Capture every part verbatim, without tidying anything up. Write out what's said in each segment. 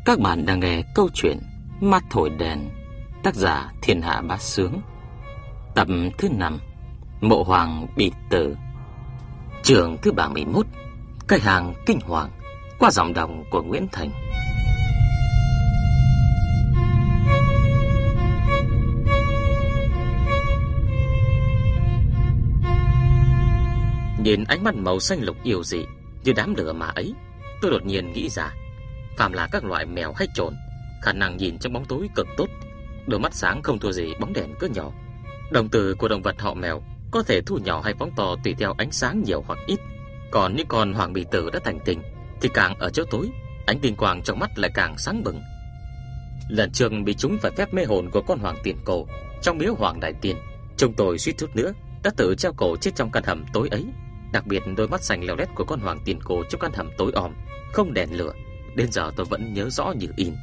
Các bạn đang nghe câu chuyện Mắt thổi đèn, tác giả Thiên Hạ Bá Sướng, tập thứ năm, Mộ Hoàng bị tử, chương thứ ba mươi mốt, Cái hàng kinh hoàng, qua giọng đọc của Nguyễn Thành. Nhìn ánh mắt màu xanh lục yêu dị như đám lửa mà ấy, tôi đột nhiên nghĩ ra, phàm là các loại mèo hay trồn, khả năng nhìn trong bóng tối cực tốt, đôi mắt sáng không thua gì bóng đèn cỡ nhỏ. Đồng tử của động vật họ mèo có thể thu nhỏ hay phóng to tùy theo ánh sáng nhiều hoặc ít. Còn những con hoàng bì tử đã thành tinh thì càng ở chỗ tối, ánh tinh quang trong mắt lại càng sáng bừng. Lần trước bị chúng phải phép mê hồn của con hoàng tiền cổ trong miếu hoàng đại tiên, chúng tôi suýt chút nữa đã tự treo cổ chết trong căn hầm tối ấy. Đặc biệt đôi mắt xanh leo lét của con hoàng tiền cổ trong căn hầm tối om, không đèn lửa, đến giờ tôi vẫn nhớ rõ như in.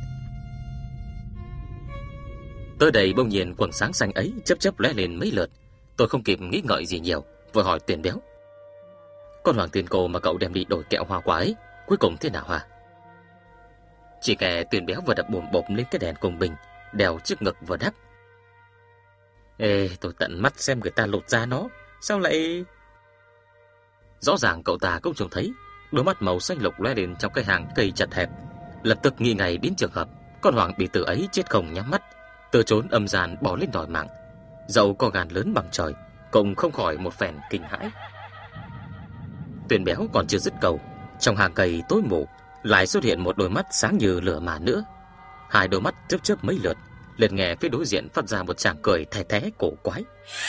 Tới đây bỗng nhiên quầng sáng xanh ấy chớp chớp lóe lên mấy lượt. Tôi không kịp nghĩ ngợi gì nhiều, vội hỏi Tuyền Béo: "Con hoàng tiền cổ mà cậu đem đi đổi kẹo hoa quả ấy, cuối cùng thế nào hả?" Chỉ nghe Tuyền Béo vừa đập bùm bộp lên cái đèn cùng bình, đeo trước ngực vừa đáp: "Ê, tôi tận mắt xem người ta lột da nó, sao lại..." Rõ ràng cậu ta cũng trông thấy đôi mắt màu xanh lục lóe lên trong cái hàng cây chật hẹp, lập tức nghi ngờ đến trường hợp con hoàng bì tử ấy chết không nhắm mắt, từ chốn âm gian bỏ lên đòi mạng. Dẫu có gan lớn bằng trời, cũng không khỏi một phen kinh hãi. Tuyền Béo còn chưa dứt câu, trong hàng cây tối mù lại xuất hiện một đôi mắt sáng như lửa mà nữa. Hai đôi mắt chớp chớp mấy lượt, liền nghe phía đối diện phát ra một tràng cười the thé cổ quái.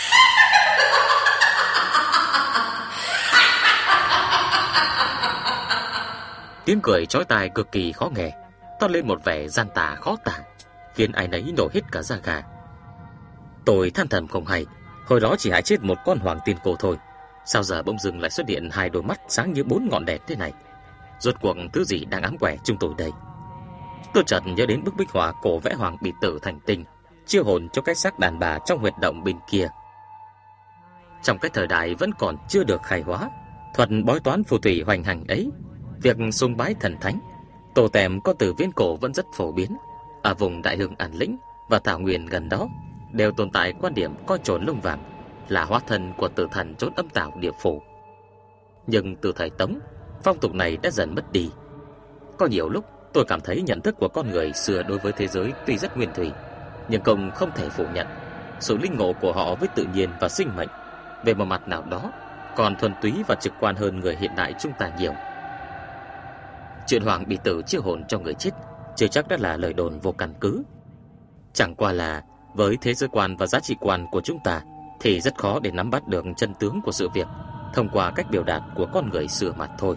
Tiếng cười chói tai cực kỳ khó nghe, toát lên một vẻ gian tà khó tả, khiến ai nấy nổi hết cả da gà. Tôi than thầm không hay, hồi đó chỉ hại chết một con hoàng tiên cổ thôi, sao giờ bỗng dưng lại xuất hiện hai đôi mắt sáng như bốn ngọn đèn thế này? Rốt cuộc thứ gì đang ám quẻ chúng tôi đây? Tôi chợt nhớ đến bức bích họa cổ vẽ hoàng bì tử thành tinh, chiêu hồn cho cái xác đàn bà trong huyệt động bên kia. Trong cái thời đại vẫn còn chưa được khai hóa, thuật bói toán phù thủy hoành hành ấy, việc sùng bái thần thánh, tổ tèm có từ viễn cổ vẫn rất phổ biến. Ở vùng Đại Hưng An Lĩnh và Thảo Nguyên gần đó đều tồn tại quan điểm coi trồn lông vàng là hóa thân của tử thần trốn âm tào địa phủ. Nhưng từ thời Tống, phong tục này đã dần mất đi. Có nhiều lúc tôi cảm thấy nhận thức của con người xưa đối với thế giới tuy rất nguyên thủy, nhưng cũng không thể phủ nhận sự linh ngộ của họ với tự nhiên và sinh mệnh về một mặt nào đó còn thuần túy và trực quan hơn người hiện đại chúng ta nhiều. Chuyện hoàng bì tử chiêu hồn cho người chết chưa chắc đã là lời đồn vô căn cứ. Chẳng qua là với thế giới quan và giá trị quan của chúng ta thì rất khó để nắm bắt được chân tướng của sự việc thông qua cách biểu đạt của con người xưa mà thôi.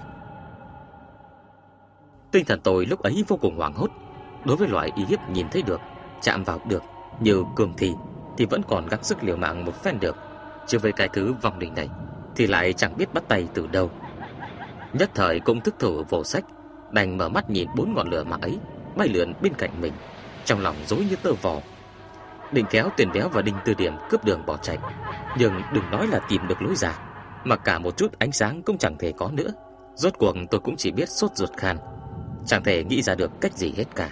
Tinh thần tôi lúc ấy vô cùng hoảng hốt. Đối với loại y hiếp nhìn thấy được, chạm vào được như cương thi thì vẫn còn gắng sức liều mạng một phen được, chứ với cái thứ vong linh này thì lại chẳng biết bắt tay từ đâu. Nhất thời cũng thức thủ vô sách, đành mở mắt nhìn bốn ngọn lửa mà ấy bay lượn bên cạnh mình, trong lòng rối như tơ vò. Định kéo Tuyền Béo và Đinh Tư Điểm cướp đường bỏ chạy, nhưng đừng nói là tìm được lối ra, mà cả một chút ánh sáng cũng chẳng thể có nữa. Rốt cuộc tôi cũng chỉ biết sốt ruột khan, chẳng thể nghĩ ra được cách gì hết cả.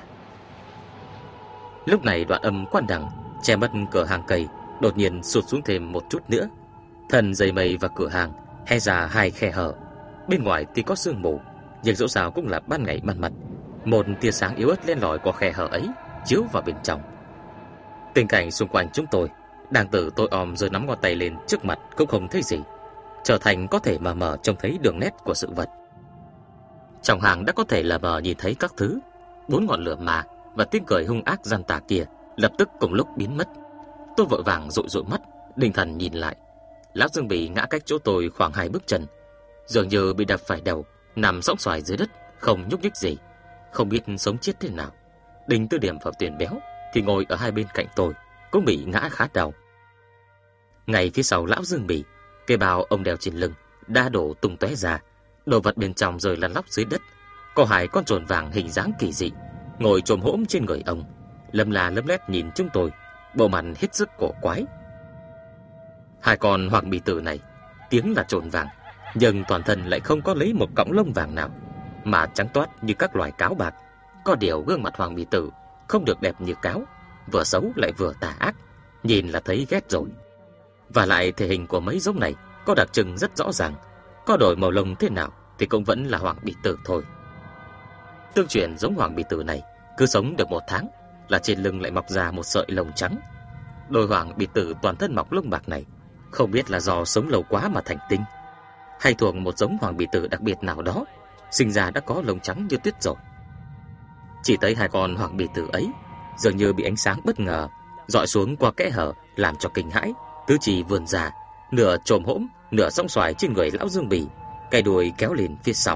Lúc này đoạn âm quan đằng che mất cửa hàng cây đột nhiên sụt xuống thêm một chút nữa. Thần dây mây và cửa hàng hé ra hai khe hở, bên ngoài thì có sương mù, nhưng dẫu sao cũng là ban ngày ban mặt. Một tia sáng yếu ớt len lỏi qua khe hở ấy chiếu vào bên trong. Tình cảnh xung quanh chúng tôi đang từ tôi om rồi nắm ngón tay lên trước mặt cũng không thấy gì, trở thành có thể mờ mờ trông thấy đường nét của sự vật. Trong hàng đã có thể là mờ nhìn thấy các thứ. Bốn ngọn lửa mà và tiếng cười hung ác gian tà kia lập tức cùng lúc biến mất. Tôi vội vàng dụi dụi mắt, định thần nhìn lại. Lão Dương Bỉ ngã cách chỗ tôi khoảng hai bước chân, dường như bị đập phải đầu, nằm sõng xoài dưới đất, không nhúc nhích gì, không biết sống chết thế nào. Đinh Tư Điểm và Tuyền Béo thì ngồi ở hai bên cạnh tôi, cũng bị ngã khá đau. Ngay phía sau lão Dương Bỉ, cây bào ông đeo trên lưng đã đổ tung tóe ra, đồ vật bên trong rơi lăn lóc dưới đất. Có hai con trồn vàng hình dáng kỳ dị ngồi chồm hổm trên người ông, lấm la lấm lét nhìn chúng tôi, bộ mặt hết sức cổ quái. Hai con hoàng bì tử này tiếng là trồn vàng, nhưng toàn thân lại không có lấy một cọng lông vàng nào, mà trắng toát như các loài cáo bạc, Có điều gương mặt Hoàng Bì Tử không được đẹp như cáo, vừa xấu lại vừa tà ác, nhìn là thấy ghét rồi. Và lại thể hình của mấy giống này có đặc trưng rất rõ ràng, có đổi màu lông thế nào thì cũng vẫn là Hoàng Bì Tử thôi. Tương truyền giống Hoàng Bì Tử này cứ sống được một tháng là trên lưng lại mọc ra một sợi lông trắng. Đôi Hoàng Bì Tử toàn thân mọc lông bạc này không biết là do sống lâu quá mà thành tinh, hay thuộc một giống Hoàng Bì Tử đặc biệt nào đó, sinh ra đã có lông trắng như tuyết rồi. Chỉ thấy hai con Hoàng Bì Tử ấy dường như bị ánh sáng bất ngờ dọi xuống qua kẽ hở làm cho kinh hãi, tứ chi vươn ra, nửa chồm hỗn, nửa song xoài trên người lão Dương Bì, cái đuôi kéo lên phía sau.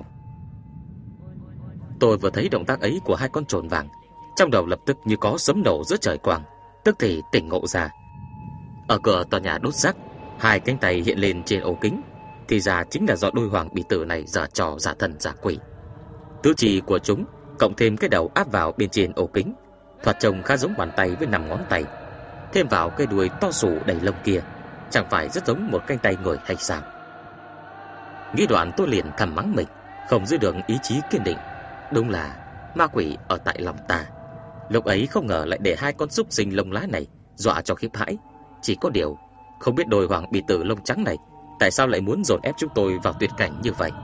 Tôi vừa thấy động tác ấy của hai con trồn vàng, trong đầu lập tức như có sấm nổ giữa trời quang, tức thì tỉnh ngộ ra. Ở cửa tòa nhà đốt xác, hai cánh tay hiện lên trên ổ kính, thì ra chính là do đôi Hoàng Bì Tử này giở trò giả thần giả quỷ. Tứ chi của chúng cộng thêm cái đầu áp vào bên trên ổ kính, thoạt trông khá giống bàn tay với năm ngón tay, thêm vào cái đuôi to sù đầy lông kia, chẳng phải rất giống một cánh tay người hay sao? Nghĩ đoạn tôi liền thầm mắng mình, không giữ được ý chí kiên định. Đúng là ma quỷ ở tại lòng ta. Lúc ấy không ngờ lại để hai con súc sinh lông lá này dọa cho khiếp hãi. Chỉ có điều không biết đôi Hoàng Bì Tử lông trắng này tại sao lại muốn dồn ép chúng tôi vào tuyệt cảnh như vậy.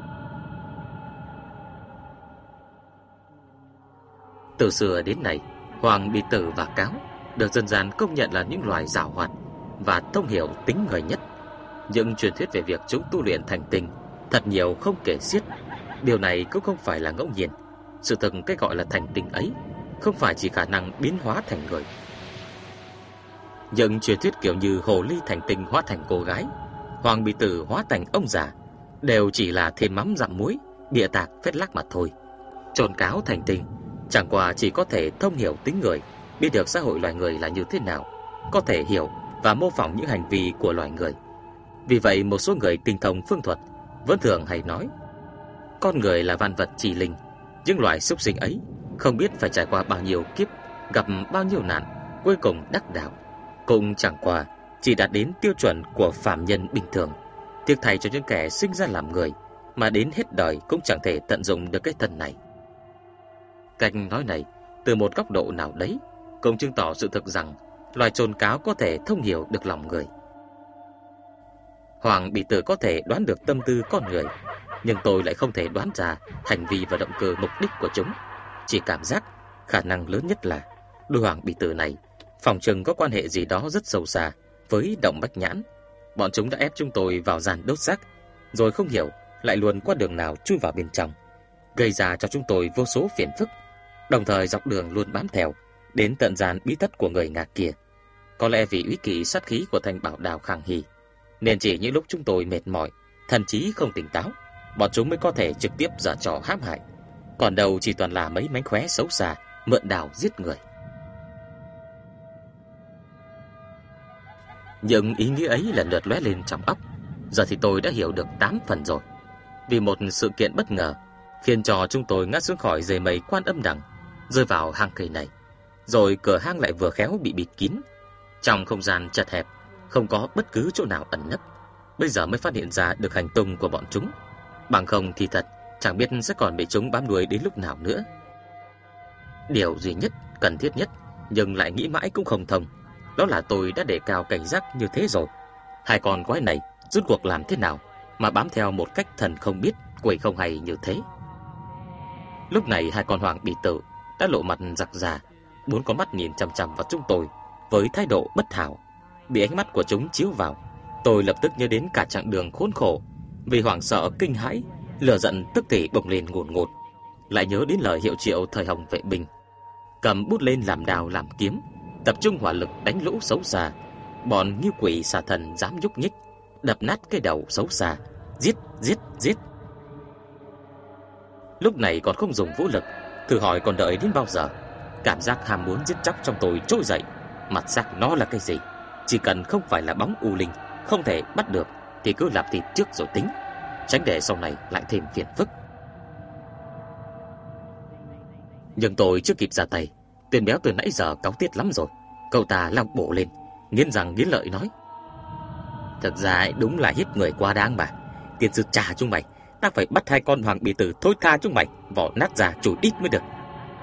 Từ xưa đến nay, Hoàng Bì Tử và cáo được dân gian công nhận là những loài giàu hoạt và thông hiểu tính người nhất. Những truyền thuyết về việc chúng tu luyện thành tinh thật nhiều không kể xiết. Điều này cũng không phải là ngẫu nhiên. Sự thực cái gọi là thành tinh ấy không phải chỉ khả năng biến hóa thành người. Những truyền thuyết kiểu như hồ ly thành tinh hóa thành cô gái, Hoàng Bì Tử hóa thành ông già đều chỉ là thêm mắm dặm muối, bịa tạc phết lác mà thôi. Trồn cáo thành tinh chẳng qua chỉ có thể thông hiểu tính người, biết được xã hội loài người là như thế nào, có thể hiểu và mô phỏng những hành vi của loài người. Vì vậy một số người tinh thông phương thuật vẫn thường hay nói con người là vạn vật chỉ linh. Những loài súc sinh ấy không biết phải trải qua bao nhiêu kiếp, gặp bao nhiêu nạn, cuối cùng đắc đạo, cũng chẳng qua chỉ đạt đến tiêu chuẩn của phàm nhân bình thường. Tiếc thay cho những kẻ sinh ra làm người mà đến hết đời cũng chẳng thể tận dụng được cái thân này. Cách nói này từ một góc độ nào đấy cũng chứng tỏ sự thực rằng loài trồn cáo có thể thông hiểu được lòng người. Hoàng Bì Tử có thể đoán được tâm tư con người, nhưng tôi lại không thể đoán ra hành vi và động cơ mục đích của chúng. Chỉ cảm giác khả năng lớn nhất là đôi Hoàng Bì Tử này phòng chừng có quan hệ gì đó rất sâu xa với Động Bách Nhãn. Bọn chúng đã ép chúng tôi vào gian đốt xác, rồi không hiểu lại luồn qua đường nào chui vào bên trong, gây ra cho chúng tôi vô số phiền phức, đồng thời dọc đường luôn bám theo đến tận gian bí thất của người Ngạc kia. Có lẽ vì úy kỵ sát khí của Thanh Bảo Đào Khang Hy, nên chỉ những lúc chúng tôi mệt mỏi, thần trí không tỉnh táo, bọn chúng mới có thể trực tiếp giở trò hãm hại. Còn đâu chỉ toàn là mấy mánh khóe xấu xa, mượn đào giết người. Những ý nghĩa ấy lần lượt lóe lên trong óc. Giờ thì tôi đã hiểu được tám phần rồi. Vì một sự kiện bất ngờ khiến cho chúng tôi ngã xuống khỏi dây mây Quan Âm Đằng, rơi vào hang cây này. Rồi cửa hang lại vừa khéo bị bịt kín, trong không gian chật hẹp, không có bất cứ chỗ nào ẩn nấp. Bây giờ mới phát hiện ra được hành tung của bọn chúng, bằng không thì thật chẳng biết sẽ còn bị chúng bám đuôi đến lúc nào nữa. Điều duy nhất cần thiết nhất nhưng lại nghĩ mãi cũng không thông, đó là tôi đã đề cao cảnh giác như thế rồi. Hai con quái này rốt cuộc làm thế nào mà bám theo một cách thần không biết quỷ không hay như thế? Lúc này hai con Hoàng Bì Tử đã lộ mặt giặc già, bốn con mắt nhìn chằm chằm vào chúng tôi với thái độ bất hảo. Bị ánh mắt của chúng chiếu vào, tôi lập tức nhớ đến cả chặng đường khốn khổ. Vì hoảng sợ kinh hãi, lửa giận tức thì bùng lên ngùn ngụt. Lại nhớ đến lời hiệu triệu thời Hồng vệ binh, cầm bút lên làm đao làm kiếm, tập trung hỏa lực đánh lũ xấu xa. Bọn như quỷ xà thần dám nhúc nhích, đập nát cái đầu xấu xa, giết giết giết. Lúc này còn không dùng vũ lực, thử hỏi còn đợi đến bao giờ? Cảm giác ham muốn giết chóc trong tôi trỗi dậy. Mặt xác nó là cái gì? Chỉ cần không phải là bóng u linh, không thể bắt được thì cứ làm thịt trước rồi tính, tránh để sau này lại thêm phiền phức. Nhưng tôi chưa kịp ra tay, Tên béo từ nãy giờ cáu tiết lắm rồi. Cậu ta lao bổ lên, nghiến răng nghiến lợi nói: Thực ra ấy, đúng là hiếp người quá đáng mà. Tiền sư trà chúng mày, ta phải bắt hai con Hoàng Bì Tử thối tha chúng mày, vỏ nát ra chùi đít mới được.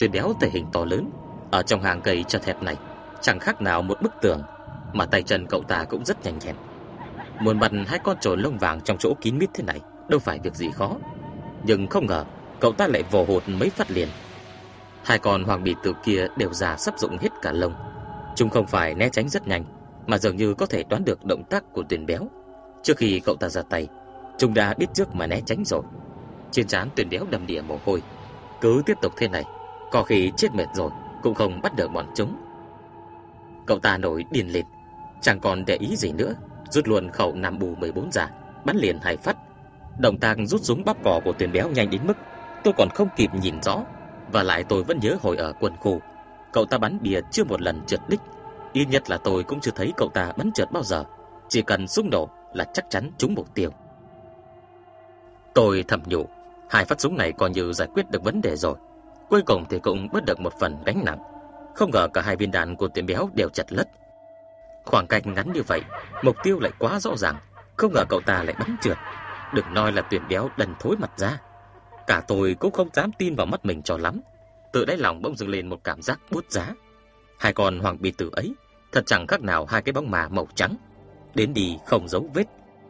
Tuyền Béo thể hình to lớn, ở trong hàng cây chật hẹp này chẳng khác nào một bức tường, mà tay chân cậu ta cũng rất nhanh nhẹn. Muốn bật hai con trồn lông vàng trong chỗ kín mít thế này đâu phải việc gì khó, nhưng không ngờ cậu ta lại vồ hụt mấy phát liền. Hai con hoàng bì tử kia đều già sắp rụng hết cả lông. Chúng không phải né tránh rất nhanh, mà dường như có thể đoán được động tác của Tuyền Béo. Trước khi cậu ta ra tay, chúng đã biết trước mà né tránh rồi. Trên trán Tuyền Béo đầm đìa mồ hôi. Cứ tiếp tục thế này, có khi chết mệt rồi cũng không bắt được bọn chúng. Cậu ta nổi điên lên, chẳng còn để ý gì nữa, rút luôn khẩu Nam Bù mười bốn ra, bắn liền hai phát. Động tác rút súng bắp cỏ của Tuyền Béo nhanh đến mức tôi còn không kịp nhìn rõ. Và lại tôi vẫn nhớ hồi ở quân khu, cậu ta bắn bia chưa một lần trượt đích. Ít nhất là tôi cũng chưa thấy cậu ta bắn trượt bao giờ. Chỉ cần súng nổ là chắc chắn trúng mục tiêu. Tôi thầm nhủ, hai phát súng này coi như giải quyết được vấn đề rồi. Cuối cùng thì cũng bớt được một phần gánh nặng. Không ngờ cả hai viên đạn của Tuyền Béo đều chật lất. Khoảng cách ngắn như vậy, mục tiêu lại quá rõ ràng. Không ngờ cậu ta lại bắn trượt. Đừng nói là Tuyền Béo đần thối mặt ra. Cả tôi cũng không dám tin vào mắt mình cho lắm. Tự đáy lòng bỗng dưng lên một cảm giác buốt giá. Hai con hoàng bì tử ấy thật chẳng khác nào hai cái bóng mà màu trắng, đến đi không dấu vết.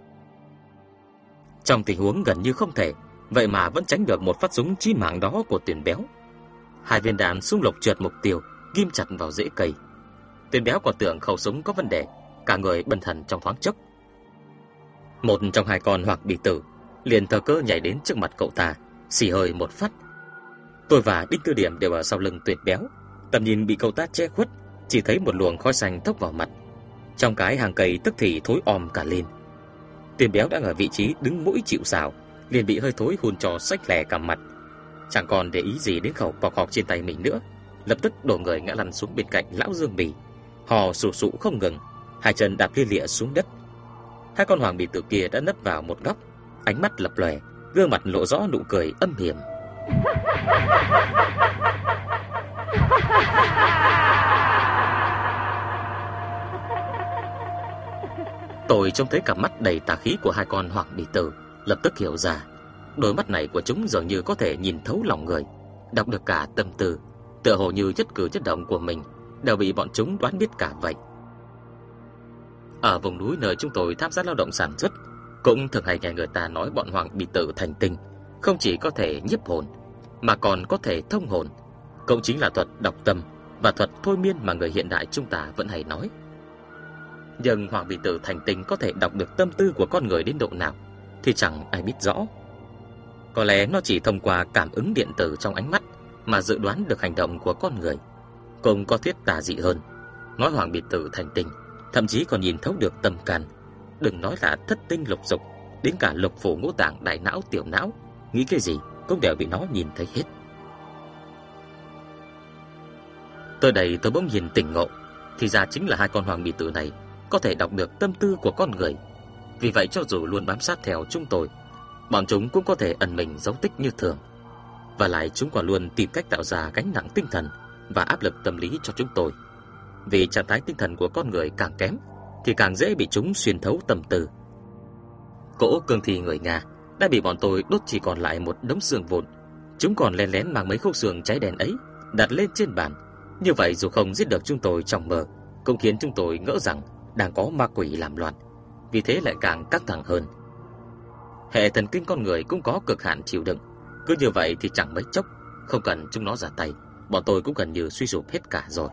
Trong tình huống gần như không thể, vậy mà vẫn tránh được một phát súng chí mạng đó của Tuyền Béo. Hai viên đạn xung lục trượt mục tiêu, ghim chặt vào rễ cây. Tuyền Béo còn tưởng khẩu súng có vấn đề, cả người bần thần trong thoáng chốc. Một trong hai con hoàng bì tử liền thờ cơ nhảy đến trước mặt cậu ta, xì hơi một phát. Tôi và Đinh Tư Điểm đều ở sau lưng Tuyền Béo, tầm nhìn bị cậu ta che khuất, chỉ thấy một luồng khói xanh thốc vào mặt. Trong cái hàng cây tức thì thối om cả lên. Tuyền Béo đang ở vị trí đứng mũi chịu sào, liền bị hơi thối hun cho xách lè cả mặt. Chẳng còn để ý gì đến khẩu bọc học trên tay mình nữa, lập tức đổ người ngã lăn xuống bên cạnh lão Dương Bì, hò sù sụ không ngừng, hai chân đạp lia lịa xuống đất. Hai con hoàng bì tử kia đã nấp vào một góc, ánh mắt lập lòe, gương mặt lộ rõ nụ cười âm hiểm. Tôi trông thấy cặp mắt đầy tà khí của hai con hoàng bì tử, lập tức hiểu ra, đôi mắt này của chúng dường như có thể nhìn thấu lòng người, đọc được cả tâm tư, tựa hồ như chất cử chất động của mình đều bị bọn chúng đoán biết cả vậy. Ở vùng núi nơi chúng tôi tham gia lao động sản xuất, cũng thường hay nghe người ta nói bọn hoàng bì tử thành tinh không chỉ có thể nhiếp hồn, mà còn có thể thông hồn, cũng chính là thuật đọc tâm và thuật thôi miên mà người hiện đại chúng ta vẫn hay nói. Nhưng hoàng bì tử thành tinh có thể đọc được tâm tư của con người đến độ nào thì chẳng ai biết rõ. Có lẽ nó chỉ thông qua cảm ứng điện tử trong ánh mắt mà dự đoán được hành động của con người. Cũng có thuyết tà dị hơn, nói hoàng bì tử thành tinh thậm chí còn nhìn thấu được tâm can. Đừng nói là thất tinh lục dục, đến cả lục phủ ngũ tạng đại não tiểu não, nghĩ cái gì cũng đều bị nó nhìn thấy hết. Tới đây tôi bỗng nhìn tỉnh ngộ, thì ra chính là hai con hoàng bì tử này có thể đọc được tâm tư của con người. Vì vậy cho dù luôn bám sát theo chúng tôi, bọn chúng cũng có thể ẩn mình giấu tích như thường. Và lại chúng còn luôn tìm cách tạo ra gánh nặng tinh thần và áp lực tâm lý cho chúng tôi. Vì trạng thái tinh thần của con người càng kém thì càng dễ bị chúng xuyên thấu tâm tư. Cỗ cương thi người Nga đã bị bọn tôi đốt chỉ còn lại một đống xương vụn. Chúng còn lén lén mang mấy khúc xương cháy đen ấy đặt lên trên bàn. Như vậy dù không giết được chúng tôi trong mơ, cũng khiến chúng tôi ngỡ rằng đang có ma quỷ làm loạn, vì thế lại càng căng thẳng hơn. Hệ thần kinh con người cũng có cực hạn chịu đựng, cứ như vậy thì chẳng mấy chốc, không cần chúng nó ra tay, bọn tôi cũng gần như suy sụp hết cả rồi.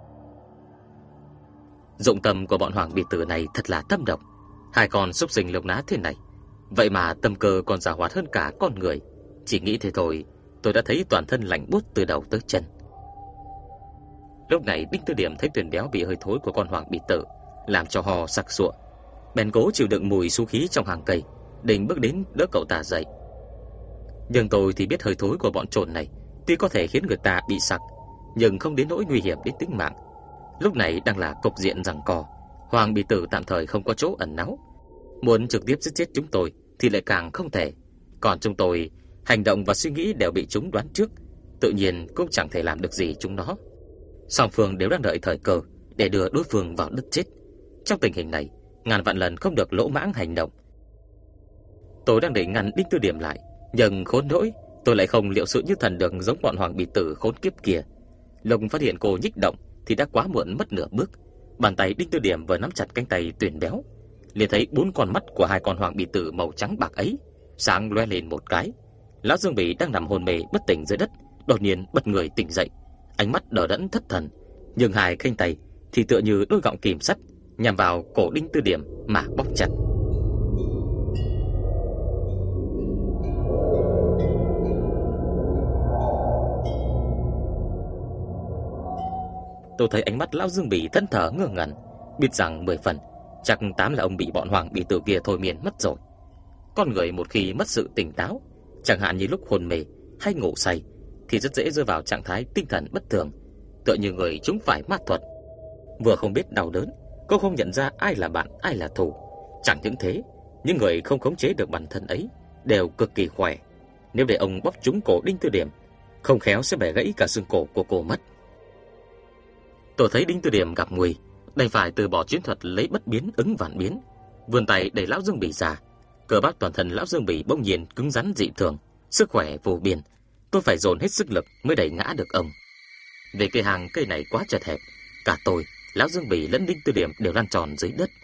Dụng tâm của bọn hoàng bì tử này thật là thâm độc. Hai con súc sinh lông lá thế này, vậy mà tâm cơ còn giàu hoạt hơn cả con người. Chỉ nghĩ thế thôi, tôi đã thấy toàn thân lạnh buốt từ đầu tới chân. Lúc này Đinh Tư Điểm thấy Tuyền Béo bị hơi thối của con hoàng bì tử làm cho hò sặc sụa, bèn cố chịu đựng mùi xú khí trong hàng cây, định bước đến đỡ cậu ta dậy. Nhưng tôi thì biết hơi thối của bọn trồn này tuy có thể khiến người ta bị sặc, nhưng không đến nỗi nguy hiểm đến tính mạng. Lúc này đang là cục diện giằng co, hoàng bì tử tạm thời không có chỗ ẩn náu, muốn trực tiếp giết chết chúng tôi thì lại càng không thể. Còn chúng tôi, hành động và suy nghĩ đều bị chúng đoán trước, tự nhiên cũng chẳng thể làm được gì chúng nó. Song phương đều đang đợi thời cơ để đưa đối phương vào đất chết. Trong tình hình này, ngàn vạn lần không được lỗ mãng hành động. Tôi đang định ngăn Đinh Tư Điểm lại, nhưng khốn nỗi Tôi lại không liệu sự như thần được giống bọn hoàng bì tử khốn kiếp kia. Lúc phát hiện cô nhích động thì đã quá muộn mất nửa bước. Bàn tay Đinh Tư Điểm vừa nắm chặt cánh tay Tuyền béo, liền thấy bốn con mắt của hai con hoàng bì tử màu trắng bạc ấy sáng loe lên một cái. Lão Dương Bỉ đang nằm hôn mê bất tỉnh dưới đất đột nhiên bật người tỉnh dậy, ánh mắt đờ đẫn thất thần, nhưng hai cánh tay thì tựa như đôi gọng kìm sắt nhằm vào cổ Đinh Tư Điểm mà bóp chặt. Tôi thấy ánh mắt lão Dương Bỉ thẫn thờ ngơ ngẩn, biết rằng mười phần chắc tám là ông bị bọn hoàng bì tử kia thôi miên mất rồi. Con người một khi mất sự tỉnh táo, chẳng hạn như lúc hôn mê hay ngủ say, thì rất dễ rơi vào trạng thái tinh thần bất thường, tựa như người chúng phải ma thuật. Vừa không biết đau đớn, cô không nhận ra ai là bạn, ai là thù. Chẳng những thế, những người không khống chế được bản thân ấy đều cực kỳ khỏe. Nếu để ông bóp trúng cổ Đinh Tư Điểm, không khéo sẽ bẻ gãy cả xương cổ của cô mất. Tôi thấy Đinh Tư Điểm gặp nguy, đành phải từ bỏ chiến thuật lấy bất biến ứng vạn biến, vươn tay đẩy lão Dương Bỉ ra. Cơ bắp toàn thân lão Dương Bỉ bỗng nhiên cứng rắn dị thường, sức khỏe vô biên. Tôi phải dồn hết sức lực mới đẩy ngã được ông. Vì cây hàng cây này quá chật hẹp, cả tôi, lão Dương Bỉ lẫn Đinh Tư Điểm đều lăn tròn dưới đất.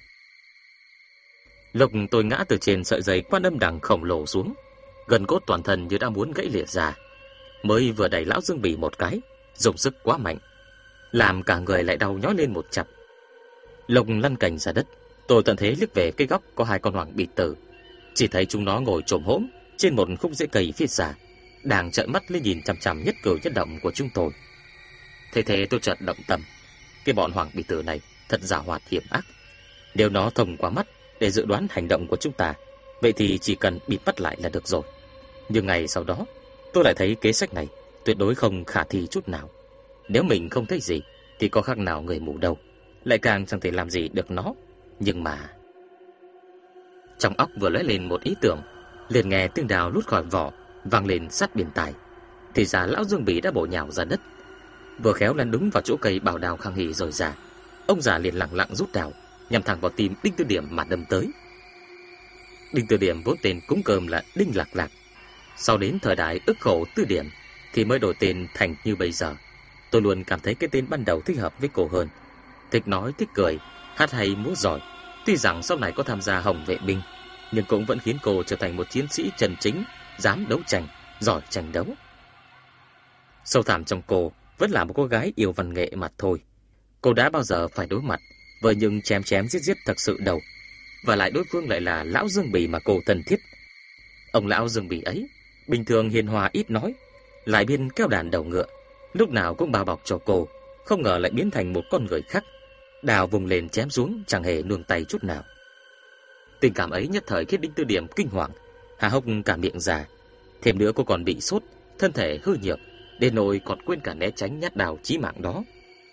Lúc tôi ngã từ trên sợi dây Quan Âm Đằng khổng lồ xuống, gần cốt toàn thân như đã muốn gãy liệt ra. Mới vừa đẩy lão Dương Bỉ một cái, dùng sức quá mạnh, làm cả người lại đau nhói lên một chặp. Lộc lăn cành ra đất, tôi tận thế liếc về cái góc có hai con hoàng bì tử, chỉ thấy chúng nó ngồi chồm hổm trên một khúc rễ cây phía xa, đang trợn mắt lên nhìn chằm chằm nhất cử nhất động của chúng tôi. Thế thế tôi chợt động tâm, cái bọn hoàng bì tử này thật giàu hoạt hiểm ác. Nếu nó thông qua mắt để dự đoán hành động của chúng ta, vậy thì chỉ cần bịt mắt lại là được rồi. Nhưng ngày sau đó, tôi lại thấy kế sách này tuyệt đối không khả thi chút nào. Nếu mình không thấy gì thì có khác nào người mù đâu, lại càng chẳng thể làm gì được nó. Nhưng mà trong óc vừa lóe lên một ý tưởng, liền nghe tiếng đào lút khỏi vỏ vang lên sát bên tai. Thì ra lão Dương Bỉ đã bổ nhào ra đất, vừa khéo lăn đúng vào chỗ cây bảo đào khang hỉ rồi ra. Ông già liền lặng lặng rút đào nhằm thẳng vào tim Đinh Tư Điểm mà đâm tới. Đinh Tư Điểm vốn tên cúng cơm là Đinh Lạc Lạc, sau đến thời đại ức khổ Tư Điểm thì mới đổi tên thành như bây giờ. Tôi luôn cảm thấy cái tên ban đầu thích hợp với cô hơn. Thích nói, thích cười, hát hay múa giỏi. Tuy rằng sau này có tham gia Hồng Vệ binh, nhưng cũng vẫn khiến cô trở thành một chiến sĩ chân chính, dám đấu tranh, giỏi tranh đấu. Sâu thẳm trong cô vẫn là một cô gái yêu văn nghệ mà thôi. Cô đã bao giờ phải đối mặt với những chém chém giết giết thật sự đâu. Và lại đối phương lại là lão Dương Bỉ mà cô thân thiết. Ông lão Dương Bỉ ấy bình thường hiền hòa ít nói, lại biết kéo đàn đầu ngựa, lúc nào cũng bao bọc cho cô, không ngờ lại biến thành một con người khác. Đào vùng lên chém xuống chẳng hề nương tay chút nào. Tình cảm ấy nhất thời khiến Đinh Tư Điểm kinh hoàng, há hốc cả miệng ra. Thêm nữa cô còn bị sốt, thân thể hư nhược, đến nỗi còn quên cả né tránh nhát đào chí mạng đó.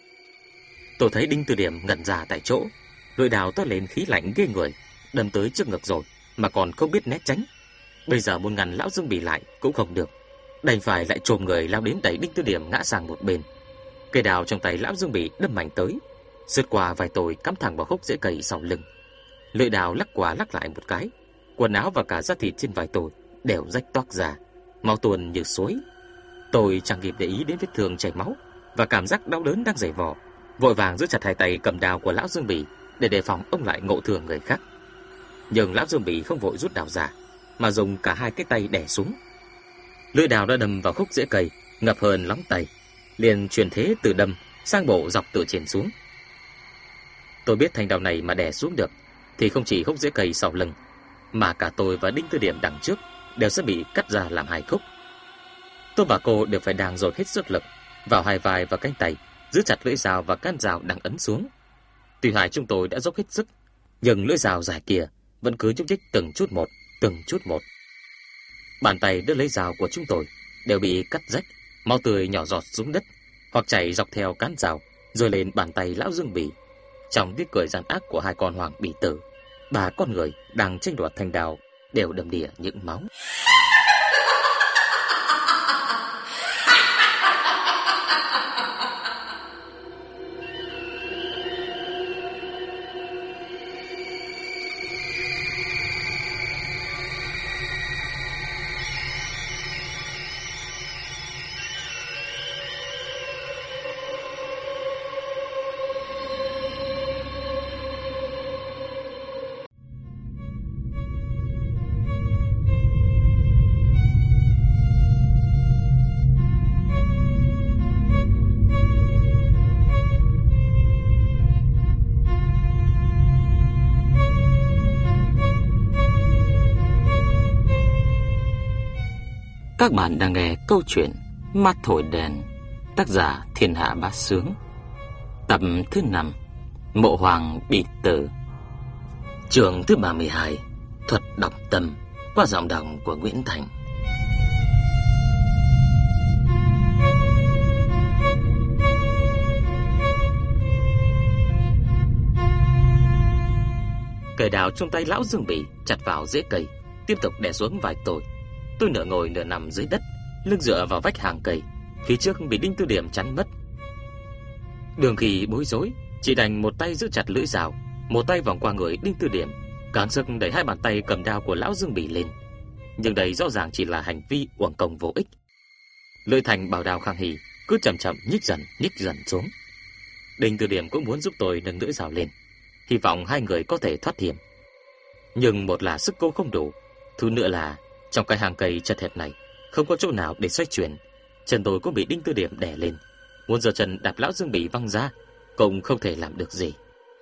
Tôi thấy Đinh Tư Điểm ngẩn ra tại chỗ, lưỡi đào toát lên khí lạnh ghê người, đâm tới trước ngực rồi mà còn không biết né tránh. Bây giờ muốn ngăn lão Dương Bỉ lại cũng không được, đành phải lại chồm người lao đến đẩy Đinh Tư Điểm ngã sang một bên. Cây đào trong tay lão Dương Bỉ đâm mạnh tới, sượt qua vai tôi cắm thẳng vào khúc rễ cây sau lưng. Lưỡi đào lắc qua lắc lại một cái, quần áo và cả da thịt trên vai tôi đều rách toác ra, máu tuôn như suối. Tôi chẳng kịp để ý đến vết thương chảy máu và cảm giác đau đớn đang giày vò, vội vàng giữ chặt hai tay cầm đào của lão Dương Bỉ để đề phòng ông lại ngộ thương người khác. Nhưng lão Dương Bỉ không vội rút đào ra, mà dùng cả hai cái tay đè xuống. Lưỡi đào đã đâm vào khúc rễ cây, ngập hơn lóng tay, liền chuyển thế từ đâm sang bổ dọc từ trên xuống. Tôi biết thanh đào này mà đè xuống được thì không chỉ khúc rễ cây sau lưng, mà cả tôi và Đinh Tư Điểm đằng trước đều sẽ bị cắt ra làm hai khúc. Tôi và cô đều phải đang dồn hết sức lực vào hai vai và cánh tay, giữ chặt lưỡi dao và can dao đang ấn xuống. Tuy hai chúng tôi đã dốc hết sức, nhưng lưỡi dao dài kia vẫn cứ nhúc nhích từng chút một, từng chút một. Bàn tay đỡ lấy dao của chúng tôi đều bị cắt rách, máu tươi nhỏ giọt xuống đất, hoặc chảy dọc theo cán dao rồi lên bàn tay lão Dương Bỉ. Trong tiếng cười gian ác của hai con hoàng bỉ tử, ba con người đang tranh đoạt thanh đao đều đầm đìa những máu. Các bạn đang nghe câu chuyện Mắt thổi đèn, tác giả Thiên Hạ Bá Sướng, tập thứ năm, Mộ Hoàng bị tử. Chương thứ ba mươi hai, Thuật đọc tâm, qua giọng đọc của Nguyễn Thành. Cây đào trong tay lão Dương Bỉ chặt vào rễ cây, tiếp tục đè xuống vai tôi. Tôi nửa ngồi nửa nằm dưới đất, lưng dựa vào vách hàng cây, phía trước bị Đinh Tư Điểm chắn mất. Đường Kỳ bối rối, chỉ đành một tay giữ chặt lưỡi rào, một tay vòng qua người Đinh Tư Điểm, cán sức đẩy hai bàn tay cầm đao của lão Dương Bỉ lên. Nhưng đây rõ ràng chỉ là hành vi uổng công vô ích. Lưỡi thành bảo đao Khang Hy cứ chậm chậm nhích dần nhích dần xuống. Đinh Tư Điểm cũng muốn giúp tôi nâng lưỡi rào lên, hy vọng hai người có thể thoát hiểm. Nhưng một là sức cô không đủ, thứ nữa là trong cái hàng cây chật hẹp này không có chỗ nào để xoay chuyển. Chân tôi cũng bị Đinh Tư Điểm đè lên, muốn giơ chân đạp lão Dương Bỉ văng ra cũng không thể làm được gì.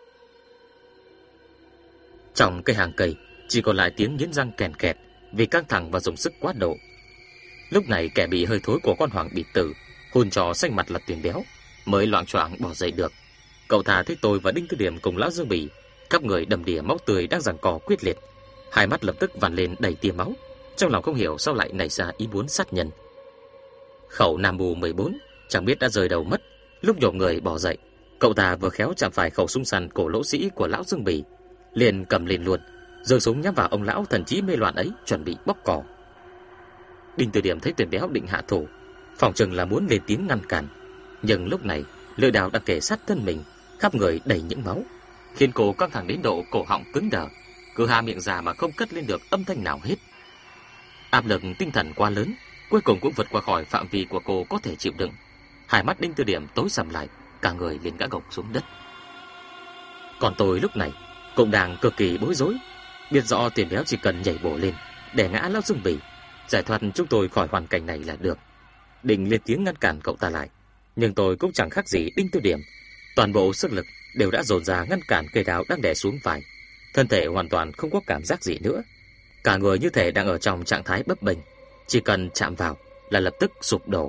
Trong cái hàng cây chỉ còn lại tiếng nghiến răng kèn kẹt vì căng thẳng và dùng sức quá độ. Lúc này kẻ bị hơi thối của con Hoàng bị tử, hôn trò xanh mặt là Tuyền Béo, mới loạng choạng bỏ dậy được. Cậu ta thấy tôi và Đinh Tư Điểm cùng lão Dương Bỉ, các người đầm đìa máu tươi đang giằng co quyết liệt, hai mắt lập tức vằn lên đầy tia máu, trong lòng không hiểu sao lại nảy ra ý muốn sát nhân. Khẩu Nam Bù mười bốn chẳng biết đã rời đầu mất. Lúc nhổm người bỏ dậy, cậu ta vừa khéo chạm phải khẩu súng săn cổ lỗ sĩ của lão Dương Bỉ, liền cầm lên luôn, giơ súng nhắm vào ông lão thần trí mê loạn ấy, chuẩn bị bóp cò. Đinh Tư Điểm thấy Tuyền Béo định hạ thủ, phòng chừng là muốn lên tiếng ngăn cản, nhưng lúc này lưỡi đao đang kề sát thân mình, khắp người đầy những máu, khiến cô căng thẳng đến độ cổ họng cứng đờ, cứ há miệng ra mà không cất lên được âm thanh nào hết. Áp lực tinh thần quá lớn, cuối cùng cũng vượt qua khỏi phạm vi của cô có thể chịu đựng. Hai mắt Đinh Tư Điểm tối sầm lại, cả người liền ngã gục xuống đất. Còn tôi lúc này cũng đang cực kỳ bối rối, biết rõ Tuyền Béo chỉ cần nhảy bổ lên để ngã lão Dương Bỉ, giải thoát chúng tôi khỏi hoàn cảnh này là được. Định lên tiếng ngăn cản cậu ta lại, nhưng tôi cũng chẳng khác gì Đinh Tư Điểm, toàn bộ sức lực đều đã dồn ra ngăn cản cây đao đang đè xuống vai, thân thể hoàn toàn không có cảm giác gì nữa, cả người như thể đang ở trong trạng thái bấp bênh, chỉ cần chạm vào là lập tức sụp đổ.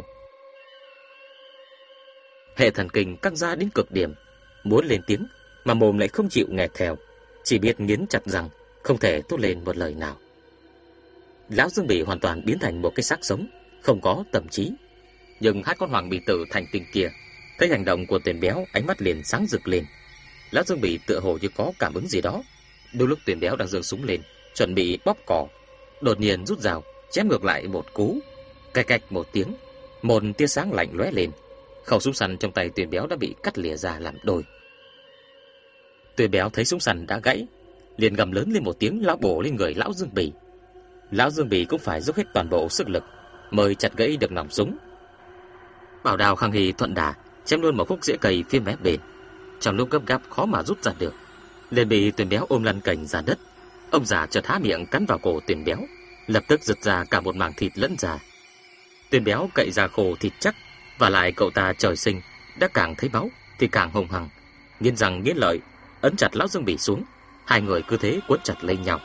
Hệ thần kinh căng ra đến cực điểm, muốn lên tiếng mà mồm lại không chịu nghe theo, chỉ biết nghiến chặt răng, không thể thốt lên một lời nào. Lão Dương Bỉ hoàn toàn biến thành một cái xác sống, không có tâm trí. Nhưng hai con Hoàng bị tử thành tinh kia thấy hành động của Tuyền Béo, ánh mắt liền sáng rực lên. Lão Dương Bỉ tựa hồ như có cảm ứng gì đó. Đôi lúc Tuyền Béo đang giơ súng lên, chuẩn bị bóp cò, đột nhiên rút dao chém ngược lại một cú, cạch cạch một tiếng, một tia sáng lạnh lóe lên. Khẩu súng săn trong tay Tuyền Béo đã bị cắt lìa ra làm đôi. Tuyền Béo thấy súng săn đã gãy, liền gầm lớn lên một tiếng, lao bổ lên người lão Dương Bỉ. Lão Dương Bỉ cũng phải dốc hết toàn bộ sức lực mới chặt gãy được nòng súng. Bảo đao Khang Hy thuận đà chém luôn một khúc rễ cây phía mé bên, trong lúc gấp gáp khó mà rút ra được, liền bị Tuyền Béo ôm lăn cành ra đất. Ông già chợt há miệng cắn vào cổ Tuyền Béo, lập tức giật ra cả một mảng thịt lẫn da. Tuyền Béo cậy ra khổ thịt chắc, và lại cậu ta trời sinh đã càng thấy máu thì càng hung hăng, nghiến răng nghiến lợi ấn chặt lão Dương Bỉ xuống. Hai người cứ thế quấn chặt lấy nhau.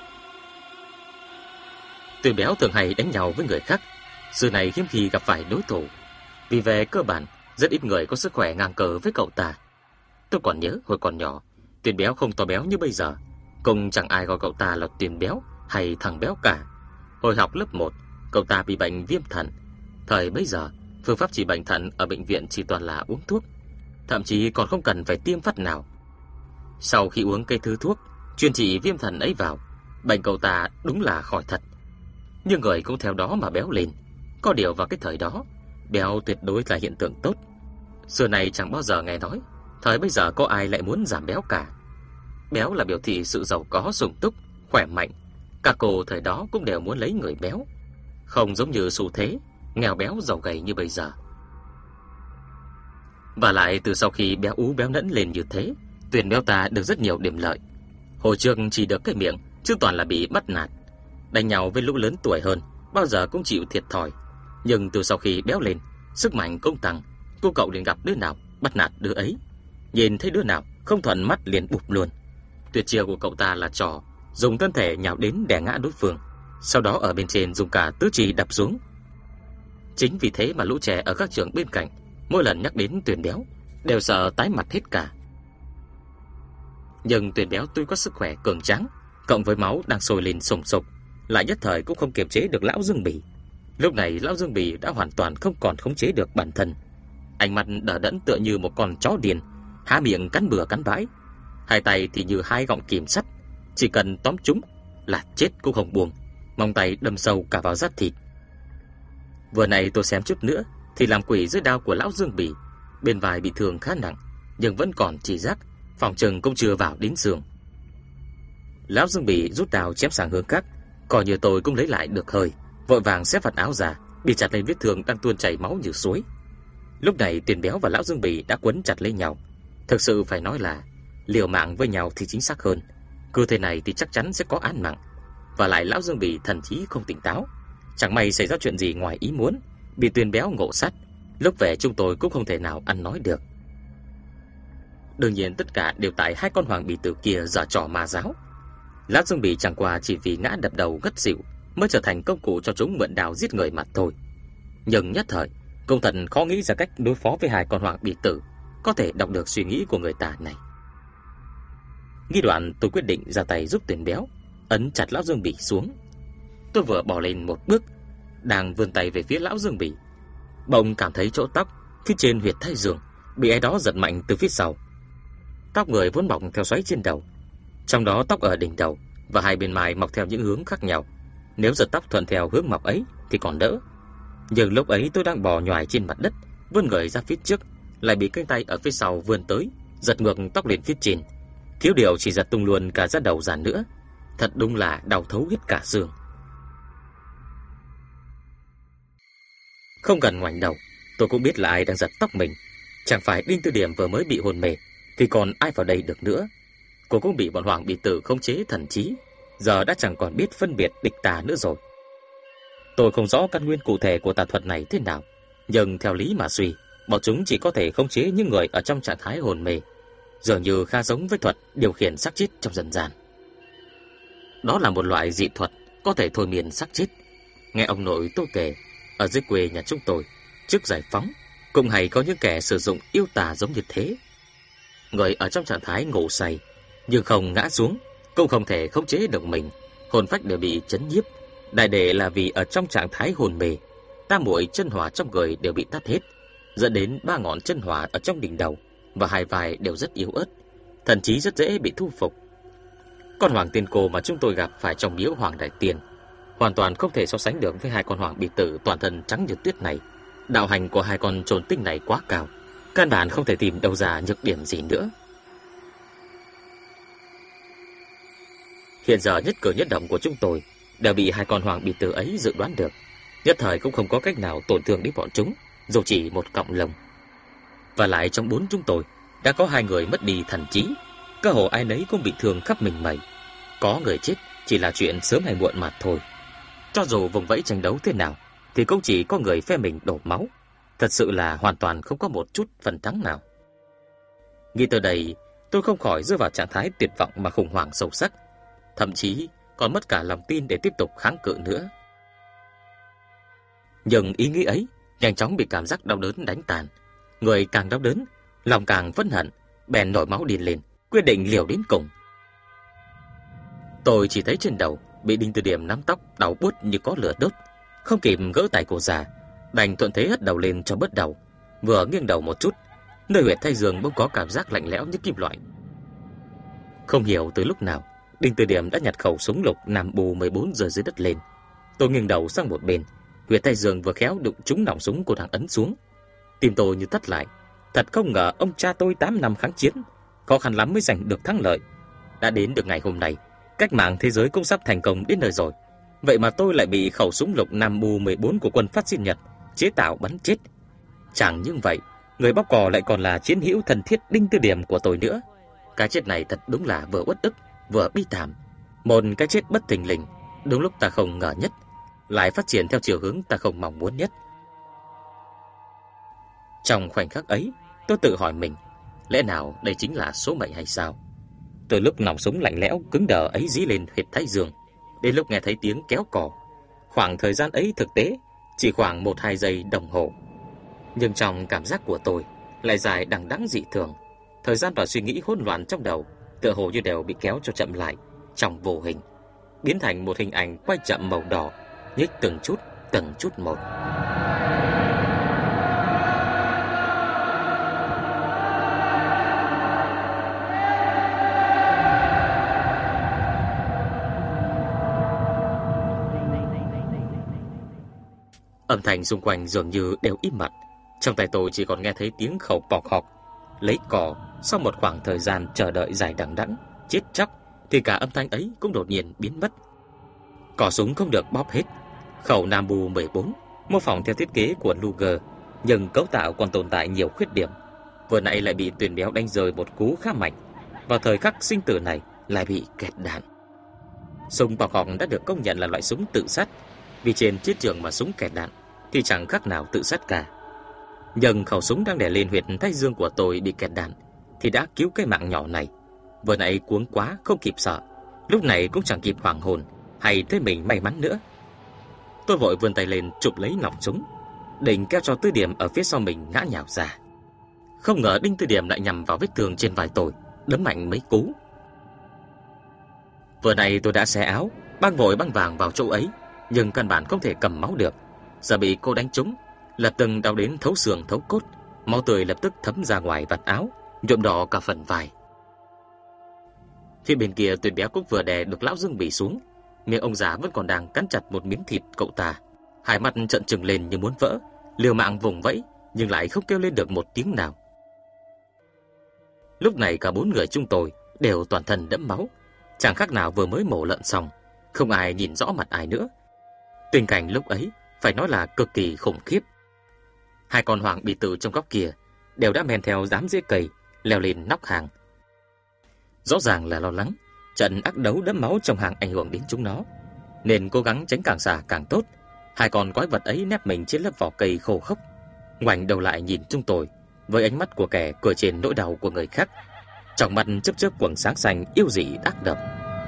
Tuyền Béo thường hay đánh nhau với người khác, xưa này hiếm khi gặp phải đối thủ, vì về cơ bản rất ít người có sức khỏe ngang cờ với cậu ta. Tôi còn nhớ hồi còn nhỏ, Tuyền Béo không to béo như bây giờ, cũng chẳng ai gọi cậu ta là Tuyền Béo hay thằng béo cả. Hồi học lớp một, cậu ta bị bệnh viêm thận. Thời bấy giờ, phương pháp trị bệnh thận ở bệnh viện chỉ toàn là uống thuốc, thậm chí còn không cần phải tiêm phát nào. Sau khi uống cây thứ thuốc chuyên trị viêm thận ấy vào, bệnh cậu ta đúng là khỏi thật. Nhưng người cũng theo đó mà béo lên. Có điều vào cái thời đó, béo tuyệt đối là hiện tượng tốt. Xưa này chẳng bao giờ nghe nói thời bây giờ có ai lại muốn giảm béo cả. Béo là biểu thị sự giàu có sung túc, khỏe mạnh. Các cô thời đó cũng đều muốn lấy người béo, không giống như xu thế nghèo béo giàu gầy như bây giờ. Và lại từ sau khi béo ú béo nẫn lên như thế, Tuyền Béo ta được rất nhiều điểm lợi. Hồi trước chỉ được cái miệng, chứ toàn là bị bắt nạt. Đánh nhau với lũ lớn tuổi hơn, bao giờ cũng chịu thiệt thòi. Nhưng từ sau khi béo lên, sức mạnh cũng tăng. Cô cậu liền gặp đứa nào bắt nạt đứa ấy, nhìn thấy đứa nào không thuận mắt liền bụp luôn. Tuyệt chiêu của cậu ta là trò dùng thân thể nhào đến đè ngã đối phương, sau đó ở bên trên dùng cả tứ chi đập xuống. Chính vì thế mà lũ trẻ ở các trường bên cạnh mỗi lần nhắc đến Tuyền Béo đều sợ tái mặt hết cả. Nhưng Tuyền Béo tuy có sức khỏe cường tráng, cộng với máu đang sôi lên sùng sục, lại nhất thời cũng không kiềm chế được lão Dương Bỉ. Lúc này lão Dương Bỉ đã hoàn toàn không còn khống chế được bản thân. Ánh mắt đờ đẫn tựa như một con chó điên, há miệng cắn bừa cắn bãi, hai tay thì như hai gọng kìm sắt, chỉ cần tóm chúng là chết cũng không buông, móng tay đâm sâu cả vào da thịt. Vừa nãy tôi xem chút nữa thì làm quỷ dưới đao của lão Dương Bỉ, bên vai bị thương khá nặng, nhưng vẫn còn chỉ giác, phòng chừng cũng chưa vào đến xương. Lão Dương Bỉ rút đao chém sang hướng khác, coi như tôi cũng lấy lại được hơi, vội vàng xếp vạt áo ra, bị chặt lên vết thương đang tuôn chảy máu như suối. Lúc này Tuyền Béo và lão Dương Bỉ đã quấn chặt lấy nhau. Thực sự phải nói là liều mạng với nhau thì chính xác hơn. Cứ thế này thì chắc chắn sẽ có án mạng. Và lại lão Dương Bỉ thần trí không tỉnh táo, chẳng may xảy ra chuyện gì ngoài ý muốn, bị Tuyền Béo ngộ sát, lúc về chúng tôi cũng không thể nào ăn nói được. Đương nhiên tất cả đều tại hai con hoàng bì tử kia giở trò ma giáo. Lão Dương Bỉ chẳng qua chỉ vì ngã đập đầu ngất xỉu mới trở thành công cụ cho chúng mượn đao giết người mà thôi. Nhưng nhất thời công thần khó nghĩ ra cách đối phó với hai con hoàng bì tử có thể đọc được suy nghĩ của người ta này. Nghĩ đoạn, tôi quyết định ra tay giúp Tuyền Béo ấn chặt lão Dương Bỉ xuống. Tôi vừa bỏ lên một bước, đang vươn tay về phía lão Dương Bỉ, bỗng cảm thấy chỗ tóc phía trên huyệt thái dương bị ai đó giật mạnh từ phía sau. Tóc người vốn mọc theo xoáy trên đầu, trong đó tóc ở đỉnh đầu và hai bên mai mọc theo những hướng khác nhau. Nếu giật tóc thuận theo hướng mọc ấy thì còn đỡ, nhưng lúc ấy tôi đang bò nhoài trên mặt đất, vươn người ra phía trước, lại bị cánh tay ở phía sau vươn tới giật ngược tóc lên phía trên, thiếu điều chỉ giật tung luôn cả da đầu ra nữa. Thật đúng là đau thấu hết cả xương. Không cần ngoảnh đầu, tôi cũng biết là ai đang giật tóc mình. Chẳng phải Đinh Tư Điểm vừa mới bị hôn mê thì còn ai vào đây được nữa. Cô cũng bị bọn hoàng bì tử khống chế thần trí, giờ đã chẳng còn biết phân biệt địch tà nữa rồi. Tôi không rõ căn nguyên cụ thể của tà thuật này thế nào, nhưng theo lý mà suy, bọn chúng chỉ có thể khống chế những người ở trong trạng thái hồn mê, dường như khá giống với thuật điều khiển xác chết trong dân gian. Đó là một loại dị thuật có thể thôi miên xác chết. Nghe ông nội tôi kể, ở dưới quê nhà chúng tôi, trước giải phóng, cũng hay có những kẻ sử dụng yêu tà giống như thế. Người ở trong trạng thái ngủ say, nhưng không ngã xuống, cũng không thể khống chế được mình, hồn phách đều bị chấn nhiếp. Đại để là vì ở trong trạng thái hồn mê, tam muội chân hỏa trong người đều bị tắt hết, dẫn đến ba ngọn chân hỏa ở trong đỉnh đầu và hai vai đều rất yếu ớt, thần trí rất dễ bị thu phục. Con hoàng tiên cô mà chúng tôi gặp phải trong miếu Hoàng Đại Tiên hoàn toàn không thể so sánh được với hai con hoàng bì tử toàn thân trắng như tuyết này. Đạo hành của hai con trồn tinh này quá cao, căn bản không thể tìm đâu ra nhược điểm gì nữa. Hiện giờ nhất cử nhất động của chúng tôi đều bị hai con hoàng bì tử ấy dự đoán được, nhất thời cũng không có cách nào tổn thương đến bọn chúng, dù chỉ một cọng lông. Và lại trong bốn chúng tôi đã có hai người mất đi thần trí, cơ hồ ai nấy cũng bị thương khắp mình mẩy. Có người chết chỉ là chuyện sớm hay muộn mà thôi. Cho dù vùng vẫy tranh đấu thế nào thì cũng chỉ có người phe mình đổ máu, thật sự là hoàn toàn không có một chút phần thắng nào. Nghĩ tới đây, tôi không khỏi rơi vào trạng thái tuyệt vọng mà khủng hoảng sâu sắc, thậm chí còn mất cả lòng tin để tiếp tục kháng cự nữa. Nhưng ý nghĩ ấy nhanh chóng bị cảm giác đau đớn đánh tàn. Người càng đau đớn, lòng càng phẫn hận, bèn nổi máu điên lên, quyết định liều đến cùng. Tôi chỉ thấy trên đầu bị Đinh Tư Điểm nắm tóc đau buốt như có lửa đốt, không kịp gỡ tay cô ra, đành thuận thế hất đầu lên cho bớt đau. Vừa nghiêng đầu một chút, nơi huyệt thái dương bỗng có cảm giác lạnh lẽo như kim loại. Không hiểu từ lúc nào, Đinh Tư Điểm đã nhặt khẩu súng lục Nam Bu mười bốn rơi dưới đất lên. Tôi nghiêng đầu sang một bên, huyệt thái dương vừa khéo đụng trúng nòng súng cô đang ấn xuống. Tim tôi như thắt lại, thật không ngờ ông cha tôi tám năm kháng chiến, khó khăn lắm mới giành được thắng lợi. Đã đến được ngày hôm nay, cách mạng thế giới cũng sắp thành công đến nơi rồi, vậy mà tôi lại bị khẩu súng lục Nam Bu mười bốn của quân phát xít Nhật chế tạo bắn chết. Chẳng những vậy, người bóp cò lại còn là chiến hữu thân thiết Đinh Tư Điểm của tôi nữa. Cái chết này thật đúng là vừa uất ức vừa bi thảm, một cái chết bất thình lình, đúng lúc ta không ngờ nhất, lại phát triển theo chiều hướng ta không mong muốn nhất. Trong khoảnh khắc ấy, tôi tự hỏi mình, lẽ nào đây chính là số mệnh hay sao? Từ lúc nòng súng lạnh lẽo cứng đờ ấy dí lên huyệt thái dương, đến lúc nghe thấy tiếng kéo cò, khoảng thời gian ấy thực tế chỉ khoảng một hai giây đồng hồ. Nhưng trong cảm giác của tôi lại dài đằng đẵng dị thường. Thời gian và suy nghĩ hỗn loạn trong đầu tựa hồ như đều bị kéo cho chậm lại trong vô hình, biến thành một hình ảnh quay chậm màu đỏ, nhích từng chút, từng chút một. Âm thanh xung quanh dường như đều im bặt. Trong tay tôi chỉ còn nghe thấy tiếng khẩu pọc học lấy cò. Sau một khoảng thời gian chờ đợi dài đằng đẵng, chết chóc, thì cả âm thanh ấy cũng đột nhiên biến mất. Cò súng không được bóp hết. Khẩu Nambu mười bốn mô phỏng theo thiết kế của Luger, nhưng cấu tạo còn tồn tại nhiều khuyết điểm. Vừa nãy lại bị Tuyền Béo đánh rơi một cú khá mạnh. Vào thời khắc sinh tử này lại bị kẹt đạn. Súng pọc học đã được công nhận là loại súng tự sát, vì trên chiến trường mà súng kẹt đạn thì chẳng khác nào tự sát cả. Nhưng khẩu súng đang đè lên huyệt thái dương của tôi bị kẹt đạn thì đã cứu cái mạng nhỏ này. Vừa nãy cuống quá không kịp sợ, lúc này cũng chẳng kịp hoảng hồn hay thấy mình may mắn nữa. Tôi vội vươn tay lên chụp lấy nòng súng, định kéo cho Tư Điểm ở phía sau mình ngã nhào ra. Không ngờ đinh Tư Điểm lại nhằm vào vết thương trên vai tôi, đấm mạnh mấy cú. Vừa nãy tôi đã xé áo, băng vội băng vàng vào chỗ ấy, nhưng căn bản không thể cầm máu được. Giờ bị cô đánh trúng, lập tức đau đến thấu xương thấu cốt, máu tươi lập tức thấm ra ngoài vạt áo, nhuộm đỏ cả phần vai. Phía bên kia Tuyền Béo cũng vừa đè được lão Dương Bỉ xuống, miệng ông già vẫn còn đang cắn chặt một miếng thịt cậu ta, hai mắt trợn trừng lên như muốn vỡ, liều mạng vùng vẫy nhưng lại không kêu lên được một tiếng nào. Lúc này cả bốn người chúng tôi đều toàn thân đẫm máu, chẳng khác nào vừa mới mổ lợn xong, không ai nhìn rõ mặt ai nữa. Tình cảnh lúc ấy phải nói là cực kỳ khủng khiếp. Hai con hoàng bì tử trong góc kia đều đã men theo đám rễ cây leo lên nóc hàng. Rõ ràng là lo lắng trận ác đấu đẫm máu trong hàng ảnh hưởng đến chúng nó, nên cố gắng tránh càng xa càng tốt. Hai con quái vật ấy nép mình trên lớp vỏ cây khô khốc, ngoảnh đầu lại nhìn chúng tôi với ánh mắt của kẻ cười trên nỗi đau của người khác, trong mắt chớp chớp quầng sáng xanh yêu dị ác độc.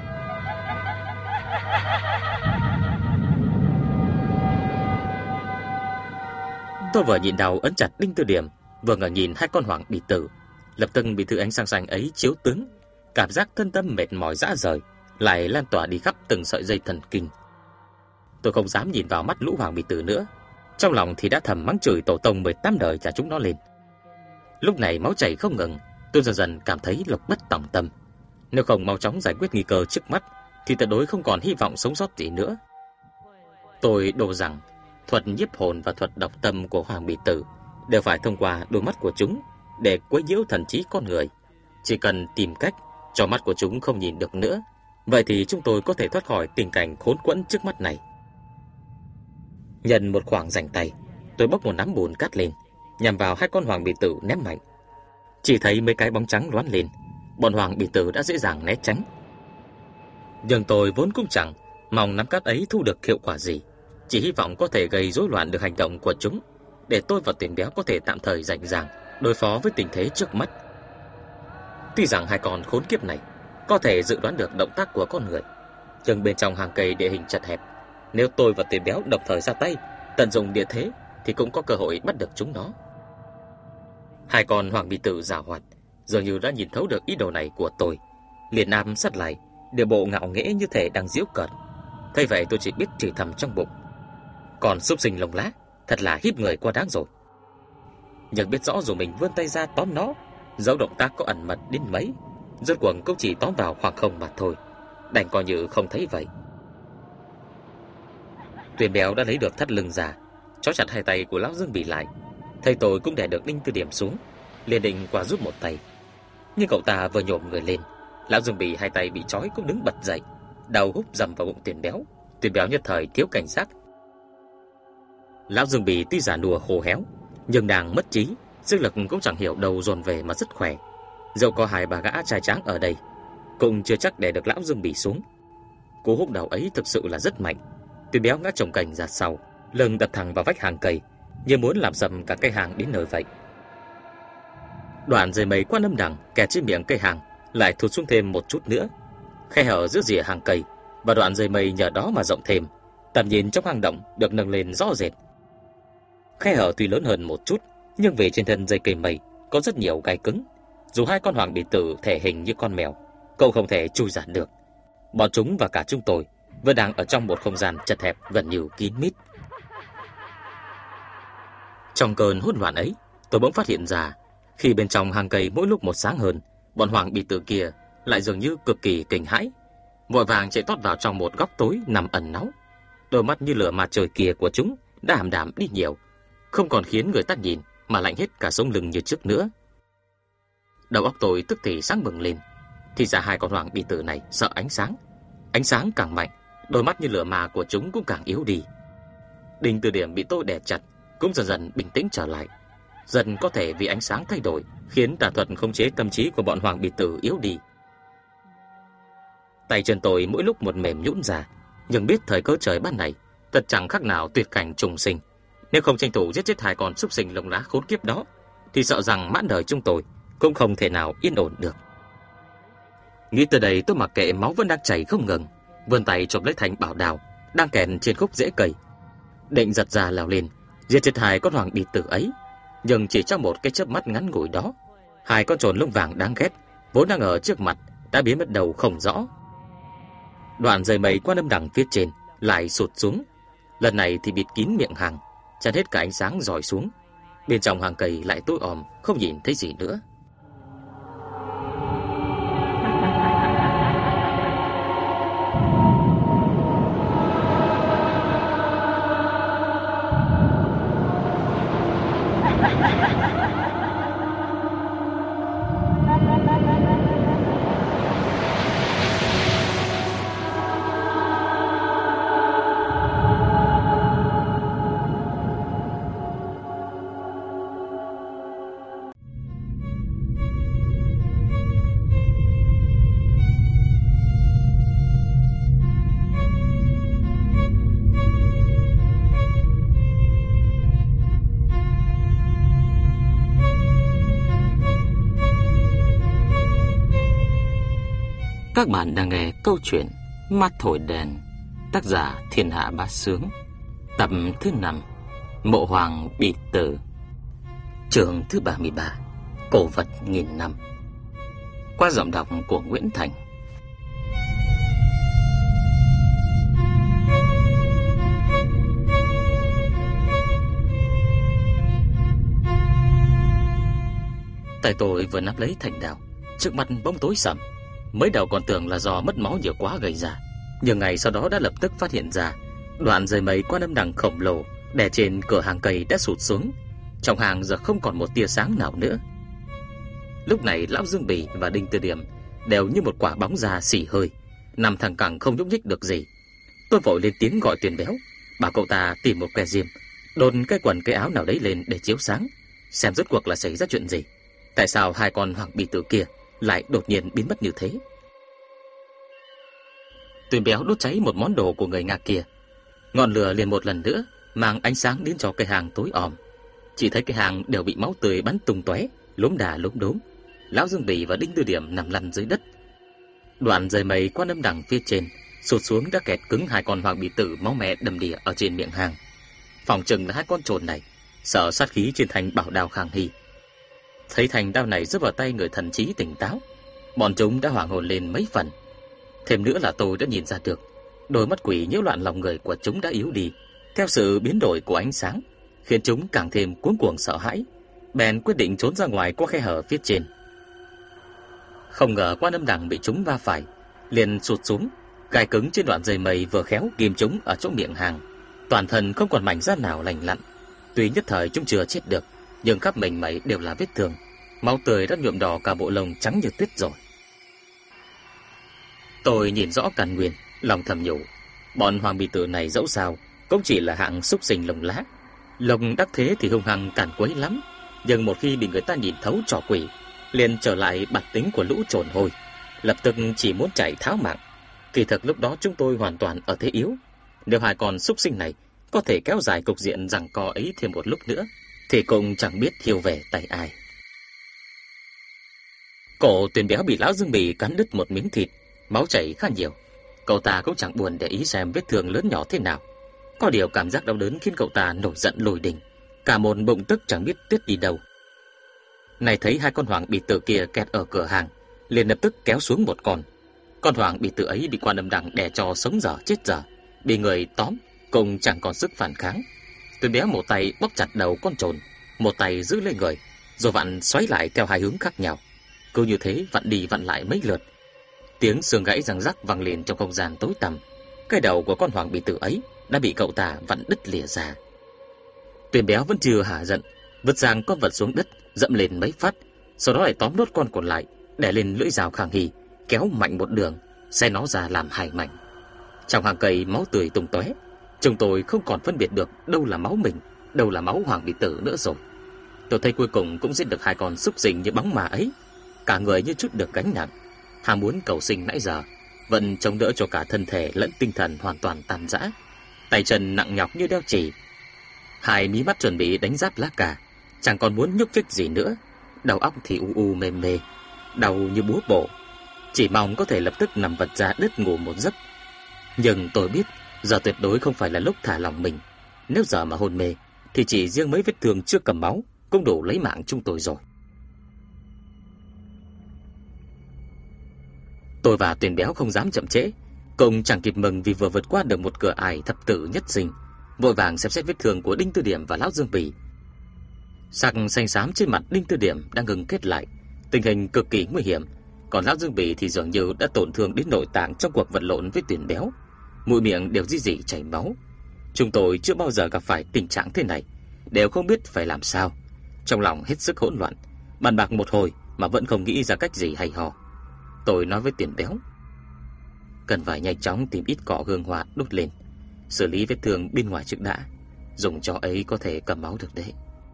Tôi vừa nhịn đau ấn chặt đinh Tư Điểm, vừa ngẩng nhìn hai con hoàng bì tử, lập tức bị thứ ánh sáng xanh ấy chiếu tướng, cảm giác thân tâm mệt mỏi rã rời lại lan tỏa đi khắp từng sợi dây thần kinh. Tôi không dám nhìn vào mắt lũ hoàng bì tử nữa, trong lòng thì đã thầm mắng chửi tổ tông mười tám đời trả chúng nó lên. Lúc này máu chảy không ngừng, tôi dần dần cảm thấy lộc bất tòng tâm. Nếu không mau chóng giải quyết nghi cơ trước mắt thì tuyệt đối không còn hy vọng sống sót gì nữa. Tôi đồ rằng thuật nhiếp hồn và thuật đọc tâm của hoàng bì tử đều phải thông qua đôi mắt của chúng để quấy nhiễu thần trí con người. Chỉ cần tìm cách cho mắt của chúng không nhìn được nữa, vậy thì chúng tôi có thể thoát khỏi tình cảnh khốn quẫn trước mắt này. Nhân một khoảng rảnh tay, tôi bốc một nắm bùn cát lên, nhằm vào hai con hoàng bì tử ném mạnh. Chỉ thấy mấy cái bóng trắng loáng lên, bọn hoàng bì tử đã dễ dàng né tránh. Nhưng tôi vốn cũng chẳng mong nắm cát ấy thu được hiệu quả gì, chỉ hy vọng có thể gây rối loạn được hành động của chúng, để tôi và Tuyền Béo có thể tạm thời rảnh rang đối phó với tình thế trước mắt. Tuy rằng hai con khốn kiếp này có thể dự đoán được động tác của con người, nhưng bên trong hàng cây địa hình chật hẹp, nếu tôi và Tuyền Béo đồng thời ra tay tận dụng địa thế thì cũng có cơ hội bắt được chúng nó. Hai con hoàng bì tử giảo hoạt dường như đã nhìn thấu được ý đồ này của tôi, liền ám sát lại, điệu bộ ngạo nghễ như thể đang giễu cợt. Thay vậy tôi chỉ biết chửi thầm trong bụng, còn súc sinh lông lá, thật là hiếp người quá đáng rồi. Nhưng biết rõ dù mình vươn tay ra tóm nó, dẫu động tác có ẩn mật đến mấy, rốt cuộc cũng chỉ tóm vào khoảng không mà thôi, đành coi như không thấy vậy. Tuyền Béo đã lấy được thắt lưng ra, trói chặt hai tay của lão Dương Bỉ lại. Thầy tôi cũng đè được đinh Tư Điểm xuống, liền định qua giúp một tay. Nhưng cậu ta vừa nhổm người lên, lão Dương Bỉ hai tay bị trói cũng đứng bật dậy, đầu húc dầm vào bụng Tuyền Béo. Tuyền Béo nhất thời thiếu cảnh giác. Lão Dương Bỉ tuy già nua khô héo, nhưng đang mất trí, sức lực cũng chẳng hiểu đâu dồn về mà rất khỏe. Dẫu có hai bà gã trai tráng ở đây, cũng chưa chắc để được lão Dương Bỉ xuống. Cú húc đầu ấy thực sự là rất mạnh. Tuyền Béo ngã chồng cành ra sau, lưng đập thẳng vào vách hàng cây, như muốn làm sầm cả cây hàng đến nơi vậy. Đoạn dây mây qua nâm đằng kẹt trên miệng cây hàng lại thụt xuống thêm một chút nữa. Khe hở giữa rìa hàng cây và đoạn dây mây nhờ đó mà rộng thêm, tầm nhìn trong hang động được nâng lên rõ rệt. Khe hở tuy lớn hơn một chút, nhưng vì trên thân dây cây mây có rất nhiều gai cứng, dù hai con hoàng bì tử thể hình như con mèo cũng không thể chui ra được. Bọn chúng và cả chúng tôi vẫn đang ở trong một không gian chật hẹp gần như kín mít. Trong cơn hỗn loạn ấy, tôi bỗng phát hiện ra, khi bên trong hàng cây mỗi lúc một sáng hơn, bọn hoàng bì tử kia lại dường như cực kỳ kinh hãi, vội vàng chạy tót vào trong một góc tối nằm ẩn náu. Đôi mắt như lửa mặt trời kia của chúng đã ảm đạm đi nhiều, không còn khiến người ta nhìn mà lạnh hết cả sống lưng như trước nữa. Đầu óc tôi tức thì sáng bừng lên, thì ra hai con hoàng bì tử này sợ ánh sáng. Ánh sáng càng mạnh, đôi mắt như lửa mà của chúng cũng càng yếu đi. Đinh Từ Điểm bị tôi đè chặt cũng dần dần bình tĩnh trở lại, dần có thể vì ánh sáng thay đổi khiến tà thuật khống chế tâm trí của bọn hoàng bì tử yếu đi. Tay chân tôi mỗi lúc một mềm nhũn ra, nhưng biết thời cơ trời ban này thật chẳng khác nào tuyệt cảnh trùng sinh. Nếu không tranh thủ giết chết hai con súc sinh lông lá khốn kiếp đó, thì sợ rằng mãn đời chúng tôi cũng không thể nào yên ổn được. Nghĩ từ đây, tôi mặc kệ máu vẫn đang chảy không ngừng, vươn tay chộp lấy thanh bảo đao đang kèn trên khúc rễ cây, định giật ra lao lên giết chết hai con hoàng bì tử ấy. Nhưng chỉ trong một cái chớp mắt ngắn ngủi đó, hai con trồn lông vàng đáng ghét vốn đang ở trước mặt đã biến mất đầu không rõ. Đoạn dây mây qua âm đằng phía trên lại sụt xuống, lần này thì bịt kín miệng hang, chặn hết cả ánh sáng rọi xuống. Bên trong hàng cây lại tối om, không nhìn thấy gì nữa. Các bạn đang nghe câu chuyện Mắt Thổi Đèn, tác giả Thiên Hạ Bá Sướng, tập thứ năm, Mộ Hoàng Bì Tử, chương thứ ba mươi ba, Cổ vật nghìn năm, qua giọng đọc của Nguyễn Thành. Tay tôi vừa nắm lấy thanh đao, trước mặt bỗng tối sầm. Mới đầu còn tưởng là do mất máu nhiều quá gây ra, nhưng ngày sau đó đã lập tức phát hiện ra đoạn dây mây qua âm đằng khổng lồ đè trên cửa hàng cây đã sụt xuống. Trong hàng giờ không còn một tia sáng nào nữa. Lúc này lão Dương Bì và Đinh Từ Điểm đều như một quả bóng da xì hơi, nằm thẳng cẳng không nhúc nhích được gì. Tôi vội lên tiếng gọi Tuyền Béo, bảo cậu ta tìm một que diêm, đôn cái quần cái áo nào đấy lên để chiếu sáng, xem rốt cuộc là xảy ra chuyện gì. Tại sao hai con hoàng bì tử kia lại đột nhiên biến mất như thế? Tuyền Béo đốt cháy một món đồ của người Nga kia. Ngọn lửa liền một lần nữa mang ánh sáng đến cho cái hàng tối om. Chỉ thấy cái hàng đều bị máu tươi bắn tung tóe, lốm đà lốm đốm. Lão Dương Bì và Đinh Từ Điểm nằm lăn dưới đất. Đoạn dây mây qua âm đằng phía trên sụt xuống đã kẹt cứng hai con hoàng bì tử máu me đầm đìa ở trên miệng hang. Phòng chừng là hai con trồn này sợ sát khí trên thanh bảo đao Khang Hy. Thấy thanh đao này rơi vào tay người thần trí tỉnh táo, bọn chúng đã hoảng hồn lên mấy phần. Thêm nữa là tôi đã nhìn ra được đôi mắt quỷ nhiễu loạn lòng người của chúng đã yếu đi theo sự biến đổi của ánh sáng, khiến chúng càng thêm cuống cuồng sợ hãi, bèn quyết định trốn ra ngoài qua khe hở phía trên. Không ngờ quan âm đằng bị chúng va phải, liền sụt xuống, gai cứng trên đoạn dây mây vừa khéo ghim chúng ở chỗ miệng hang, toàn thân không còn mảnh da nào lành lặn. Tuy nhất thời chúng chưa chết được, nhưng khắp mình mẩy đều là vết thương, máu tươi đã nhuộm đỏ cả bộ lông trắng như tuyết rồi. Tôi nhìn rõ căn nguyên, lòng thầm nhủ, bọn hoàng bì tử này dẫu sao cũng chỉ là hạng súc sinh lông lá. Lông đắc thế thì hung hăng càn quấy lắm, nhưng một khi bị người ta nhìn thấu trò quỷ, liền trở lại bản tính của lũ trồn hôi, lập tức chỉ muốn chạy tháo mạng. Kỳ thực lúc đó chúng tôi hoàn toàn ở thế yếu. Nếu hai con súc sinh này có thể kéo dài cục diện giằng co ấy thêm một lúc nữa, thì cũng chẳng biết thiêu về tay ai. Cổ Tuyền Béo bị lão Dương Bì cắn đứt một miếng thịt, máu chảy khá nhiều. Cậu ta cũng chẳng buồn để ý xem vết thương lớn nhỏ thế nào. Có điều cảm giác đau đớn khiến cậu ta nổi giận lôi đình, Cả một bụng tức chẳng biết tiết đi đâu. Này thấy hai con hoàng bị tử kia kẹt ở cửa hàng, liền lập tức kéo xuống một con. Con hoàng bị tử ấy bị Quan Âm Đằng đè cho sống dở chết dở, bị người tóm, cùng chẳng còn sức phản kháng. Tuyền Béo một tay bóp chặt đầu con trồn, một tay giữ lên người, rồi vặn xoáy lại theo hai hướng khác nhau. Cứ như thế vặn đi vặn lại mấy lượt. Tiếng xương gãy răng rắc vang lên trong không gian tối tăm. Cái đầu của con hoàng bị tử ấy đã bị cậu ta vặn đứt lìa ra. Tuyền Béo vẫn chưa hả giận, vứt giang con vật xuống đất, dẫm lên mấy phát, sau đó lại tóm nốt con còn lại, đè lên lưỡi dao khang hy, kéo mạnh một đường, xé nó ra làm hai mảnh. Trong hàng cây máu tươi tung tóe, chúng tôi không còn phân biệt được đâu là máu mình, đâu là máu hoàng bị tử nữa rồi. Tôi thấy cuối cùng cũng giết được hai con súc sinh như bóng ma ấy, cả người như chút được gánh nặng. Ham muốn cầu sinh nãy giờ vẫn chống đỡ cho cả thân thể lẫn tinh thần hoàn toàn tan rã, tay chân nặng nhọc như đeo chì, hai mí mắt chuẩn bị đánh giáp lá cà, chẳng còn muốn nhúc nhích gì nữa. Đầu óc thì u u mê mê, đau như búa bổ, chỉ mong có thể lập tức nằm vật ra đứt ngủ một giấc. Nhưng tôi biết giờ tuyệt đối không phải là lúc thả lòng mình. Nếu giờ mà hôn mê thì chỉ riêng mấy vết thương chưa cầm máu cũng đủ lấy mạng chúng tôi rồi. Tôi và Tuyền Béo không dám chậm trễ, cùng chẳng kịp mừng vì vừa vượt qua được một cửa ải thập tử nhất sinh, vội vàng xem xét vết thương của Đinh Tư Điểm và lão Dương Bỉ. Sắc xanh xám trên mặt Đinh Tư Điểm đang ngừng kết lại, tình hình cực kỳ nguy hiểm, còn lão Dương Bỉ thì dường như đã tổn thương đến nội tạng trong cuộc vật lộn với Tuyền Béo, mũi miệng đều rỉ rỉ chảy máu. Chúng tôi chưa bao giờ gặp phải tình trạng thế này, đều không biết phải làm sao, trong lòng hết sức hỗn loạn, bàn bạc một hồi mà vẫn không nghĩ ra cách gì hay ho. Tôi nói với Tuyền Béo, cần phải nhanh chóng tìm ít cỏ hương hoa đốt lên, xử lý vết thương bên ngoài trước đã, dùng cho ấy có thể cầm máu được đấy.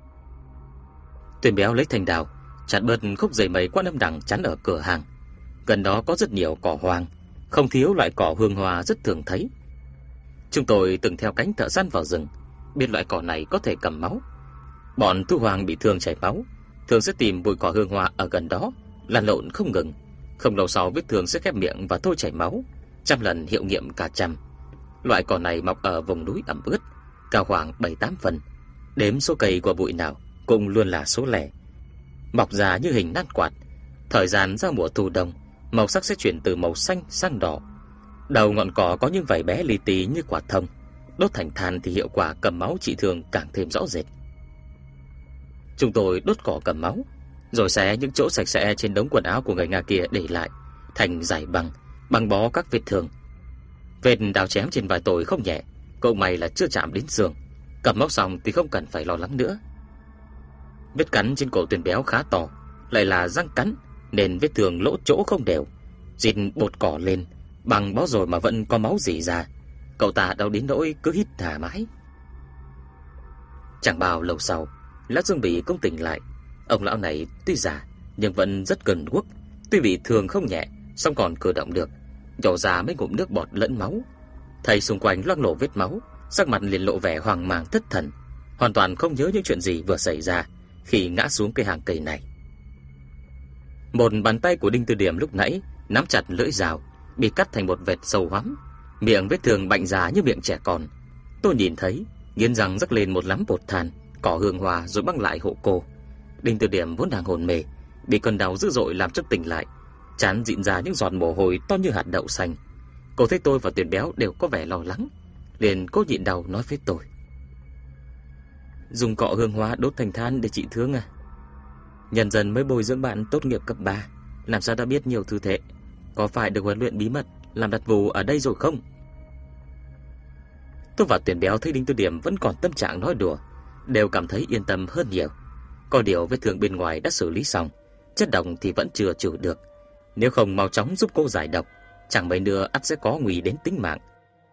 Tuyền Béo lấy thanh đào chặt bớt khúc dây mây Quan Âm Đằng chắn ở cửa hàng. Gần đó có rất nhiều cỏ hoang, không thiếu loại cỏ hương hoa rất thường thấy. Chúng tôi từng theo cánh thợ săn vào rừng, biết loại cỏ này có thể cầm máu. Bọn thu hoang bị thương chảy máu thường sẽ tìm bụi cỏ hương hoa ở gần đó, lăn lộn không ngừng. Không lâu sau vết thương sẽ khép miệng và thôi chảy máu, trăm lần hiệu nghiệm cả trăm. Loại cỏ này mọc ở vùng núi ẩm ướt, cao khoảng bảy tám phần. Đếm số cây của bụi nào cũng luôn là số lẻ, mọc ra như hình nát quạt. Thời gian ra mùa thu đông, màu sắc sẽ chuyển từ màu xanh sang đỏ. Đầu ngọn cỏ có những vảy bé li ti như quả thông, đốt thành than thì hiệu quả cầm máu trị thương càng thêm rõ rệt. Chúng tôi đốt cỏ cầm máu, rồi xé những chỗ sạch sẽ trên đống quần áo của người Nga kia để lại thành dải băng, băng bó các vết thương. Vết đào chém trên vai tôi không nhẹ, cậu may là chưa chạm đến xương. Cầm máu xong thì không cần phải lo lắng nữa. Vết cắn trên cổ Tuyền Béo khá to, lại là răng cắn nên vết thương lỗ chỗ không đều. Dịt bột cỏ lên, băng bó rồi mà vẫn có máu rỉ ra. Cậu ta đau đến nỗi cứ hít thả mãi. Chẳng bao lâu sau, lão Dương Bỉ cũng tỉnh lại. Ông lão này tuy già nhưng vẫn rất gần guốc, tuy bị thương không nhẹ, song còn cử động được, nhổ ra mấy ngụm nước bọt lẫn máu. Thầy xung quanh loang lổ vết máu, sắc mặt liền lộ vẻ hoang mang thất thần, hoàn toàn không nhớ những chuyện gì vừa xảy ra khi ngã xuống cây hàng cây này. Một bàn tay của Đinh Tư Điểm lúc nãy nắm chặt lưỡi dao, bị cắt thành một vệt sâu hoắm, miệng vết thương bạnh già như miệng trẻ con. Tôi nhìn thấy, nghiến răng rắc lên một lắm bột than, cỏ hương hoa rồi băng lại hộ cô. Đinh Tư Điểm vốn đang hồn mê, bị cơn đau dữ dội làm cho tỉnh lại, trán dịn ra những giọt mồ hôi to như hạt đậu xanh. Cô thấy tôi và Tuyền Béo đều có vẻ lo lắng, liền cố nhịn đau nói với tôi, dùng cọ hương hoa đốt thành than để trị thương à? Nhân dân mới bồi dưỡng bạn tốt nghiệp cấp ba, làm sao đã biết nhiều thứ thế? Có phải được huấn luyện bí mật làm đặt vù ở đây rồi không? Tôi và Tuyền Béo thấy Đinh Tư Điểm vẫn còn tâm trạng nói đùa, đều cảm thấy yên tâm hơn nhiều. Có điều vết thương bên ngoài đã xử lý xong, chất độc thì vẫn chưa trừ được. Nếu không mau chóng giúp cô giải độc, chẳng mấy nữa ắt sẽ có nguy đến tính mạng.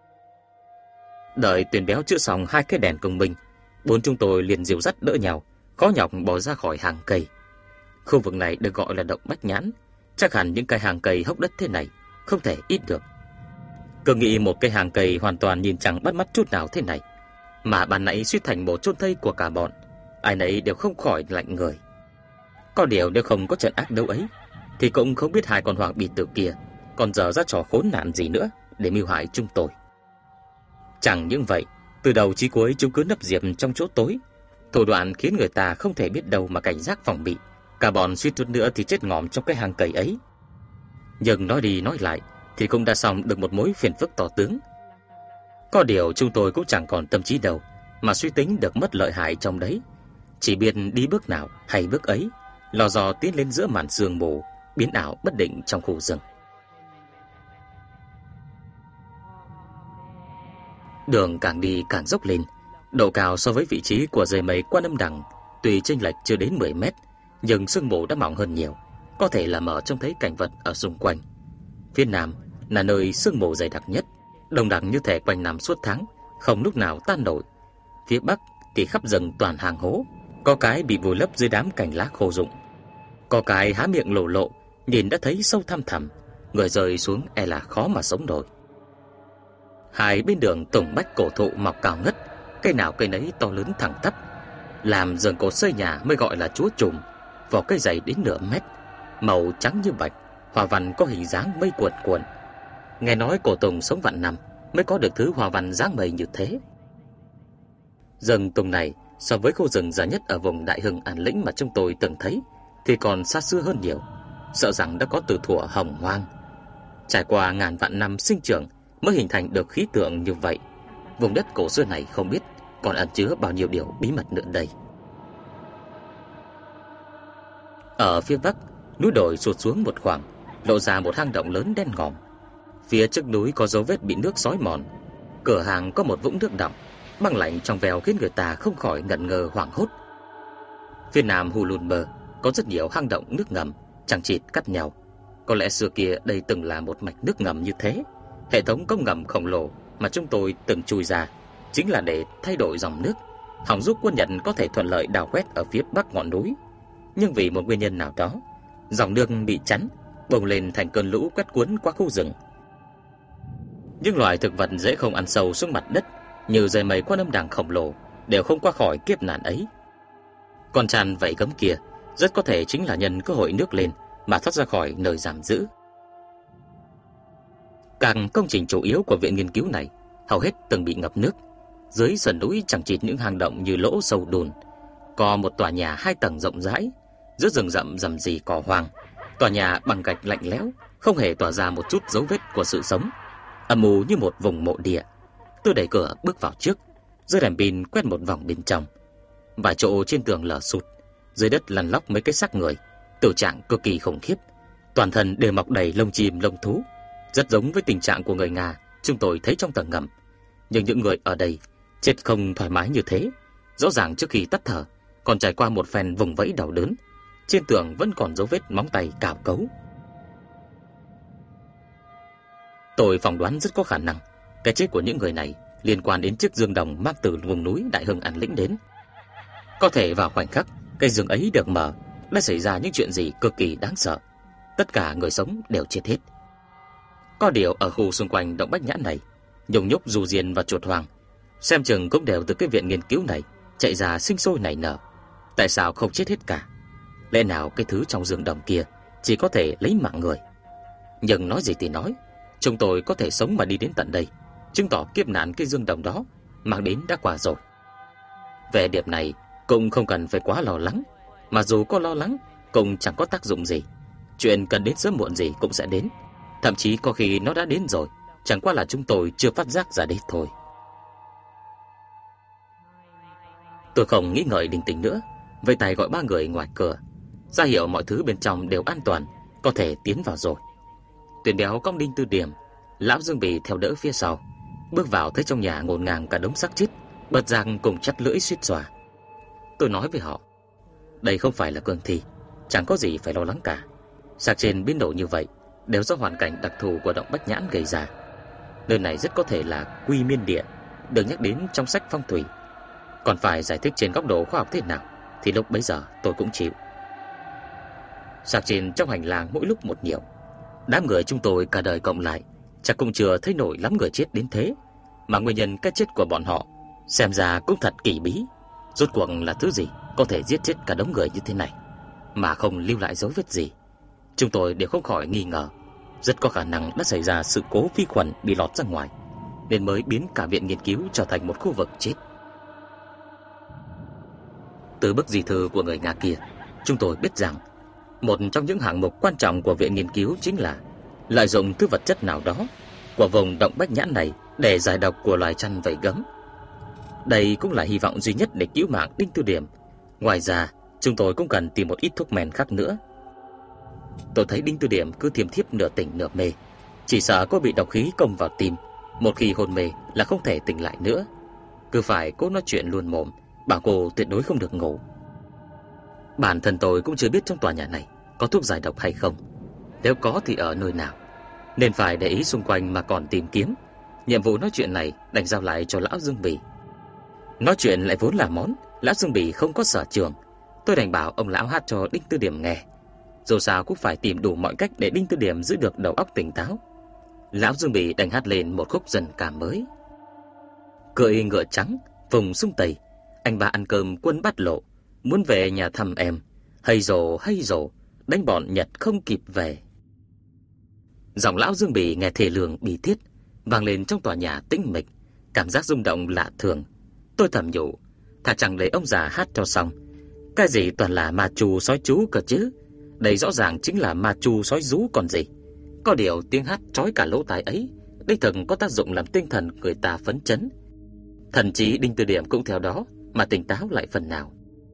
Đợi Tuyền Béo chữa xong hai cái đèn công minh, bốn chúng tôi liền dìu dắt đỡ nhau, khó nhọc bỏ ra khỏi hàng cây. Khu vực này được gọi là động Bách Nhãn, chắc hẳn những cây hàng cây hốc đất thế này không thể ít được. Cứ nghĩ một cây hàng cây hoàn toàn nhìn chẳng bắt mắt chút nào thế này, mà ban nãy suýt thành một chôn thây của cả bọn, ai nấy đều không khỏi lạnh người. Có điều nếu không có trận ác đấu ấy, thì cũng không biết hai con hoàng bì tử kia còn dở ra trò khốn nạn gì nữa để mưu hại chúng tôi. Chẳng những vậy, từ đầu chí cuối chúng cứ nấp diệp trong chỗ tối, Thủ đoạn khiến người ta không thể biết đâu mà cảnh giác phòng bị. Cả bọn suýt chút nữa thì chết ngòm trong cái hang cầy ấy. Nhưng nói đi nói lại thì cũng đã xong được một mối phiền phức to tướng. Có điều chúng tôi cũng chẳng còn tâm trí đâu mà suy tính được mất lợi hại trong đấy. Chỉ biết đi bước nào hay bước ấy, lò dò tiến lên giữa màn sương mù biến ảo bất định trong khu rừng. Đường càng đi càng dốc lên. Độ cao so với vị trí của dãy mây Quan Âm Đằng tuy chênh lệch chưa đến mười mét, nhưng sương mù đã mỏng hơn nhiều, có thể là mở trông thấy cảnh vật ở xung quanh. Phía nam là nơi sương mù dày đặc nhất, đồng đặc như thể quanh năm suốt tháng, không lúc nào tan nổi. Phía bắc thì khắp rừng toàn hang hố, có cái bị vùi lấp dưới đám cành lá khô rụng, có cái há miệng lồ lộ, nhìn đã thấy sâu thăm thẳm, người rơi xuống e là khó mà sống nổi. Hai bên đường tùng bách cổ thụ mọc cao ngất, cây nào cây nấy to lớn thẳng tắp, làm giường cột xây nhà mới gọi là chúa trùm. Vỏ cây dày đến nửa mét, màu trắng như bạch, hoa văn có hình dáng mây cuộn cuộn. Nghe nói cổ tùng sống vạn năm mới có được thứ hoa văn dáng mây như thế. Rừng tùng này so với khu rừng già nhất ở vùng Đại Hưng An Lĩnh mà chúng tôi từng thấy thì còn xa xưa hơn nhiều, sợ rằng đã có từ thuở hồng hoang. Trải qua ngàn vạn năm sinh trưởng mới hình thành được khí tượng như vậy. Vùng đất cổ xưa này không biết còn ẩn chứa bao nhiêu điều bí mật nữa đây. Ở phía bắc, núi đồi sụt xuống một khoảng, lộ ra một hang động lớn đen ngòm. Phía trước núi có dấu vết bị nước xói mòn. Cửa hàng có một vũng nước đọng, băng lạnh trong veo khiến người ta không khỏi ngẩn ngơ hoảng hốt. Phía nam Hulun Mơ có rất nhiều hang động nước ngầm chằng chịt cắt nhau. Có lẽ xưa kia đây từng là một mạch nước ngầm như thế. Hệ thống cống ngầm khổng lồ mà chúng tôi từng chui ra chính là để thay đổi dòng nước, hòng giúp quân Nhật có thể thuận lợi đào quét ở phía bắc ngọn núi. Nhưng vì một nguyên nhân nào đó, dòng nước bị chắn, bùng lên thành cơn lũ quét cuốn qua khu rừng. Những loài thực vật dễ không ăn sâu xuống mặt đất như dãy mây Quan Âm Đằng khổng lồ đều không qua khỏi kiếp nạn ấy. Con tràn vảy gấm kia rất có thể chính là nhân cơ hội nước lên mà thoát ra khỏi nơi giam giữ. Các công trình chủ yếu của viện nghiên cứu này hầu hết từng bị ngập nước. Dưới sườn núi chẳng chịt những hang động như lỗ sâu đùn. Có một tòa nhà hai tầng rộng rãi, giữa rừng rậm rầm rì cỏ hoang. Tòa nhà bằng gạch lạnh lẽo, không hề tỏa ra một chút dấu vết của sự sống, âm u như một vùng mộ địa. Tôi đẩy cửa bước vào trước, giơ đèn pin quét một vòng bên trong. Vài chỗ trên tường lở sụt, dưới đất lăn lóc mấy cái xác người, tình trạng cực kỳ khủng khiếp, toàn thân đều mọc đầy lông chim lông thú, rất giống với tình trạng của người Nga chúng tôi thấy trong tầng ngầm. Nhưng những người ở đây chết không thoải mái như thế, rõ ràng trước khi tắt thở còn trải qua một phen vùng vẫy đau đớn. Trên tường vẫn còn dấu vết móng tay cào cấu. Tôi phỏng đoán rất có khả năng cái chết của những người này liên quan đến chiếc dương đồng mang từ vùng núi Đại Hưng An Lĩnh đến. Có thể vào khoảnh khắc cây dương ấy được mở, đã xảy ra những chuyện gì cực kỳ đáng sợ. Tất cả người sống đều chết hết. Có điều ở khu xung quanh động Bách Nhãn này, nhung nhúc du diên và chuột hoàng xem chừng cũng đều từ cái viện nghiên cứu này chạy ra sinh sôi nảy nở. Tại sao không chết hết cả? Lẽ nào cái thứ trong dương đồng kia chỉ có thể lấy mạng người? Nhưng nói gì thì nói, chúng tôi có thể sống mà đi đến tận đây, chứng tỏ kiếp nạn cái dương đồng đó mang đến đã qua rồi. Về điểm này cũng không cần phải quá lo lắng, mà dù có lo lắng cũng chẳng có tác dụng gì. Chuyện cần đến sớm muộn gì cũng sẽ đến. Thậm chí có khi nó đã đến rồi, chẳng qua là chúng tôi chưa phát giác ra đấy thôi. Tôi không nghĩ ngợi đình tình nữa, vẫy tay gọi ba người ngoài cửa, ra hiệu mọi thứ bên trong đều an toàn, có thể tiến vào rồi. Tuyển Béo cong đinh Tư Điểm, lão Dương Bì theo đỡ phía sau. Bước vào thấy trong nhà ngổn ngang cả đống xác chết, bật giang cùng chắt lưỡi suýt xòa. Tôi nói với họ, đây không phải là cương thi, chẳng có gì phải lo lắng cả. Xác trên biến đổi như vậy đều do hoàn cảnh đặc thù của động Bách Nhãn gây ra. Nơi này rất có thể là Quy Miên Địa, được nhắc đến trong sách phong thủy. Còn phải giải thích trên góc độ khoa học thế nào thì lúc bấy giờ tôi cũng chịu. Xác trên trong hành lang mỗi lúc một nhiều. Đám người chúng tôi cả đời cộng lại chắc cũng chưa thấy nổi lắm người chết đến thế. Mà nguyên nhân cái chết của bọn họ xem ra cũng thật kỳ bí. Rốt cuộc là thứ gì có thể giết chết cả đống người như thế này mà không lưu lại dấu vết gì? Chúng tôi đều không khỏi nghi ngờ, rất có khả năng đã xảy ra sự cố vi khuẩn bị lọt ra ngoài, nên mới biến cả viện nghiên cứu trở thành một khu vực chết. Từ bức di thư của người Nga kia, chúng tôi biết rằng một trong những hạng mục quan trọng của viện nghiên cứu chính là lợi dụng thứ vật chất nào đó của vùng động Bách Nhãn này để giải độc của loài chăn vảy gấm. Đây cũng là hy vọng duy nhất để cứu mạng Đinh Tư Điểm. Ngoài ra, chúng tôi cũng cần tìm một ít thuốc men khác nữa. Tôi thấy Đinh Tư Điểm cứ thiêm thiếp nửa tỉnh nửa mê, chỉ sợ cô bị độc khí công vào tim, một khi hôn mê là không thể tỉnh lại nữa. Cứ phải cố nói chuyện luôn mồm, bảo cô tuyệt đối không được ngủ. Bản thân tôi cũng chưa biết trong tòa nhà này có thuốc giải độc hay không, nếu có thì ở nơi nào, nên phải để ý xung quanh mà còn tìm kiếm. Nhiệm vụ nói chuyện này đành giao lại cho lão Dương Bỉ. Nói chuyện lại vốn là món lão Dương Bỉ không có sở trường, tôi đành bảo ông lão hát cho Đinh Tư Điểm nghe. Dù sao cũng phải tìm đủ mọi cách để Đinh Tư Điểm giữ được đầu óc tỉnh táo. Lão Dương Bỉ đành hát lên một khúc dân ca mới. Cưỡi ngựa trắng vùng sông Tây, anh ba ăn cơm quân bắt lộ, muốn về nhà thăm em, hay rồ hay rồ, đánh bọn Nhật không kịp về. Giọng lão Dương Bỉ nghe thề lương bi thiết vang lên trong tòa nhà tĩnh mịch, cảm giác rung động lạ thường. Tôi thầm nhủ, thà chẳng để ông già hát cho xong. Cái gì toàn là ma chu sói chú cơ chứ, đây rõ ràng chính là ma chu sói rú còn gì. Có điều tiếng hát trói cả lỗ tai ấy đích thực có tác dụng làm tinh thần người ta phấn chấn. Thần trí Đinh Tư Điểm cũng theo đó mà tỉnh táo lại phần nào.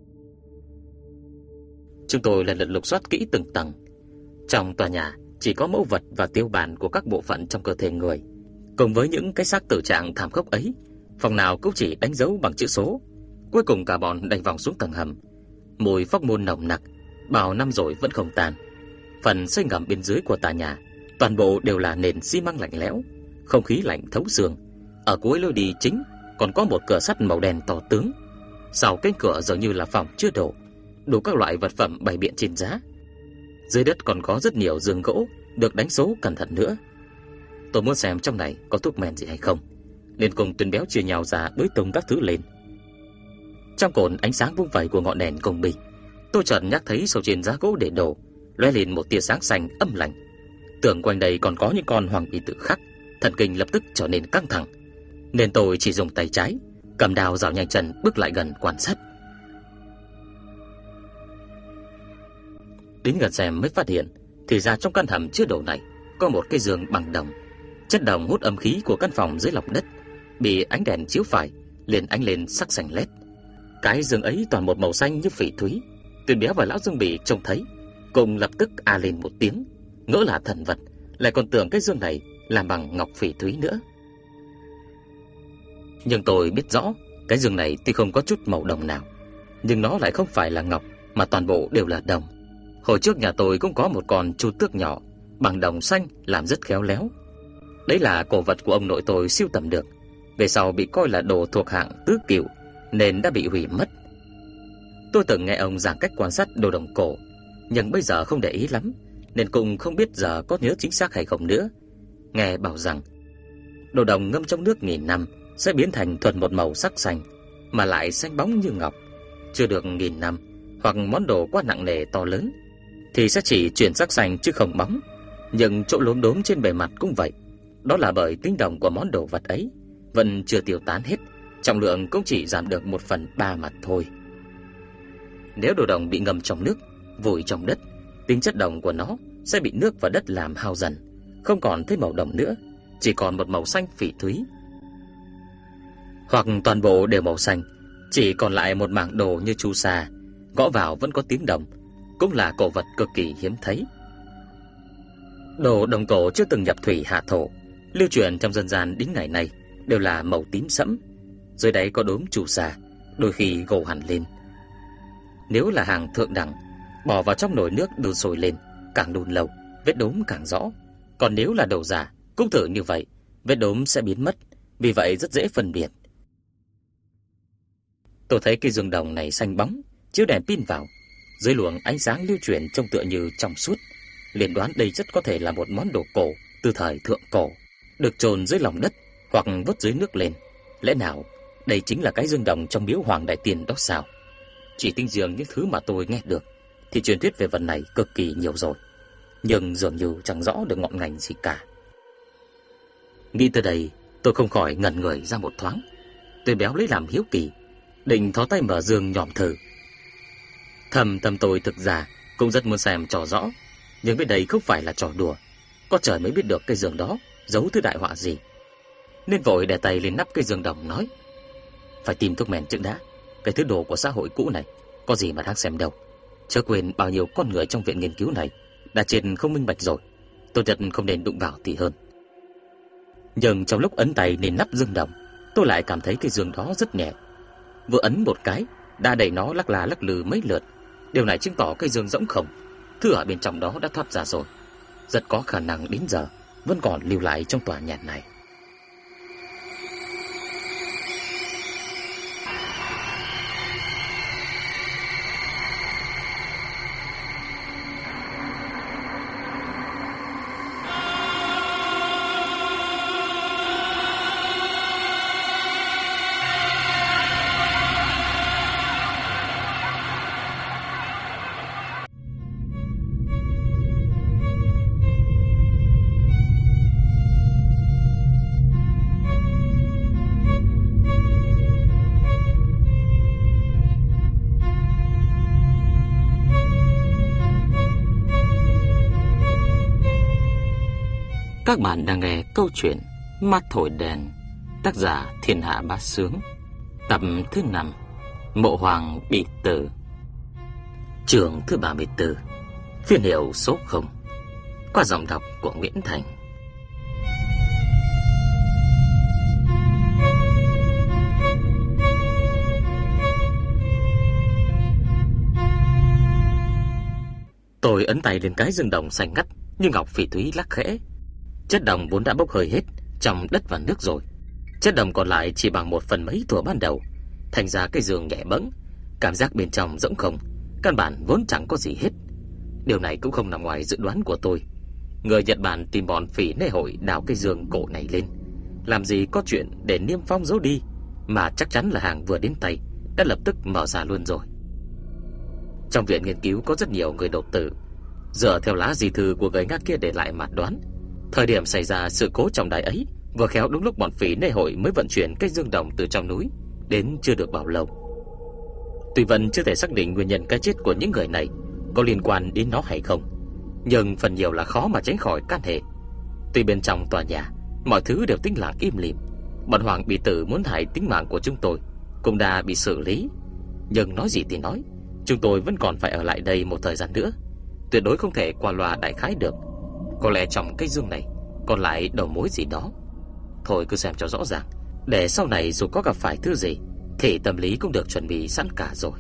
Chúng tôi lần lượt lục soát kỹ từng tầng. Trong tòa nhà chỉ có mẫu vật và tiêu bản của các bộ phận trong cơ thể người. Cùng với những cái xác tử trạng thảm khốc ấy, phòng nào cũng chỉ đánh dấu bằng chữ số. Cuối cùng cả bọn đành vòng xuống tầng hầm. Mùi phóc môn nồng nặc bao năm rồi vẫn không tan. Phần xây ngầm bên dưới của tòa nhà toàn bộ đều là nền xi măng lạnh lẽo, không khí lạnh thấu xương. Ở cuối lối đi chính còn có một cửa sắt màu đen to tướng. Sau cánh cửa dường như là phòng chứa đồ, đủ các loại vật phẩm bày biện trên giá. Dưới đất còn có rất nhiều giường gỗ được đánh số cẩn thận nữa. Tôi muốn xem trong này có thuốc men gì hay không, nên cùng Tuyên Béo chia nhau ra đối tung các thứ lên. Trong cột ánh sáng vung vẩy của ngọn đèn công binh, tôi chợt nhắc thấy sâu trên giá gỗ để đồ lóe lên một tia sáng xanh âm lạnh. Tưởng quanh đây còn có những con hoàng bì tự khắc, thần kinh lập tức trở nên căng thẳng, nên tôi chỉ dùng tay trái cầm đao dạo nhanh chân bước lại gần quan sát. Đến gần xem mới phát hiện, thì ra trong căn hầm chứa đồ này có một cái giường bằng đồng. Chất đồng hút âm khí của căn phòng dưới lòng đất, bị ánh đèn chiếu phải liền ánh lên sắc xanh lét. Cái giường ấy toàn một màu xanh như phỉ thúy. Tuyên Béo và lão Dương Bỉ trông thấy cùng lập tức a lên một tiếng, ngỡ là thần vật, lại còn tưởng cái giường này làm bằng ngọc phỉ thúy nữa. Nhưng tôi biết rõ, cái giường này tuy không có chút màu đồng nào, nhưng nó lại không phải là ngọc, mà toàn bộ đều là đồng. Hồi trước nhà tôi cũng có một con chu tước nhỏ bằng đồng xanh làm rất khéo léo. Đấy là cổ vật của ông nội tôi sưu tầm được, về sau bị coi là đồ thuộc hạng tứ cửu nên đã bị hủy mất. Tôi từng nghe ông giảng cách quan sát đồ đồng cổ, nhưng bây giờ không để ý lắm, nên cũng không biết giờ có nhớ chính xác hay không nữa. Nghe bảo rằng đồ đồng ngâm trong nước nghìn năm sẽ biến thành thuần một màu sắc xanh, mà lại xanh bóng như ngọc. Chưa được nghìn năm, hoặc món đồ quá nặng nề to lớn, thì sẽ chỉ chuyển sắc xanh chứ không bóng. Nhưng chỗ lốm đốm trên bề mặt cũng vậy. Đó là bởi tính đồng của món đồ vật ấy vẫn chưa tiêu tán hết, trọng lượng cũng chỉ giảm được một phần ba mà thôi. Nếu đồ đồng bị ngâm trong nước, vùi trong đất, tính chất đồng của nó sẽ bị nước và đất làm hao dần, không còn thấy màu đồng nữa, chỉ còn một màu xanh phỉ thúy. Hoặc toàn bộ đều màu xanh, chỉ còn lại một mảng đồ như chu sa, gõ vào vẫn có tiếng đồng, cũng là cổ vật cực kỳ hiếm thấy. Đồ đồng cổ chưa từng nhập thủy hạ thổ, lưu truyền trong dân gian đến ngày nay đều là màu tím sẫm, dưới đáy có đốm chu sa, đôi khi gồ hẳn lên. Nếu là hàng thượng đẳng, bỏ vào trong nồi nước đun sôi lên, càng đun lâu, vết đốm càng rõ. Còn nếu là đồ giả, cũng thử như vậy, vết đốm sẽ biến mất, vì vậy rất dễ phân biệt. Tôi thấy cây giường đồng này xanh bóng, chiếu đèn pin vào, dưới luồng ánh sáng lưu chuyển trông tựa như trong suốt, liền đoán đây rất có thể là một món đồ cổ từ thời thượng cổ, được chôn dưới lòng đất hoặc vớt dưới nước lên. Lẽ nào đây chính là cái dương đồng trong miếu Hoàng Đại Tiên đó sao? Chỉ tinh riêng những thứ mà tôi nghe được thì truyền thuyết về vật này cực kỳ nhiều rồi, nhưng dường như chẳng rõ được ngọn ngành gì cả. Nghĩ tới đây, tôi không khỏi ngẩn người ra một thoáng. Tuyên Béo lấy làm hiếu kỳ, định thò tay mở giường nhòm thử, Thầm thầm tôi thực ra cũng rất muốn xem trò rõ, nhưng bên đây không phải là trò đùa. Có trời mới biết được cây giường đó giấu thứ đại họa gì. Nên vội đè tay lên nắp cây giường đồng nói: phải tìm thuốc men trước đã. Cái thứ đồ của xã hội cũ này có gì mà đáng xem đâu. Chớ quên bao nhiêu con người trong viện nghiên cứu này đã chết không minh bạch rồi, tốt nhất không nên đụng vào thì hơn. Nhưng trong lúc ấn tay lên nắp giường đồng, tôi lại cảm thấy cái giường đó rất nhẹ. Vừa ấn một cái đã đẩy nó lắc là lắc lư mấy lượt. Điều này chứng tỏ cái giường rỗng không, thứ ở bên trong đó đã thoát ra rồi. Rất có khả năng đến giờ vẫn còn lưu lại trong tòa nhà này. Các bạn đang nghe câu chuyện Mắt Thổi Đèn, tác giả Thiên Hạ Bá Sướng, tập thứ năm, Mộ Hoàng Bị Tử, chương thứ ba mươi tư, phiên hiệu số không, qua giọng đọc của Nguyễn Thành. Tôi ấn tay lên cái giường đồng xanh ngắt như ngọc phỉ thúy lắc khẽ. Chất đồng vốn đã bốc hơi hết trong đất và nước rồi. Chất đồng còn lại chỉ bằng một phần mấy thuở ban đầu. Thành ra cái giường nhẹ bẫng, cảm giác bên trong rỗng không, căn bản vốn chẳng có gì hết. Điều này cũng không nằm ngoài dự đoán của tôi. Người Nhật Bản tìm bọn phỉ nê hội đào cái giường cổ này lên, làm gì có chuyện để niêm phong giấu đi, mà chắc chắn là hàng vừa đến tay đã lập tức mở ra luôn rồi. Trong viện nghiên cứu có rất nhiều người đột tử. Dựa theo lá di thư của người Nga kia để lại mà đoán, thời điểm xảy ra sự cố trọng đại ấy vừa khéo đúng lúc bọn phỉ nê hội mới vận chuyển cái dương đồng từ trong núi đến chưa được bao lâu. Tuy vẫn chưa thể xác định nguyên nhân cái chết của những người này có liên quan đến nó hay không, nhưng phần nhiều là khó mà tránh khỏi can hệ. Tuy bên trong tòa nhà mọi thứ đều tĩnh lặng im lìm, bọn Hoàng Bị Tử muốn hại tính mạng của chúng tôi cũng đã bị xử lý. Nhưng nói gì thì nói, chúng tôi vẫn còn phải ở lại đây một thời gian nữa, tuyệt đối không thể qua loa đại khái được. Có lẽ trong cái giường này còn lại đầu mối gì đó. Thôi cứ xem cho rõ ràng, để sau này dù có gặp phải thứ gì thì tâm lý cũng được chuẩn bị sẵn cả rồi.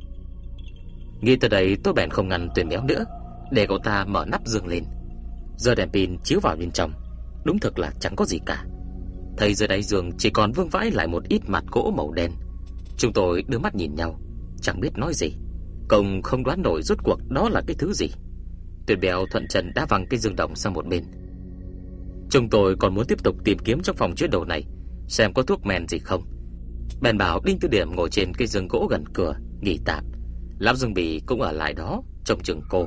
Nghĩ tới đây tôi bèn không ngăn Tuyền Béo nữa, để cậu ta mở nắp giường lên. Giờ đèn pin chiếu vào bên trong, đúng thực là chẳng có gì cả. Thấy dưới đáy giường chỉ còn vương vãi lại một ít mặt gỗ màu đen. Chúng tôi đưa mắt nhìn nhau, chẳng biết nói gì. Công không đoán nổi rốt cuộc đó là cái thứ gì. Tuyền Béo thuận chân đá văng cái giường đồng sang một bên. Chúng tôi còn muốn tiếp tục tìm kiếm trong phòng chứa đồ này, xem có thuốc men gì không. Bèn bảo Đinh Tư Điểm ngồi trên cái giường gỗ gần cửa nghỉ tạm. Lão Dương Bỉ cũng ở lại đó trông chừng cô.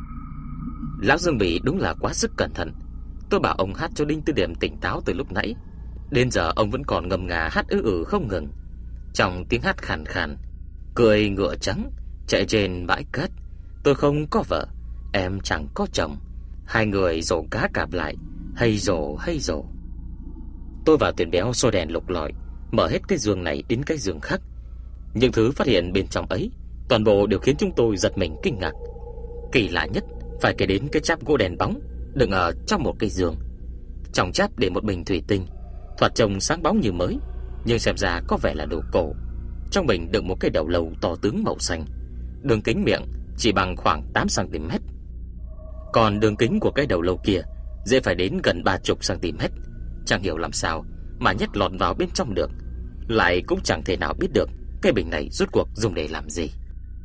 Lão Dương Bỉ đúng là quá sức cẩn thận. Tôi bảo ông hát cho Đinh Tư Điểm tỉnh táo từ lúc nãy, đến giờ ông vẫn còn ngâm nga hát ư ử không ngừng. Trong tiếng hát khàn khàn, cười ngựa trắng chạy trên bãi cát. Tôi không có vợ, em chẳng có chồng, hai người rổ cá cạp lại, hay rổ hay rổ. Tôi và Tuyền Béo soi đèn lục lọi, mở hết cái giường này đến cái giường khác. Những thứ phát hiện bên trong ấy toàn bộ đều khiến chúng tôi giật mình kinh ngạc. Kỳ lạ nhất phải kể đến cái cháp gỗ đèn bóng đựng ở trong một cái giường. Trong cháp để một bình thủy tinh, thoạt trông sáng bóng như mới, nhưng xem ra có vẻ là đồ cổ. Trong bình đựng một cái đầu lâu to tướng màu xanh, đường kính miệng chỉ bằng khoảng tám xăng ti mét. Còn đường kính của cái đầu lâu kia dễ phải đến gần ba mươi xăng ti mét. Chẳng hiểu làm sao mà nhét lọt vào bên trong được. Lại cũng chẳng thể nào biết được cái bình này rốt cuộc dùng để làm gì.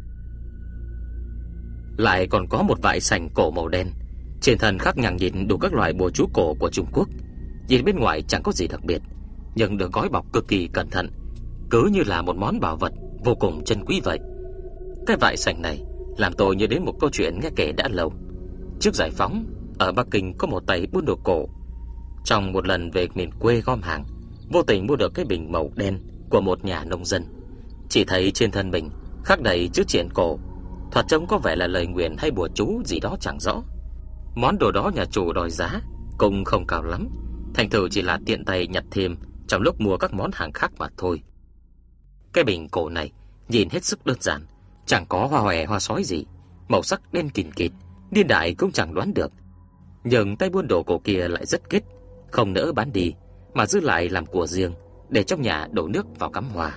Lại còn có một vại sành cổ màu đen, trên thân khắc nhằng nhìn đủ các loại bùa chú cổ của Trung Quốc. Nhìn bên ngoài chẳng có gì đặc biệt, nhưng được gói bọc cực kỳ cẩn thận, cứ như là một món bảo vật vô cùng chân quý vậy. Cái vại sành này làm tôi nhớ đến một câu chuyện nghe kể đã lâu. Trước giải phóng, ở Bắc Kinh có một tay buôn đồ cổ. Trong một lần về miền quê gom hàng, vô tình mua được cái bình màu đen của một nhà nông dân. Chỉ thấy trên thân bình khắc đầy chữ triển cổ, thoạt trông có vẻ là lời nguyền hay bùa chú gì đó chẳng rõ. Món đồ đó nhà chủ đòi giá cũng không cao lắm, thành thử chỉ là tiện tay nhặt thêm trong lúc mua các món hàng khác mà thôi. Cái bình cổ này nhìn hết sức đơn giản, chẳng có hoa hòe hoa sói gì, màu sắc đen kịt kịt, niên đại cũng chẳng đoán được. Nhưng tay buôn đồ cổ kia lại rất kết, không nỡ bán đi mà giữ lại làm của riêng, để trong nhà đổ nước vào cắm hoa.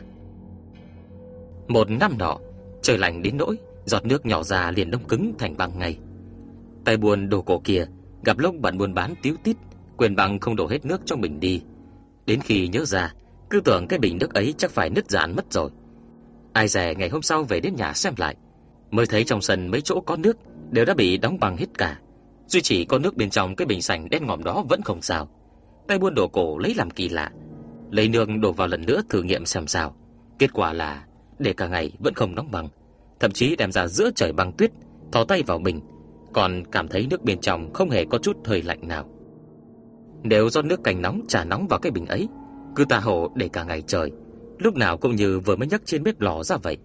Một năm nọ, trời lạnh đến nỗi giọt nước nhỏ ra liền đông cứng thành băng ngay. Tay buôn đồ cổ kia gặp lúc bận buôn bán tíu tít, quên băng không đổ hết nước trong bình đi. Đến khi nhớ ra, cứ tưởng cái bình nước ấy chắc phải nứt dạn mất rồi. Ai dè ngày hôm sau về đến nhà xem lại, mới thấy trong sân mấy chỗ có nước đều đã bị đóng băng hết cả, duy chỉ có nước bên trong cái bình sành đen ngòm đó vẫn không sao. Tay buôn đồ cổ lấy làm kỳ lạ, lấy nước đổ vào lần nữa thử nghiệm xem sao. Kết quả là để cả ngày vẫn không đóng băng, thậm chí đem ra giữa trời băng tuyết, thò tay vào bình còn cảm thấy nước bên trong không hề có chút hơi lạnh nào. Nếu do nước cành nóng trà nóng vào cái bình ấy, cứ tà hồ để cả ngày trời, lúc nào cũng như vừa mới nhấc trên bếp lò ra vậy.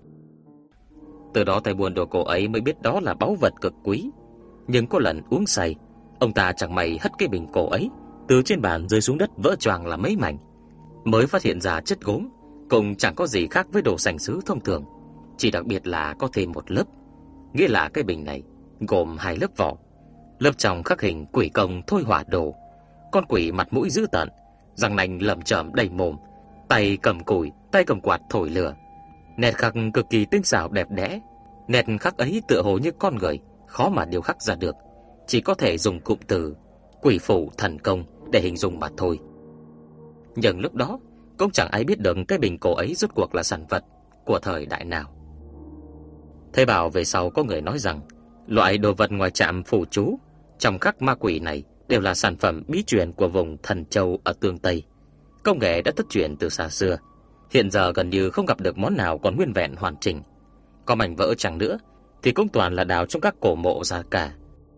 Từ đó tay buôn đồ cổ ấy mới biết đó là báu vật cực quý. Nhưng có lần uống say, ông ta chẳng may hất cái bình cổ ấy từ trên bàn rơi xuống đất vỡ choàng là mấy mảnh, mới phát hiện ra chất gốm cũng chẳng có gì khác với đồ sành sứ thông thường, chỉ đặc biệt là có thêm một lớp. Nghĩa là cái bình này gồm hai lớp vỏ. Lớp trong khắc hình quỷ công thôi hỏa đồ, con quỷ mặt mũi dữ tợn, răng nanh lởm chởm đầy mồm, tay cầm củi, tay cầm quạt thổi lửa. Nét khắc cực kỳ tinh xảo đẹp đẽ. Nét khắc ấy tựa hồ như con người, khó mà điêu khắc ra được, chỉ có thể dùng cụm từ quỷ phủ thần công để hình dung mà thôi. Nhưng lúc đó cũng chẳng ai biết được cái bình cổ ấy rốt cuộc là sản vật của thời đại nào. Thế bảo về sau có người nói rằng loại đồ vật ngoài trạm phù chú trong khắc ma quỷ này đều là sản phẩm bí truyền của vùng Thần Châu ở Tương Tây. Công nghệ đã thất truyền từ xa xưa, hiện giờ gần như không gặp được món nào còn nguyên vẹn hoàn chỉnh. Có mảnh vỡ chẳng nữa thì cũng toàn là đào trong các cổ mộ ra cả.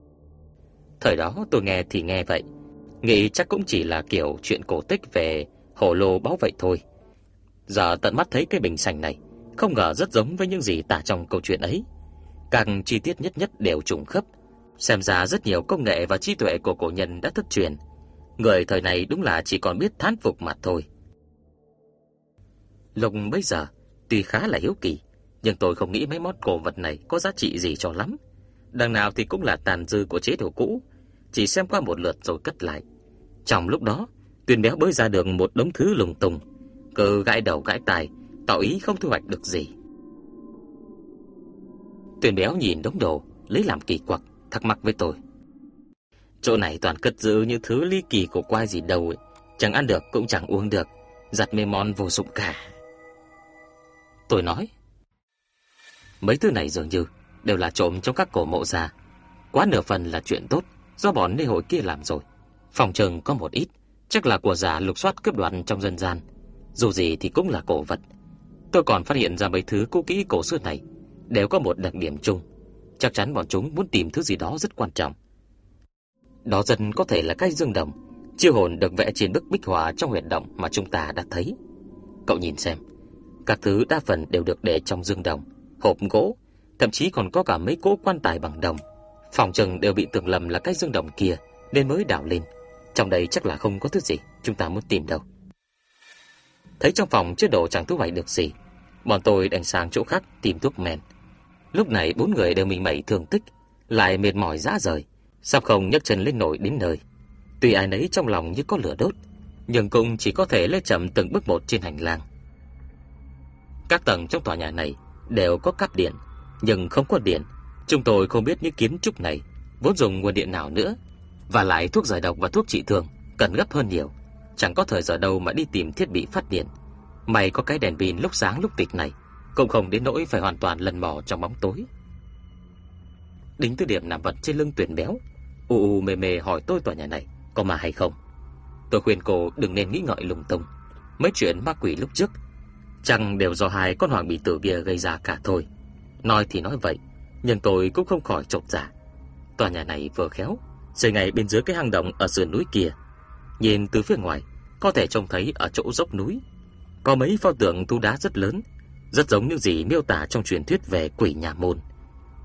Thời đó tôi nghe thì nghe vậy, nghĩ chắc cũng chỉ là kiểu chuyện cổ tích về hổ lô báu vậy thôi. Giờ tận mắt thấy cái bình sành này, không ngờ rất giống với những gì tả trong câu chuyện ấy. Các chi tiết nhất nhất đều trùng khớp, xem ra rất nhiều công nghệ và trí tuệ của cổ nhân đã thất truyền. Người thời này đúng là chỉ còn biết thán phục mà thôi. Lúc bấy giờ tuy khá là hiếu kỳ, nhưng tôi không nghĩ mấy món cổ vật này có giá trị gì cho lắm. Đằng nào thì cũng là tàn dư của chế độ cũ, chỉ xem qua một lượt rồi cất lại. Trong lúc đó, Tuyền Béo bới ra được một đống thứ lùng tung, cứ gãi đầu gãi tai, tỏ ý không thu hoạch được gì. Tuyền Béo nhìn đống đồ, lấy làm kỳ quặc, thắc mắc với tôi: chỗ này toàn cất giữ những thứ ly kỳ của quái gì đâu ấy. Chẳng ăn được cũng chẳng uống được, giặt mấy món vô dụng cả. Tôi nói: mấy thứ này dường như đều là trộm trong các cổ mộ ra, quá nửa phần là chuyện tốt do bọn lễ hội kia làm rồi. Phòng trừng có một ít chắc là của giả lục soát cướp đoạt trong dân gian, dù gì thì cũng là cổ vật. Tôi còn phát hiện ra mấy thứ cũ kỹ cổ xưa này đều có một đặc điểm chung, chắc chắn bọn chúng muốn tìm thứ gì đó rất quan trọng. Đó dần có thể là cái dương đồng, chiêu hồn được vẽ trên bức bích họa trong huyệt động mà chúng ta đã thấy. Cậu nhìn xem, các thứ đa phần đều được để trong dương đồng, hộp gỗ, thậm chí còn có cả mấy cỗ quan tài bằng đồng. Phòng chừng đều bị tưởng lầm là cái dương đồng kia nên mới đào lên. Trong đây chắc là không có thứ gì chúng ta muốn tìm đâu. Thấy trong phòng chứa đồ chẳng thu hoạch được gì, bọn tôi đành sang chỗ khác tìm thuốc men. Lúc này bốn người đều mình mẩy thương tích, lại mệt mỏi rã rời, sắp không nhấc chân lên nổi đến nơi. Tuy ai nấy trong lòng như có lửa đốt, nhưng cũng chỉ có thể lê chậm từng bước một trên hành lang. Các tầng trong tòa nhà này đều có cáp điện, nhưng không có điện. Chúng tôi không biết những kiến trúc này vốn dùng nguồn điện nào nữa, và lại thuốc giải độc và thuốc trị thương cần gấp hơn nhiều, chẳng có thời giờ đâu mà đi tìm thiết bị phát điện. May có cái đèn pin lúc sáng lúc tịt này, cũng không đến nỗi phải hoàn toàn lần mò trong bóng tối. Đính Tư Điểm nằm vật trên lưng Tuyền Béo, u u mê mê hỏi tôi tòa nhà này có ma hay không. Tôi khuyên cô đừng nên nghĩ ngợi lung tung, mấy chuyện ma quỷ lúc trước chẳng đều do hai con hoàng bì tử kia gây ra cả thôi. Nói thì nói vậy, nhưng tôi cũng không khỏi chột dạ. Tòa nhà này vừa khéo xây ngay bên dưới cái hang động ở sườn núi kia. Nhìn từ phía ngoài có thể trông thấy ở chỗ dốc núi có mấy pho tượng thu đá rất lớn, rất giống những gì miêu tả trong truyền thuyết về quỷ nhà môn.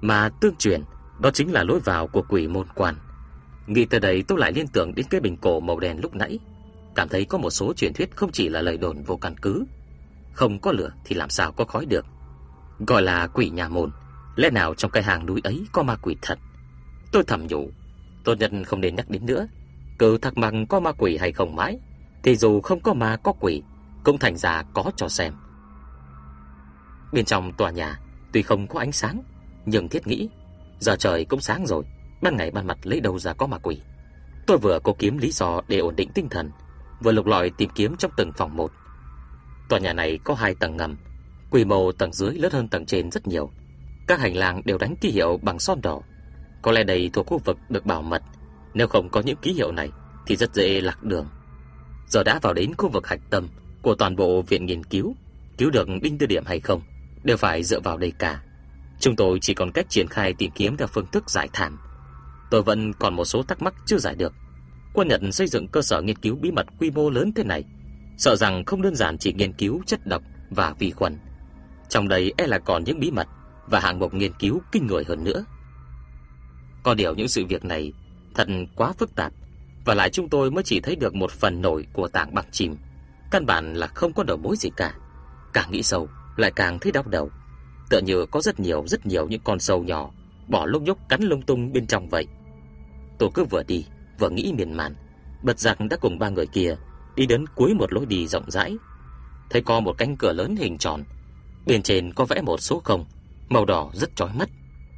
Mà tương truyền, đó chính là lối vào của quỷ môn quan. Nghĩ tới đây tôi lại liên tưởng đến cái bình cổ màu đen lúc nãy, cảm thấy có một số truyền thuyết không chỉ là lời đồn vô căn cứ. Không có lửa thì làm sao có khói được. Gọi là quỷ nhà môn, lẽ nào trong cái hang núi ấy có ma quỷ thật? Tôi thầm nhủ, tốt nhất không nên nhắc đến nữa. Cứ thắc mắc có ma quỷ hay không mãi, thì dù không có ma có quỷ cũng thành ra có cho xem. Bên trong tòa nhà tuy không có ánh sáng, nhưng thiết nghĩ giờ trời cũng sáng rồi, ban ngày ban mặt lấy đâu ra có ma quỷ. Tôi vừa cố kiếm lý do để ổn định tinh thần, vừa lục lọi tìm kiếm trong từng phòng một. Tòa nhà này có hai tầng ngầm, quy mô tầng dưới lớn hơn tầng trên rất nhiều. Các hành lang đều đánh ký hiệu bằng son đỏ. Có lẽ đây thuộc khu vực được bảo mật, nếu không có những ký hiệu này thì rất dễ lạc đường. Giờ đã vào đến khu vực hạch tâm của toàn bộ viện nghiên cứu, cứu được đinh tư điểm hay không đều phải dựa vào đây cả. Chúng tôi chỉ còn cách triển khai tìm kiếm theo phương thức giải thảm. Tôi vẫn còn một số thắc mắc chưa giải được. Quân Nhật xây dựng cơ sở nghiên cứu bí mật quy mô lớn thế này, sợ rằng không đơn giản chỉ nghiên cứu chất độc và vi khuẩn. Trong đây e là còn những bí mật và hạng mục nghiên cứu kinh người hơn nữa. Có điều những sự việc này thật quá phức tạp, và lại chúng tôi mới chỉ thấy được một phần nổi của tảng băng chìm, căn bản là không có đầu mối gì cả. Càng nghĩ sâu lại càng thấy đau đầu, tựa như có rất nhiều rất nhiều những con sâu nhỏ bỏ lông nhúc cắn lung tung bên trong vậy. Tôi cứ vừa đi vừa nghĩ miên man, bật giác đã cùng ba người kia đi đến cuối một lối đi rộng rãi. Thấy có một cánh cửa lớn hình tròn, bên trên có vẽ một số không màu đỏ rất chói mắt.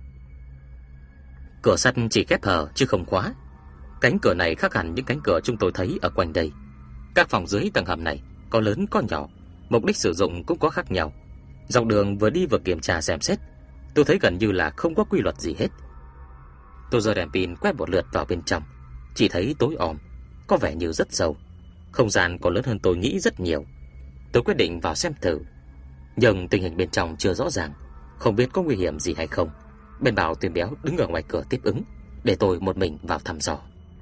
Cửa sắt chỉ khép hờ chứ không khóa. Cánh cửa này khác hẳn những cánh cửa chúng tôi thấy ở quanh đây. Các phòng dưới tầng hầm này có lớn có nhỏ, mục đích sử dụng cũng có khác nhau. Dọc đường vừa đi vừa kiểm tra xem xét, tôi thấy gần như là không có quy luật gì hết. Tôi giơ đèn pin quét một lượt vào bên trong, chỉ thấy tối om, có vẻ như rất sâu. Không gian còn lớn hơn tôi nghĩ rất nhiều. Tôi quyết định vào xem thử, nhưng tình hình bên trong chưa rõ ràng, không biết có nguy hiểm gì hay không. Bên bảo Tuyền Béo đứng ở ngoài cửa tiếp ứng, để tôi một mình vào thăm dò.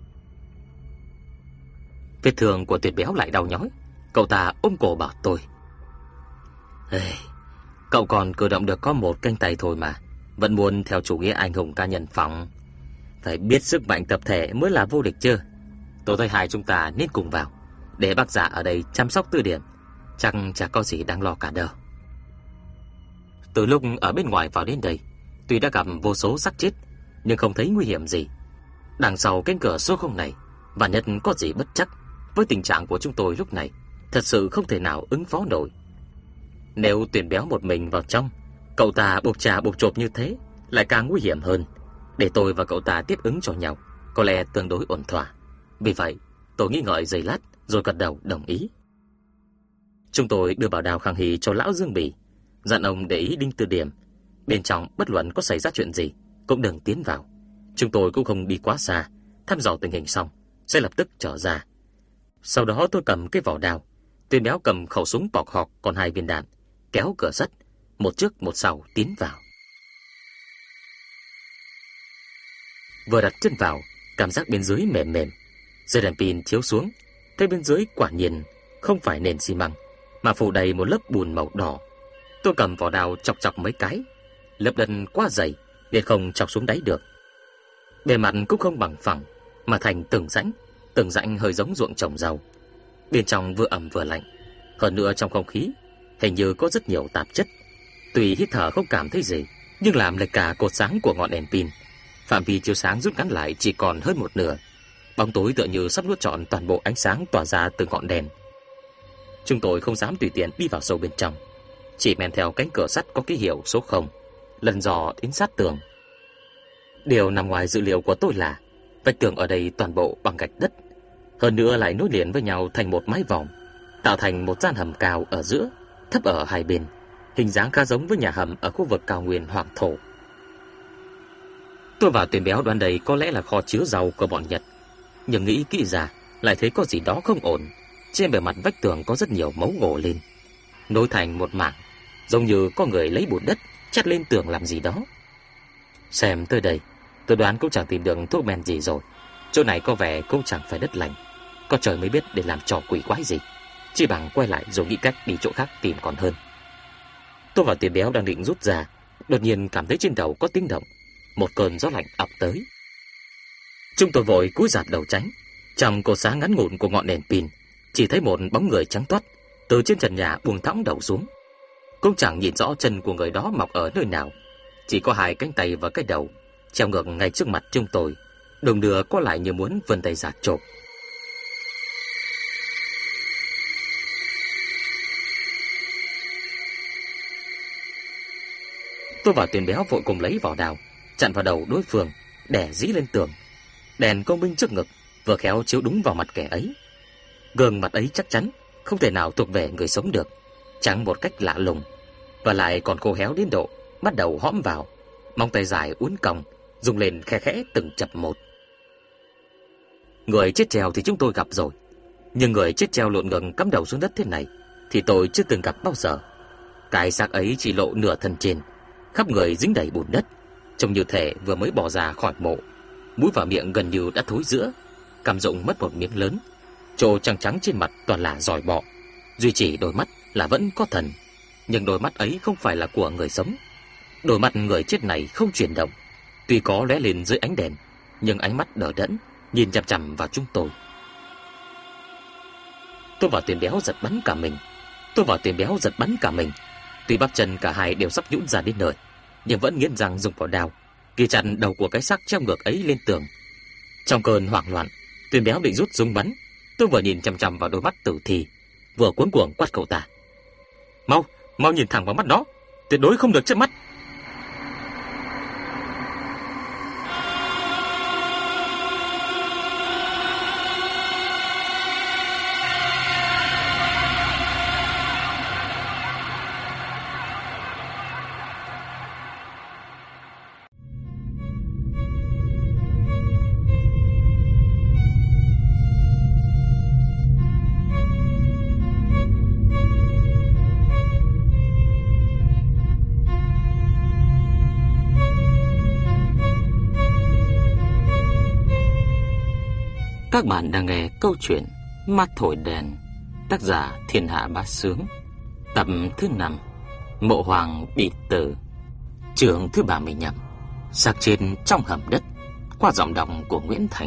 Vết thương của Tuyền Béo lại đau nhói. Cậu ta ôm cổ bảo tôi: hey, cậu còn cử động được có một cánh tay thôi mà, vẫn muốn theo chủ nghĩa anh hùng ca nhân phóng. Phải biết sức mạnh tập thể mới là vô địch chứ. Tôi thấy hai chúng ta nên cùng vào, để bác giả ở đây chăm sóc Tư Điểm, chắc chả có gì đáng lo cả đâu. Từ lúc ở bên ngoài vào đến đây, tuy đã gặp vô số xác chết, nhưng không thấy nguy hiểm gì. Đằng sau cánh cửa số không này, và nhất có gì bất chắc. Với tình trạng của chúng tôi lúc này, thật sự không thể nào ứng phó nổi. Nếu Tuyền Béo một mình vào trong, cậu ta bộp trà bộp chộp như thế, lại càng nguy hiểm hơn. Để tôi và cậu ta tiếp ứng cho nhau, có lẽ tương đối ổn thỏa. Vì vậy, tôi nghĩ ngợi giây lát, rồi gật đầu đồng ý. Chúng tôi đưa bảo đào Khang Hy cho lão Dương Bỉ, dặn ông để ý đinh Tư Điểm. Bên trong bất luận có xảy ra chuyện gì cũng đừng tiến vào. Chúng tôi cũng không đi quá xa, thăm dò tình hình xong sẽ lập tức trở ra. Sau đó tôi cầm cái vỏ đao, Tuyền Béo cầm khẩu súng bọc học còn hai viên đạn, kéo cửa sắt, một trước một sau tiến vào. Vừa đặt chân vào, cảm giác bên dưới mềm mềm. Giơ đèn pin chiếu xuống, thấy bên dưới quả nhiên không phải nền xi măng, mà phủ đầy một lớp bùn màu đỏ. Tôi cầm vỏ đao chọc chọc mấy cái, lớp đất quá dày nên không chọc xuống đáy được. Bề mặt cũng không bằng phẳng, mà thành từng rãnh, từng rãnh hơi giống ruộng trồng rau. Bên trong vừa ẩm vừa lạnh, hơn nữa trong không khí hình như có rất nhiều tạp chất. Tuy hít thở không cảm thấy gì, nhưng làm lệch cả cột sáng của ngọn đèn pin. Phạm vi chiếu sáng rút ngắn lại chỉ còn hơn một nửa. Bóng tối tựa như sắp nuốt trọn toàn bộ ánh sáng tỏa ra từ ngọn đèn. Chúng tôi không dám tùy tiện đi vào sâu bên trong, chỉ men theo cánh cửa sắt có ký hiệu số không, lần dò đến sát tường. Điều nằm ngoài dự liệu của tôi là vách tường ở đây toàn bộ bằng gạch đất, hơn nữa lại nối liền với nhau thành một mái vòm, tạo thành một gian hầm cao ở giữa, thấp ở hai bên, hình dáng khá giống với nhà hầm ở khu vực cao nguyên Hoàng Thổ. Tôi và Tuyền Béo đoán đây có lẽ là kho chứa rau của bọn Nhật, nhưng nghĩ kỹ ra lại thấy có gì đó không ổn. Trên bề mặt vách tường có rất nhiều mấu gỗ lên, nối thành một mảng, giống như có người lấy bùn đất chát lên tường làm gì đó. Xem tới đây, tôi đoán cũng chẳng tìm được thuốc men gì rồi. Chỗ này có vẻ cũng chẳng phải đất lành, có trời mới biết để làm trò quỷ quái gì. Chỉ bằng quay lại rồi nghĩ cách đi chỗ khác tìm còn hơn. Tôi và Tuyền Béo đang định rút ra, đột nhiên cảm thấy trên đầu có tiếng động, một cơn gió lạnh ập tới. Chúng tôi vội cúi rạp đầu tránh. Trong cột sáng ngắn ngủn của ngọn đèn pin, chỉ thấy một bóng người trắng toát từ trên trần nhà buông thõng đầu xuống. Cũng chẳng nhìn rõ chân của người đó mọc ở nơi nào, chỉ có hai cánh tay và cái đầu treo ngược ngay trước mặt chúng tôi, đồng đưa có lại như muốn vươn tay ra chộp. Tôi và Tuyền Béo vội cùng lấy vỏ đào chặn vào đầu đối phương, đè dí lên tường. Đèn công binh trước ngực vừa khéo chiếu đúng vào mặt kẻ ấy. Gương mặt ấy chắc chắn không thể nào thuộc về người sống được, trắng một cách lạ lùng, và lại còn khô héo đến độ bắt đầu hõm vào, móng tay dài uốn cong rung lên khe khẽ từng chập một. Người chết treo thì chúng tôi gặp rồi, nhưng người chết treo lộn ngẩng cắm đầu xuống đất thế này thì tôi chưa từng gặp bao giờ. Cái xác ấy chỉ lộ nửa thân trên, khắp người dính đầy bùn đất, trông như thể vừa mới bỏ ra khỏi mộ. Mũi và miệng gần như đã thối rữa, cằm rụng mất một miếng lớn, chỗ trắng trắng trên mặt toàn là giòi bọ, duy chỉ đôi mắt là vẫn có thần, nhưng đôi mắt ấy không phải là của người sống. Đôi mắt người chết này không chuyển động, tuy có lóe lên dưới ánh đèn, nhưng ánh mắt đờ đẫn nhìn chằm chằm vào chúng tôi. Tôi và Tuyền Béo giật bắn cả mình. Tôi và Tuyền Béo giật bắn cả mình. Tuy bắp chân cả hai đều sắp nhũn ra đến nơi, nhưng vẫn nghiến răng dùng vào đao ghi chặt đầu của cái xác treo ngược ấy lên tường. Trong cơn hoảng loạn, Tuyền Béo định rút súng bắn. Tôi vừa nhìn chằm chằm vào đôi mắt tử thi, vừa cuống cuồng quát cậu ta: "Mau, mau nhìn thẳng vào mắt nó, tuyệt đối không được chớp mắt." Các bạn đang nghe câu chuyện Mắt Thổi Đèn, tác giả Thiên Hạ Bá Sướng, tập thứ năm, Mộ Hoàng Bị Tử, chương thứ ba mươi lăm, Xác chết trong hầm đất, qua giọng đọc của Nguyễn Thành.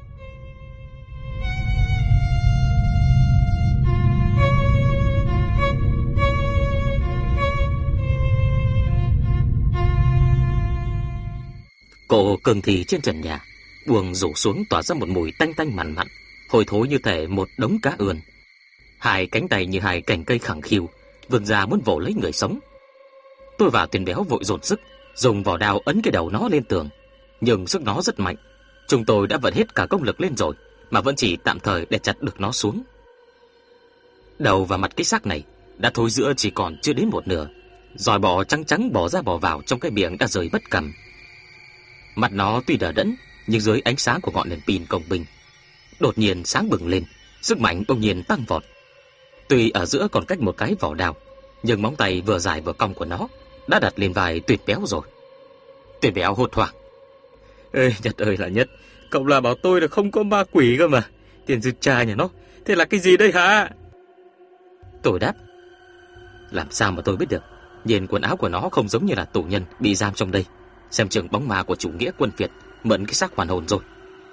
Cổ cường thì trên trần nhà buông rủ xuống tỏa ra một mùi tanh tanh mặn mặn, hôi thối như thể một đống cá ươn. Hai cánh tay như hai cành cây khẳng khiu vươn ra muốn vồ lấy người sống. Tôi và Tuyền Béo vội dồn sức dùng vỏ đao ấn cái đầu nó lên tường, nhưng sức nó rất mạnh. Chúng tôi đã vận hết cả công lực lên rồi mà vẫn chỉ tạm thời để chặt được nó xuống. Đầu và mặt cái xác này đã thối rữa chỉ còn chưa đến một nửa, giòi bọ trắng trắng bò ra bò vào trong cái miệng đã rời bất cầm. Mặt nó tuy đờ đẫn, nhưng dưới ánh sáng của ngọn đèn pin công binh đột nhiên sáng bừng lên, sức mạnh bỗng nhiên tăng vọt. Tuy ở giữa còn cách một cái vỏ đao, nhưng móng tay vừa dài vừa cong của nó đã đặt lên vai Tuyền Béo rồi. Tuyền Béo hốt hoảng: "Ê, Nhật ơi là Nhật, cậu là bảo tôi là không có ma quỷ cơ mà, tiền sư cha nhà nó, thế là cái gì đây hả?" Tôi đáp: "Làm sao mà tôi biết được, nhìn quần áo của nó không giống như là tù nhân bị giam trong đây, xem chừng bóng ma của chủ nghĩa quân Việt mượn cái xác hoàn hồn rồi."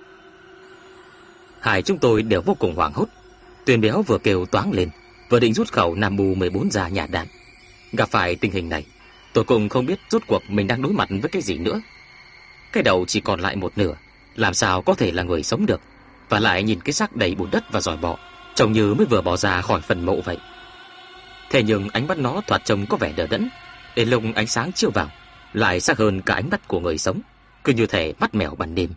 Hai chúng tôi đều vô cùng hoảng hốt. Tuyền Béo vừa kêu toáng lên, vừa định rút khẩu Nam Mù mười bốn ra nhả đạn. Gặp phải tình hình này, tôi cũng không biết rốt cuộc mình đang đối mặt với cái gì nữa. Cái đầu chỉ còn lại một nửa, làm sao có thể là người sống được, và lại nhìn cái xác đầy bùn đất và giòi bọ, trông như mới vừa bỏ ra khỏi phần mộ vậy. Thế nhưng ánh mắt nó thoạt trông có vẻ đờ đẫn, đến lúc ánh sáng chiếu vào lại sắc hơn cả ánh mắt của người sống, cứ như thể mắt mèo ban đêm.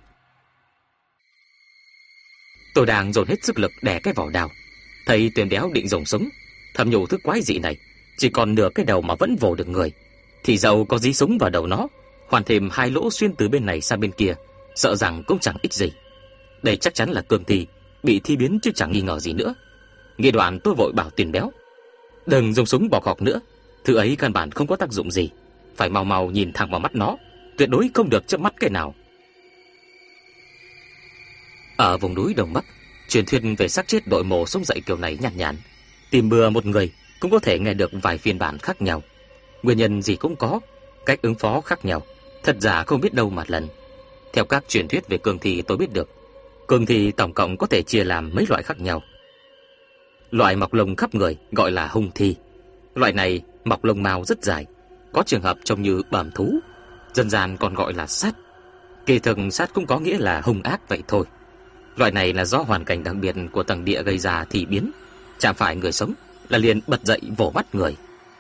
Tôi đang dồn hết sức lực đè cái vỏ đao, thấy Tuyền Béo định dùng súng, thầm nhủ thứ quái dị này chỉ còn nửa cái đầu mà vẫn vồ được người, thì dẫu có dí súng vào đầu nó, hoàn thêm hai lỗ xuyên từ bên này sang bên kia, sợ rằng cũng chẳng ích gì. Đây chắc chắn là cương thi bị thi biến chứ chẳng nghi ngờ gì nữa. Nghe đoạn tôi vội bảo Tuyền Béo: "Đừng dùng súng bò cọc nữa, thứ ấy căn bản không có tác dụng gì, phải mau mau nhìn thẳng vào mắt nó, tuyệt đối không được chớp mắt cái nào." Ở vùng núi Đông Bắc, truyền thuyết về xác chết đội mộ sống dậy kiểu này nhàn nhản, tìm bừa một người cũng có thể nghe được vài phiên bản khác nhau. Nguyên nhân gì cũng có, cách ứng phó khác nhau, Thật giả không biết đâu mà lần. Theo các truyền thuyết về cương thi tôi biết được, cương thi tổng cộng có thể chia làm mấy loại khác nhau. Loại mọc lông khắp người gọi là hung thi. Loại này mọc lông mao rất dài, có trường hợp trông như bẩm thú, dân gian còn gọi là sát. Kỳ thực sát cũng có nghĩa là hung ác vậy thôi. Loại này là do hoàn cảnh đặc biệt của tầng địa gây ra thì biến, chạm phải người sống là liền bật dậy vồ bắt người.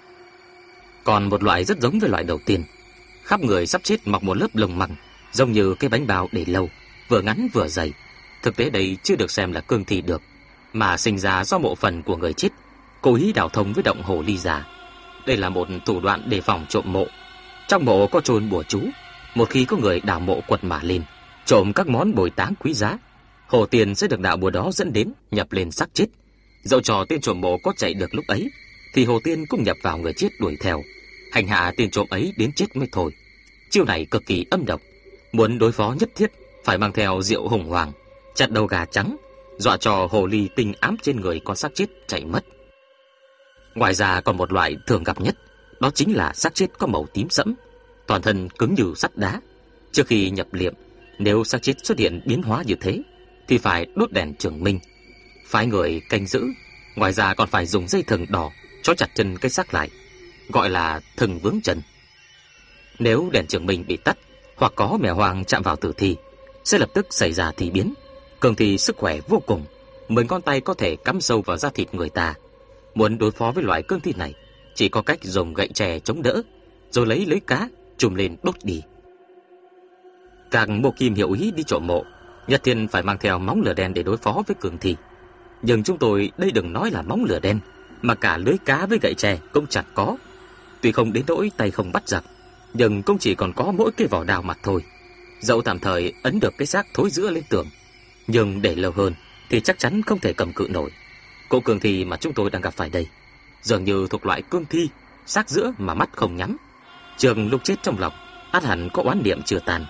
Còn một loại rất giống với loại đầu tiên, khắp người sắp chết mọc một lớp lông măng, giống như cái bánh bao để lâu, vừa ngắn vừa dày. Thực tế đây chưa được xem là cương thi được, mà sinh ra do mộ phần của người chết cố ý đào thông với động hồ ly già. Đây là một thủ đoạn đề phòng trộm mộ. Trong mộ có chôn bùa chú, một khi có người đào mộ quật mả lên, trộm các món bồi táng quý giá, hồ tiền sẽ được đạo bùa đó dẫn đến nhập lên xác chết. Dẫu cho tên trộm mộ có chạy được lúc ấy, thì hồ tiên cũng nhập vào người chết đuổi theo, hành hạ tên trộm ấy đến chết mới thôi. Chiêu này cực kỳ âm độc, muốn đối phó nhất thiết phải mang theo rượu hùng hoàng, chặt đầu gà trắng, dọa cho hồ ly tinh ám trên người con xác chết chạy mất. Ngoài ra còn một loại thường gặp nhất, đó chính là xác chết có màu tím sẫm, toàn thân cứng như sắt đá. Trước khi nhập liệm, nếu xác chết xuất hiện biến hóa như thế thì phải đốt đèn trường minh, phái người canh giữ. Ngoài ra còn phải dùng dây thừng đỏ trói chặt chân cái xác lại, gọi là thừng vướng chân. Nếu đèn trường minh bị tắt hoặc có mèo hoang chạm vào tử thi, sẽ lập tức xảy ra thi biến. Cương thi sức khỏe vô cùng, mười ngón tay có thể cắm sâu vào da thịt người ta. Muốn đối phó với loại cương thi này, chỉ có cách dùng gậy tre chống đỡ, rồi lấy lưới cá chùm lên đốt đi. Các mộ kim hiệu ý đi trộm mộ, nhất thiên phải mang theo móng lửa đen để đối phó với cương thi. Nhưng chúng tôi đây đừng nói là móng lửa đen, mà cả lưới cá với gậy tre cũng chẳng có. Tuy không đến nỗi tay không bắt giặc, nhưng cũng chỉ còn có mỗi cái vỏ đao mặt thôi. Dẫu tạm thời ấn được cái xác thối rữa lên tường, nhưng để lâu hơn thì chắc chắn không thể cầm cự nổi. Cỗ cương thi mà chúng tôi đang gặp phải đây dường như thuộc loại cương thi xác giữa mà mắt không nhắm. Trường lúc chết trong lòng ắt hẳn có oán niệm chưa tàn.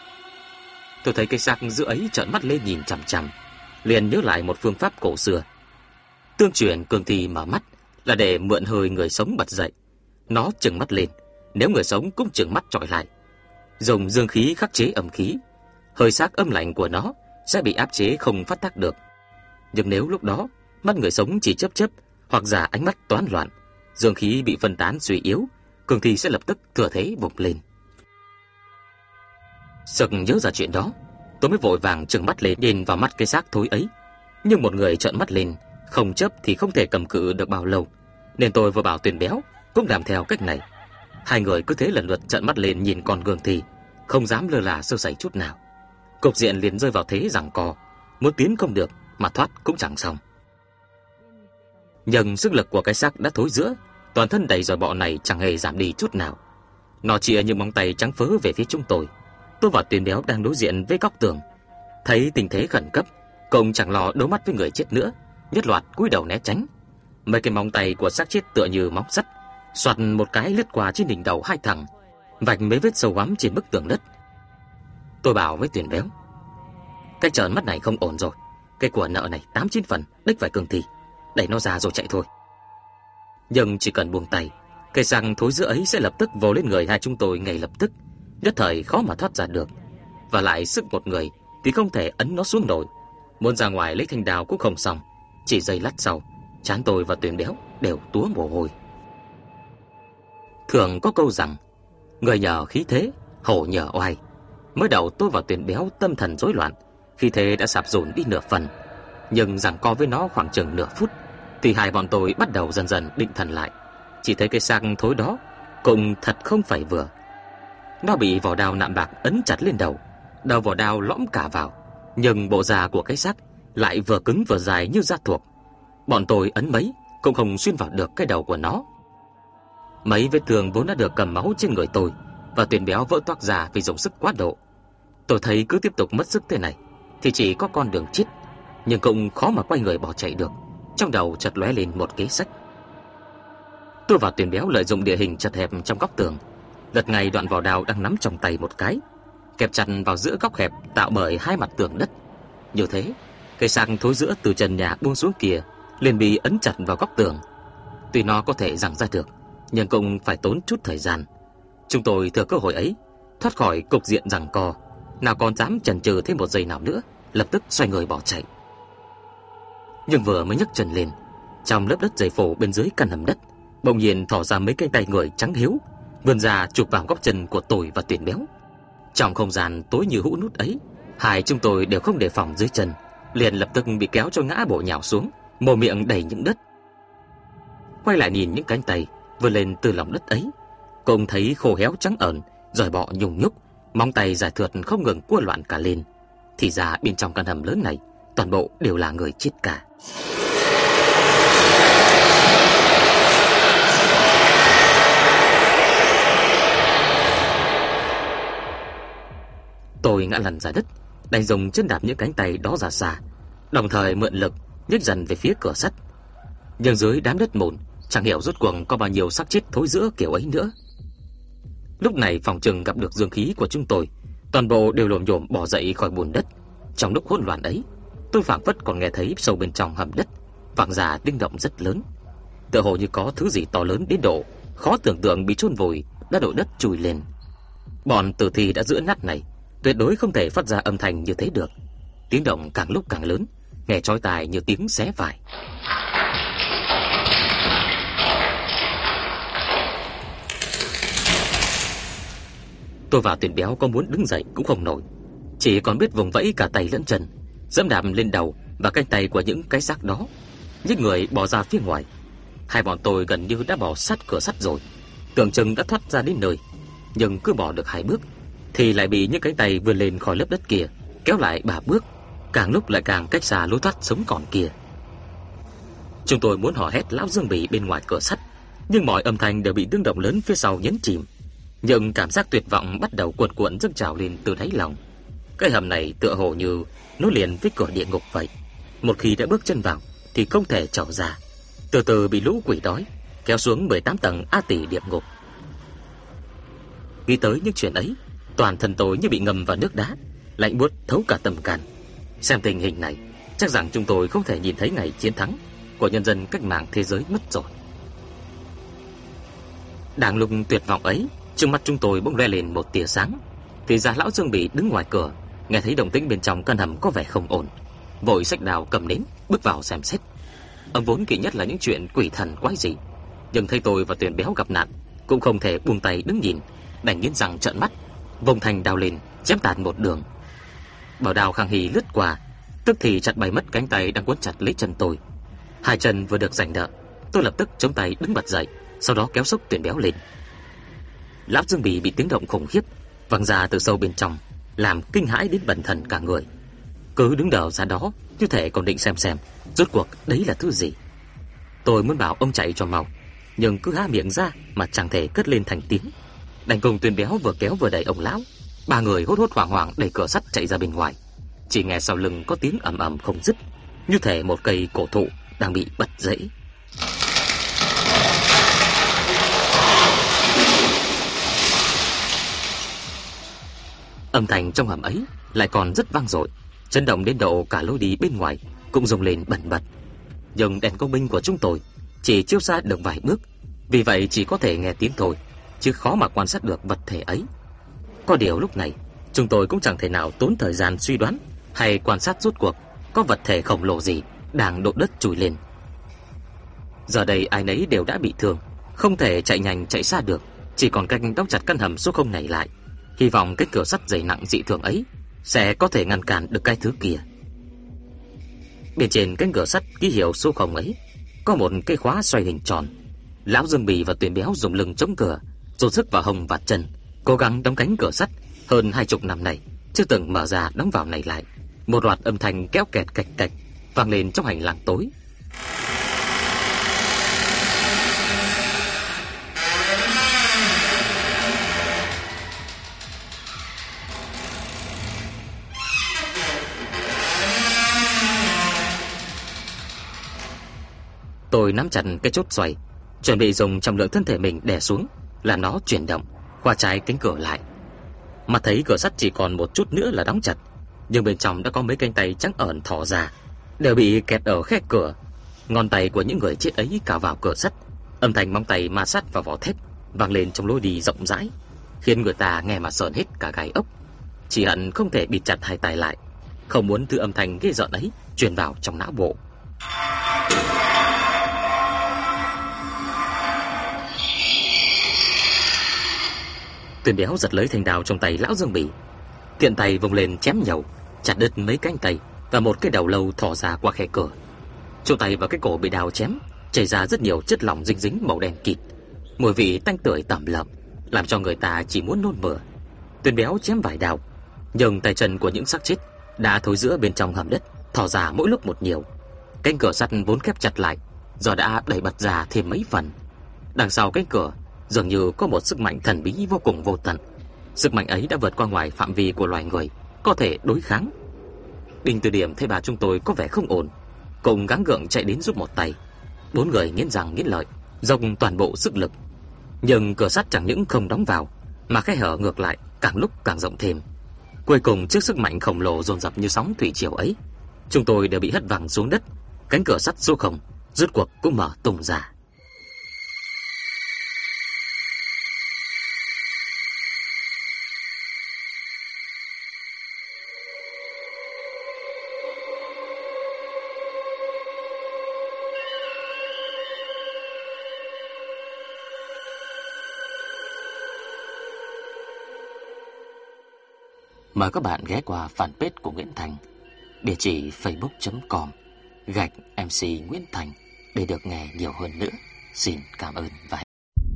Tôi thấy cái xác giữa ấy trợn mắt lên nhìn chằm chằm, liền nhớ lại một phương pháp cổ xưa. Tương truyền cương thi mở mắt là để mượn hơi người sống bật dậy. Nó trừng mắt lên, nếu người sống cũng trừng mắt trọi lại, dùng dương khí khắc chế âm khí. Hơi xác âm lạnh của nó sẽ bị áp chế không phát tác được. Nhưng nếu lúc đó mắt người sống chỉ chớp chớp hoặc giả ánh mắt toán loạn, dương khí bị phân tán suy yếu, cương thi sẽ lập tức thừa thế vụt lên. Sực nhớ ra chuyện đó, tôi mới vội vàng trừng mắt lên nhìn vào mắt cái xác thối ấy. Nhưng một người trợn mắt lên không chớp thì không thể cầm cự được bao lâu, nên tôi vừa bảo Tuyền Béo cũng làm theo cách này. Hai người cứ thế lần lượt trợn mắt lên nhìn con cương thi, không dám lơ là sơ sẩy chút nào. Cục diện liền rơi vào thế giằng co, muốn tiến không được mà thoát cũng chẳng xong. Nhưng sức lực của cái xác đã thối rữa, toàn thân đầy giòi bọ này chẳng hề giảm đi chút nào. Nó chĩa những móng tay trắng phớ về phía chúng tôi. Tôi và Tuyền Béo đang đối diện với góc tường, thấy tình thế khẩn cấp, cũng chẳng lo đối mắt với người chết nữa, nhất loạt cúi đầu né tránh. Mấy cái móng tay của xác chết tựa như móng sắt, xoạt một cái lướt qua trên đỉnh đầu hai thằng, vạch mấy vết sâu hoắm trên bức tường đất. Tôi bảo với Tuyền Béo, cái trợn mắt này không ổn rồi, cái của nợ này tám chín phần đích phải cương thi, đẩy nó ra rồi chạy thôi. Nhưng chỉ cần buông tay, cây xăng thối rữa ấy sẽ lập tức vồ lên người hai chúng tôi ngay lập tức, nhất thời khó mà thoát ra được. Và lại sức một người thì không thể ấn nó xuống nổi, muốn ra ngoài lấy thanh đao cũng không xong. Chỉ giây lát sau, trán tôi và Tuyền Béo đều túa mồ hôi. Thường có câu rằng người nhờ khí thế, hổ nhờ oai. Mới đầu tôi và Tuyền Béo tâm thần rối loạn, khí thế đã sạp dồn đi nửa phần. Nhưng giằng co với nó khoảng chừng nửa phút thì hai bọn tôi bắt đầu dần dần định thần lại. Chỉ thấy cái xác thối đó cũng thật không phải vừa. Nó bị vỏ đao nạm bạc ấn chặt lên đầu, đầu vỏ đao lõm cả vào, nhưng bộ da của cái xác lại vừa cứng vừa dài như da thuộc. Bọn tôi ấn mấy cũng không xuyên vào được cái đầu của nó. Mấy vết thương vốn đã được cầm máu trên người tôi và Tuyền Béo vỡ toác ra vì dùng sức quá độ. Tôi thấy cứ tiếp tục mất sức thế này thì chỉ có con đường chết, nhưng cũng khó mà quay người bỏ chạy được. Trong đầu chợt lóe lên một kế sách. Tôi và Tuyền Béo lợi dụng địa hình chật hẹp trong góc tường, lật ngay đoạn vỏ đao đang nắm trong tay một cái, kẹp chặt vào giữa góc hẹp tạo bởi hai mặt tường đất. Như thế, cây xác thối rữa từ trần nhà buông xuống kia liền bị ấn chặt vào góc tường. Tuy nó có thể giằng ra được, nhưng cũng phải tốn chút thời gian. Chúng tôi thừa cơ hội ấy, thoát khỏi cục diện giằng co, nào còn dám chần chừ thêm một giây nào nữa, lập tức xoay người bỏ chạy. Nhưng vừa mới nhấc chân lên, trong lớp đất dày phổ bên dưới căn hầm đất, bỗng nhiên thò ra mấy cánh tay người trắng hiếu, vươn ra chụp vào góc chân của tôi và Tuyển Béo. Trong không gian tối như hũ nút ấy, hai chúng tôi đều không đề phòng dưới chân, liền lập tức bị kéo cho ngã bộ nhào xuống, mồm miệng đầy những đất. Quay lại nhìn những cánh tay vươn lên từ lòng đất ấy, cùng thấy khô héo trắng ẩn, rồi bọ nhùng nhúc, móng tay dài thượt không ngừng cua loạn cả lên. Thì ra bên trong căn hầm lớn này, toàn bộ đều là người chết cả. Tôi ngã lăn ra đất, đành dùng chân đạp những cánh tay đó ra xa, đồng thời mượn lực nhích dần về phía cửa sắt. Nhưng dưới đám đất mùn, chẳng hiểu rốt cuộc có bao nhiêu xác chết thối rữa kiểu ấy nữa. Lúc này phòng trừng gặp được dương khí của chúng tôi, toàn bộ đều lồm nhồm bò dậy khỏi bùn đất. Trong lúc hỗn loạn ấy, tôi phảng phất còn nghe thấy sâu bên trong hầm đất vang ra tiếng động rất lớn, tựa hồ như có thứ gì to lớn đến độ khó tưởng tượng bị chôn vùi đã đổ đất chùi lên. Bọn tử thi đã giữa nát này tuyệt đối không thể phát ra âm thanh như thế được. Tiếng động càng lúc càng lớn, nghe chói tai như tiếng xé vải. Tôi và Tuyển Béo có muốn đứng dậy cũng không nổi, chỉ còn biết vùng vẫy cả tay lẫn chân, giẫm đạp lên đầu và cánh tay của những cái xác đó, những người bò ra phía ngoài. Hai bọn tôi gần như đã bò sát cửa sắt rồi, tưởng chừng đã thoát ra đến nơi, nhưng cứ bò được hai bước thì lại bị những cánh tay vươn lên khỏi lớp đất kia kéo lại ba bước, càng lúc lại càng cách xa lối thoát sống còn kia. Chúng tôi muốn hò hét lão Dương Bỉ bên ngoài cửa sắt, nhưng mọi âm thanh đều bị tiếng động lớn phía sau nhấn chìm. Nhưng cảm giác tuyệt vọng bắt đầu cuồn cuộn dâng trào lên từ đáy lòng. Cái hầm này tựa hồ như nối liền với cửa địa ngục vậy. Một khi đã bước chân vào thì không thể trở ra, từ từ bị lũ quỷ đói kéo xuống mười tám tầng A tỷ địa ngục. Nghĩ tới những chuyện ấy, toàn thân tôi như bị ngâm vào nước đá, lạnh buốt thấu cả tâm can. Xem tình hình này, chắc rằng chúng tôi không thể nhìn thấy ngày chiến thắng của nhân dân cách mạng thế giới mất rồi. Đang lúc tuyệt vọng ấy, trước mắt chúng tôi bỗng lóe lên một tia sáng. Thì ra lão Dương Bỉ đứng ngoài cửa, nghe thấy động tĩnh bên trong căn hầm có vẻ không ổn, vội xách đào cầm nến bước vào xem xét. Ông vốn kỵ nhất là những chuyện quỷ thần quái dị, nhưng thấy tôi và Tuyển Béo gặp nạn cũng không thể buông tay đứng nhìn, đành nghiến răng trợn mắt, vung thanh đào lên chém tạt một đường. Bảo đào Khang Hy lướt qua, tức thì chặt bay mất cánh tay đang quấn chặt lấy chân tôi. Hai chân vừa được giành đỡ, tôi lập tức chống tay đứng bật dậy, sau đó kéo xốc Tuyển Béo lên. Lão Dương Bỉ bị tiếng động khủng khiếp vang ra từ sâu bên trong, làm kinh hãi đến bần thần cả người. Cứ đứng đờ ra đó, như thể còn định xem xem rốt cuộc đấy là thứ gì. Tôi muốn bảo ông chạy cho mau, nhưng cứ há miệng ra mà chẳng thể cất lên thành tiếng. Đành cùng Tuyển Béo vừa kéo vừa đẩy ông lão. Ba người hốt hốt hoảng hoảng đẩy cửa sắt chạy ra bên ngoài. Chỉ nghe sau lưng có tiếng ầm ầm không dứt, như thể một cây cổ thụ đang bị bật rễ. Âm thanh trong hầm ấy lại còn rất vang dội, chấn động đến độ cả lối đi bên ngoài cũng rung lên bần bật. Nhưng đèn công binh của chúng tôi chỉ chiếu xa được vài bước, vì vậy chỉ có thể nghe tiếng thôi, chứ khó mà quan sát được vật thể ấy. Có điều lúc này chúng tôi cũng chẳng thể nào tốn thời gian suy đoán hay quan sát rốt cuộc có vật thể khổng lồ gì đang đổ đất trùi lên. Giờ đây ai nấy đều đã bị thương, không thể chạy nhanh chạy xa được, chỉ còn cách đóng chặt căn hầm số không này lại, hy vọng cái cửa sắt dày nặng dị thường ấy sẽ có thể ngăn cản được cái thứ kia. Bên trên cánh cửa sắt ký hiệu số không ấy có một cây khóa xoay hình tròn. Lão Dương Bỉ và Tuyển Béo dùng lưng chống cửa, dồn sức vào hông và chân, cố gắng đóng cánh cửa sắt hơn hai chục năm này chưa từng mở ra đóng vào này lại. Một loạt âm thanh kéo kẹt cạch cạch vang lên trong hành lang tối. Tôi nắm chặt cái chốt xoay, chuẩn bị dùng trọng lượng thân thể mình đè xuống, là nó chuyển động, khoa trái cánh cửa lại. Mà thấy cửa sắt chỉ còn một chút nữa là đóng chặt, nhưng bên trong đã có mấy cánh tay trắng ẩn thò ra, đều bị kẹt ở khe cửa. Ngón tay của những người chết ấy cào vào cửa sắt, âm thanh móng tay ma sát vào vỏ thép vang lên trong lối đi rộng rãi. khiến người ta nghe mà sởn hết cả gai ốc. Chỉ hận không thể bịt chặt hai tai lại, không muốn thứ âm thanh ghê rợn ấy truyền vào trong não bộ. Tuyền Béo giật lấy thanh đao trong tay lão Dương Bỉ, tiện tay vung lên chém nhầu, chặt đứt mấy cánh tay và một cái đầu lâu thò ra qua khe cửa. Chỗ tay và cái cổ bị đao chém chảy ra rất nhiều chất lỏng dính dính màu đen kịt, mùi vị tanh tưởi tẩm lợm, làm cho người ta chỉ muốn nôn mửa. Tuyền Béo chém vài đao, nhưng tay chân của những xác chết đã thối rữa bên trong hầm đất thò ra mỗi lúc một nhiều. Cánh cửa sắt vốn khép chặt lại giờ đã đẩy bật ra thêm mấy phần. Đằng sau cánh cửa dường như có một sức mạnh thần bí vô cùng vô tận. Sức mạnh ấy đã vượt qua ngoài phạm vi của loài người có thể đối kháng. Đinh Từ Điểm thấy bà chúng tôi có vẻ không ổn, cùng gắng gượng chạy đến giúp một tay. Bốn người nghiến răng nghiến lợi, dốc toàn bộ sức lực. Nhưng cửa sắt chẳng những không đóng vào, mà khe hở ngược lại càng lúc càng rộng thêm. Cuối cùng trước sức mạnh khổng lồ dồn dập như sóng thủy triều ấy, chúng tôi đều bị hất văng xuống đất. Cánh cửa sắt số không rốt cuộc cũng mở tung ra. Mời các bạn ghé qua fanpage của Nguyễn Thành, địa chỉ facebook chấm com gạch em xê Nguyễn Thành để được nghe nhiều hơn nữa. Xin cảm ơn và hẹn.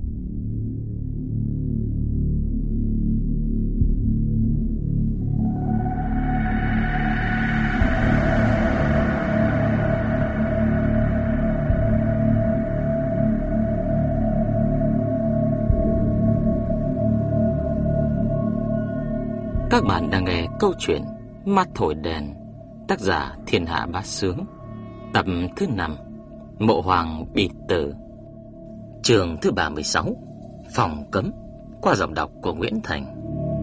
Các bạn đang nghe câu chuyện Mắt Thổi Đèn, tác giả Thiên Hạ Bá Sướng, tập thứ năm, Mộ Hoàng Bị Tử, chương thứ ba mươi sáu, Phòng Cấm, qua giọng đọc của Nguyễn Thành.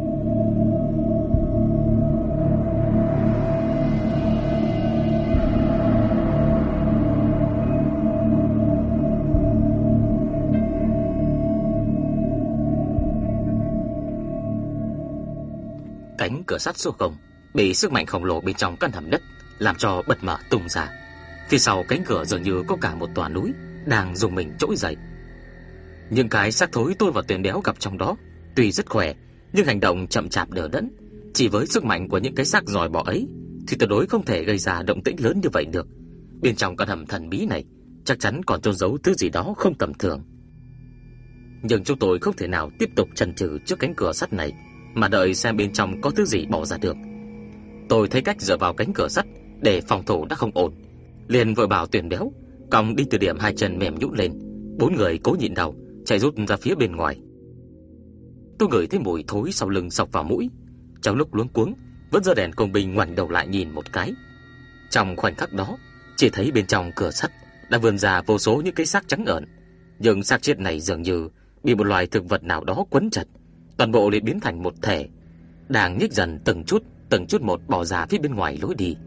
Cánh cửa sắt số không bị sức mạnh khổng lồ bên trong căn hầm đất làm cho bật mở tung ra. Phía sau cánh cửa dường như có cả một tòa núi đang dùng mình trỗi dậy. Những cái xác thối tôi và Tuyền Béo gặp trong đó tuy rất khỏe, nhưng hành động chậm chạp đờ đẫn. Chỉ với sức mạnh của những cái xác giòi bọ ấy thì tuyệt đối không thể gây ra động tĩnh lớn như vậy được. Bên trong căn hầm thần bí này chắc chắn còn chôn giấu thứ gì đó không tầm thường. Nhưng chúng tôi không thể nào tiếp tục chần chừ trước cánh cửa sắt này mà đợi xem bên trong có thứ gì bỏ ra được. Tôi thấy cách dựa vào cánh cửa sắt để phòng thủ đã không ổn, liền vội bảo Tuyền Béo còng Đinh Từ Điểm hai chân mềm nhũn lên. Bốn người cố nhịn đau chạy rút ra phía bên ngoài. Tôi ngửi thấy mùi thối sau lưng xộc vào mũi. Trong lúc luống cuống vẫn giơ đèn công binh ngoảnh đầu lại nhìn một cái. Trong khoảnh khắc đó chỉ thấy bên trong cửa sắt đã vươn ra vô số những cái xác trắng ợn. Nhưng xác chết này dường như bị một loài thực vật nào đó quấn chặt, toàn bộ liền biến thành một thể, đang nhích dần từng chút từng chút một bỏ ra phía bên ngoài lối đi.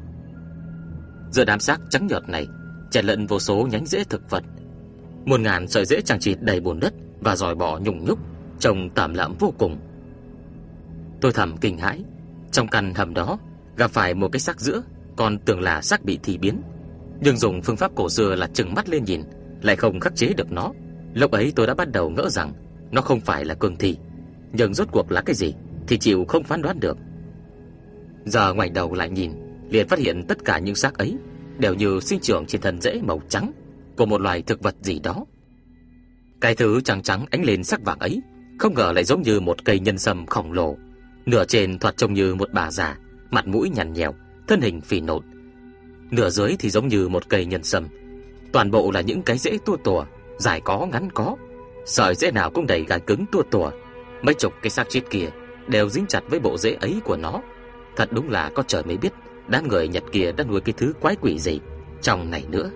Giữa đám xác trắng nhợt này chèn lẫn vô số nhánh rễ thực vật, muôn ngàn sợi rễ chằng chịt đầy bùn đất và giòi bọ nhùng nhúc, trông tởm lợm vô cùng. Tôi thầm kinh hãi, trong căn hầm đó gặp phải một cái xác giữa, còn tưởng là xác bị thi biến, nhưng dùng phương pháp cổ xưa là trừng mắt lên nhìn lại không khắc chế được nó. Lúc ấy tôi đã bắt đầu ngỡ rằng nó không phải là cương thi, nhưng rốt cuộc là cái gì thì chịu không phán đoán được. Giờ ngoảnh đầu lại nhìn, liền phát hiện tất cả những xác ấy đều như sinh trưởng trên thân rễ màu trắng của một loài thực vật gì đó. Cái thứ trắng trắng ánh lên sắc vàng ấy không ngờ lại giống như một cây nhân sâm khổng lồ, nửa trên thoạt trông như một bà già, mặt mũi nhăn nhèo, thân hình phì nộn, nửa dưới thì giống như một cây nhân sâm. Toàn bộ là những cái rễ tua tủa, dài có ngắn có, sợi rễ nào cũng đầy gai cứng tua tủa. Mấy chục cái xác chết kia đều dính chặt với bộ rễ ấy của nó. Thật đúng là có trời mới biết đám người Nhật kia đã nuôi cái thứ quái quỷ gì trong này nữa.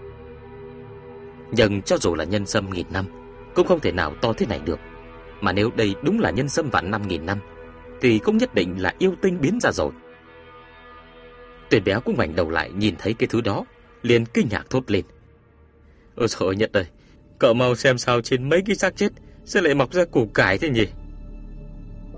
Nhưng cho dù là nhân sâm nghìn năm cũng không thể nào to thế này được. Mà nếu đây đúng là nhân sâm vạn năm nghìn năm thì cũng nhất định là yêu tinh biến ra rồi. Tuyền Béo cũng ngoảnh đầu lại nhìn thấy cái thứ đó, liền kinh ngạc thốt lên: "Ôi trời ơi Nhật ơi, cậu mau xem sao trên mấy cái xác chết sẽ lại mọc ra củ cải thế nhỉ?"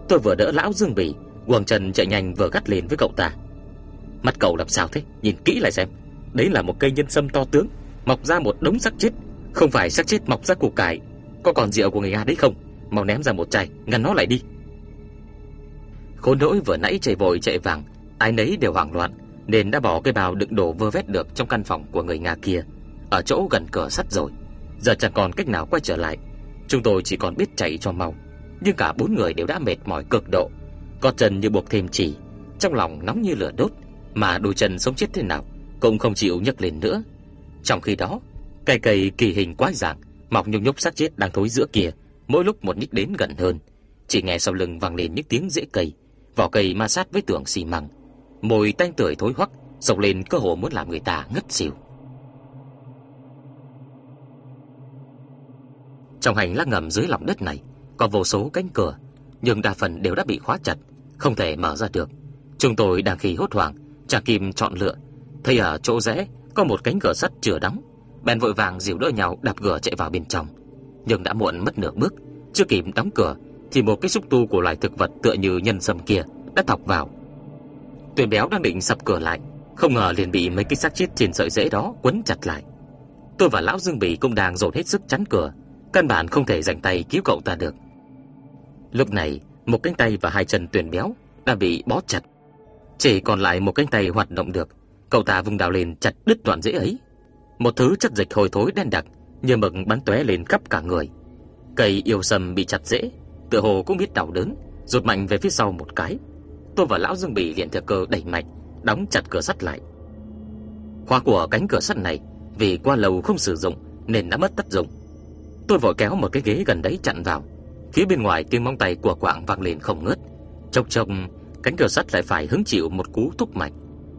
Tôi vừa đỡ lão Dương Bỉ, quàng chân chạy nhanh vừa gắt lên với cậu ta. Mắt cậu làm sao thế? Nhìn kỹ lại xem. Đấy là một cây nhân sâm to tướng, mọc ra một đống xác chết. Không phải xác chết mọc ra củ cải. Có còn rượu của người Nga đấy không? Mau ném ra một chai, ngăn nó lại đi. Khốn nỗi vừa nãy chạy vội chạy vàng, ai nấy đều hoảng loạn, nên đã bỏ cái bao đựng đồ vơ vét được trong căn phòng của người Nga kia ở chỗ gần cửa sắt rồi. Giờ chẳng còn cách nào quay trở lại. Chúng tôi chỉ còn biết chạy cho mau. Nhưng cả bốn người đều đã mệt mỏi cực độ, có chân như buộc thêm chỉ, trong lòng nóng như lửa đốt, mà đôi chân sống chết thế nào cũng không chịu nhấc lên nữa. Trong khi đó, cây cây kỳ hình quái dạng mọc nhung nhúc xác chết đang thối giữa kia mỗi lúc một nhích đến gần hơn. Chỉ nghe sau lưng vang lên những tiếng rễ cây, vỏ cây ma sát với tường xi măng, mùi tanh tưởi thối hoắc xộc lên cơ hồ muốn làm người ta ngất xỉu. Trong hành lang ngầm dưới lòng đất này có vô số cánh cửa, nhưng đa phần đều đã bị khóa chặt, không thể mở ra được. Chúng tôi đang khi hốt hoảng, chả kịp chọn lựa, thấy ở chỗ rẽ có một cánh cửa sắt chưa đóng, bèn vội vàng dìu đỡ nhau đạp cửa chạy vào bên trong. Nhưng đã muộn mất nửa bước, chưa kịp đóng cửa thì một cái xúc tu của loài thực vật tựa như nhân sâm kia đã thọc vào. Tuyền Béo đang định sập cửa lại, không ngờ liền bị mấy cái xác chết trên sợi rễ đó quấn chặt lại. Tôi và lão Dương Bỉ cũng đang dồn hết sức chắn cửa, căn bản không thể giành tay cứu cậu ta được. Lúc này, một cánh tay và hai chân Tuyền Béo đã bị bó chặt, chỉ còn lại một cánh tay hoạt động được. Cậu ta vung đao lên chặt đứt đoạn rễ ấy. Một thứ chất dịch hôi thối đen đặc như mực bắn tóe lên khắp cả người. Cây yêu sâm bị chặt rễ, tựa hồ cũng biết đau đớn, rụt mạnh về phía sau một cái. Tôi và lão Dương Bỉ liền thừa cơ đẩy mạnh, đóng chặt cửa sắt lại. Khóa của cánh cửa sắt này vì qua lâu không sử dụng nên đã mất tác dụng. Tôi vội kéo một cái ghế gần đấy chặn vào. Phía bên ngoài tiếng móng tay của quạng vang lên không ngớt. Chốc chốc cánh cửa sắt lại phải hứng chịu một cú thúc mạnh.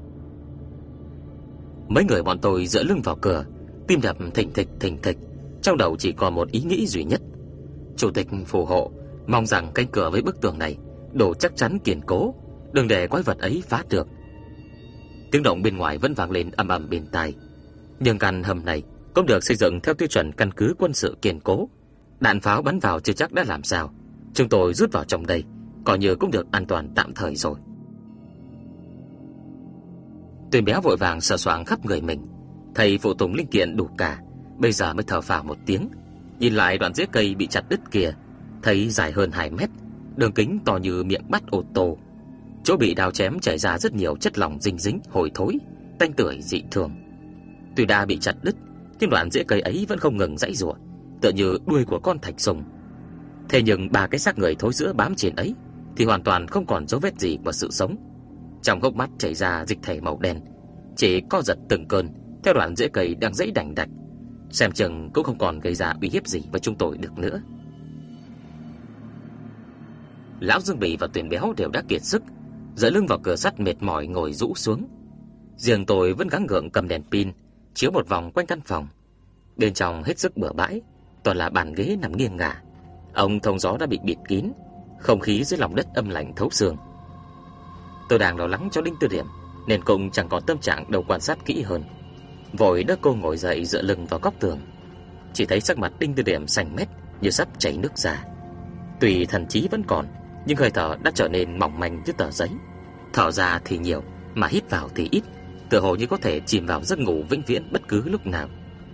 Mấy người bọn tôi dựa lưng vào cửa, tim đập thình thịch thình thịch, trong đầu chỉ còn một ý nghĩ duy nhất: Chủ tịch phù hộ, mong rằng cánh cửa với bức tường này đủ chắc chắn kiên cố, đừng để quái vật ấy phá được. Tiếng động bên ngoài vẫn vang lên ầm ầm bên tai. Nhưng căn hầm này cũng được xây dựng theo tiêu chuẩn căn cứ quân sự kiên cố. Đạn pháo bắn vào chưa chắc đã làm sao. Chúng tôi rút vào trong đây, coi như cũng được an toàn tạm thời rồi. Tuyền Béo vội vàng sờ soạng khắp người mình, thấy phụ tùng linh kiện đủ cả, bây giờ mới thở phào một tiếng. Nhìn lại đoạn rễ cây bị chặt đứt kia, thấy dài hơn hai mét, đường kính to như miệng bát ô tô. Chỗ bị đao chém chảy ra rất nhiều chất lỏng dinh dính hôi thối, tanh tưởi dị thường. Tuy đã bị chặt đứt, nhưng đoạn rễ cây ấy vẫn không ngừng giãy giụa, tựa như đuôi của con thạch sùng. Thế nhưng ba cái xác người thối rữa bám trên ấy thì hoàn toàn không còn dấu vết gì của sự sống. Trong hốc mắt chảy ra dịch thể màu đen, chỉ co giật từng cơn theo đoạn rễ cây đang giãy đành đạch, xem chừng cũng không còn gây ra uy hiếp gì với chúng tôi được nữa. Lão Dương Bỉ và Tuyền Béo đều đã kiệt sức, dựa lưng vào cửa sắt mệt mỏi ngồi rũ xuống. Riêng tôi vẫn gắng gượng cầm đèn pin chiếu một vòng quanh căn phòng. Bên trong hết sức bừa bãi, toàn là bàn ghế nằm nghiêng ngả, ống thông gió đã bị bịt kín, không khí dưới lòng đất âm lạnh thấu xương. Tôi đang lo lắng cho Đinh Tư Điểm nên cũng chẳng có tâm trạng đâu quan sát kỹ hơn, vội đỡ cô ngồi dậy dựa lưng vào góc tường. Chỉ thấy sắc mặt Đinh Tư Điểm xanh mét như sắp chảy nước ra. Tuy thần trí vẫn còn, nhưng hơi thở đã trở nên mỏng manh như tờ giấy. Thở ra thì nhiều, mà hít vào thì ít, tựa hồ như có thể chìm vào giấc ngủ vĩnh viễn bất cứ lúc nào.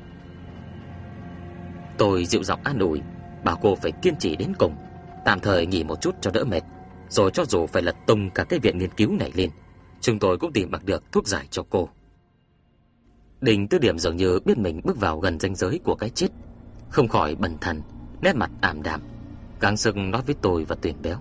Tôi dịu giọng an ủi, bảo cô phải kiên trì đến cùng, tạm thời nghỉ một chút cho đỡ mệt, rồi cho dù phải lật tung cả cái viện nghiên cứu này lên, chúng tôi cũng tìm bằng được thuốc giải cho cô. Đinh Tư Điểm dường như biết mình bước vào gần ranh giới của cái chết, không khỏi bần thần, nét mặt ảm đạm, gắng sức nói với tôi và Tuyền Béo: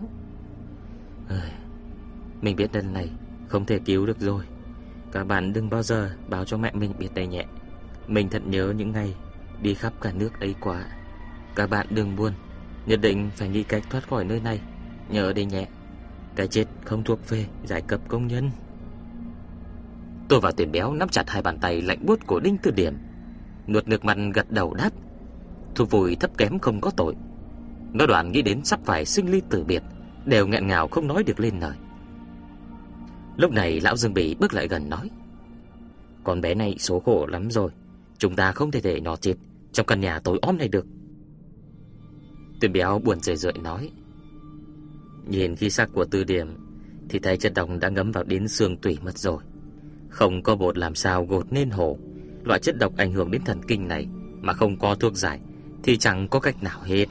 Mình biết lần này không thể cứu được rồi. Các bạn đừng bao giờ báo cho mẹ mình biết đây nhé. Mình thật nhớ những ngày đi khắp cả nước ấy quá. Các bạn đừng buồn, nhất định phải nghĩ cách thoát khỏi nơi này. Nhớ đây nhé, cái chết không thuộc về giai cấp công nhân. Tôi và Tuyền Béo nắm chặt hai bàn tay lạnh buốt của Đinh Tư Điểm, nuốt nước mắt gật đầu đáp: Thu Vùi thấp kém không có tội. Nó đoạn nghĩ đến sắp phải sinh ly tử biệt, đều nghẹn ngào không nói được lên lời. Lúc này lão Dương Bỉ bước lại gần nói: Con bé này số khổ lắm rồi, chúng ta không thể để nó chết trong căn nhà tối om này được. Tuyền Béo buồn rười rượi nói: Nhìn khí sắc của Từ Điểm thì thấy chất độc đã ngấm vào đến xương tủy mất rồi. Không có bột làm sao gột nên hổ. Loại chất độc ảnh hưởng đến thần kinh này mà không có thuốc giải thì chẳng có cách nào hết.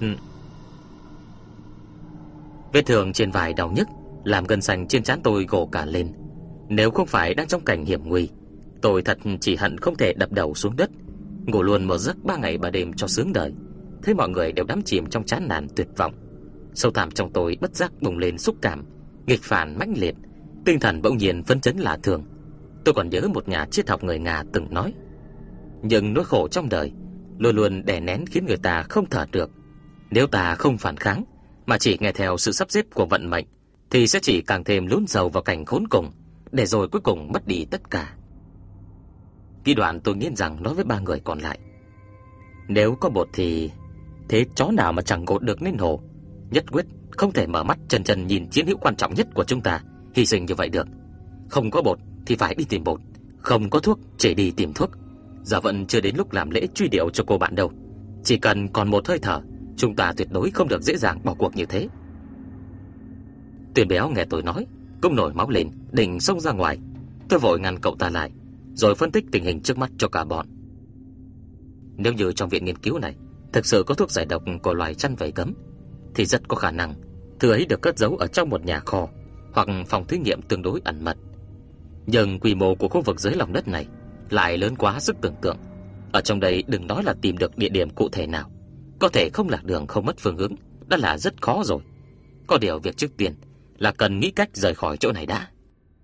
Vết thương trên vai đau nhức làm gân xanh trên trán tôi gồ cả lên. Nếu không phải đang trong cảnh hiểm nguy, tôi thật chỉ hận không thể đập đầu xuống đất, ngủ luôn một giấc ba ngày ba đêm cho sướng đời. Thấy mọi người đều đắm chìm trong chán nản tuyệt vọng, sâu thẳm trong tôi bất giác bùng lên xúc cảm nghịch phản mãnh liệt, tinh thần bỗng nhiên phấn chấn lạ thường. Tôi còn nhớ một nhà triết học người Nga từng nói: nhưng nỗi khổ trong đời luôn luôn đè nén khiến người ta không thở được. Nếu ta không phản kháng mà chỉ nghe theo sự sắp xếp của vận mệnh thì sẽ chỉ càng thêm lún sâu vào cảnh khốn cùng, để rồi cuối cùng mất đi tất cả. Khi đoạn tôi nghiến rằng nói với ba người còn lại: nếu có bột thì thế chó nào mà chẳng gột được nên hổ. Nhất quyết không thể mở mắt trần trần nhìn chiến hữu quan trọng nhất của chúng ta hy sinh như vậy được. Không có bột thì phải đi tìm bột, không có thuốc chỉ đi tìm thuốc. Giờ vẫn chưa đến lúc làm lễ truy điệu cho cô bạn đâu. Chỉ cần còn một hơi thở, chúng ta tuyệt đối không được dễ dàng bỏ cuộc như thế. Tuyền Béo nghe tôi nói cũng nổi máu lên, định xông ra ngoài. Tôi vội ngăn cậu ta lại, rồi phân tích tình hình trước mắt cho cả bọn. Nếu như trong viện nghiên cứu này thực sự có thuốc giải độc của loài chăn vảy cấm, thì rất có khả năng thứ ấy được cất giấu ở trong một nhà kho hoặc phòng thí nghiệm tương đối ẩn mật. Nhưng quy mô của khu vực dưới lòng đất này lại lớn quá sức tưởng tượng. Ở trong đây đừng nói là tìm được địa điểm cụ thể nào, có thể không lạc đường không mất phương hướng đã là rất khó rồi. Có điều việc trước tiên là cần nghĩ cách rời khỏi chỗ này đã.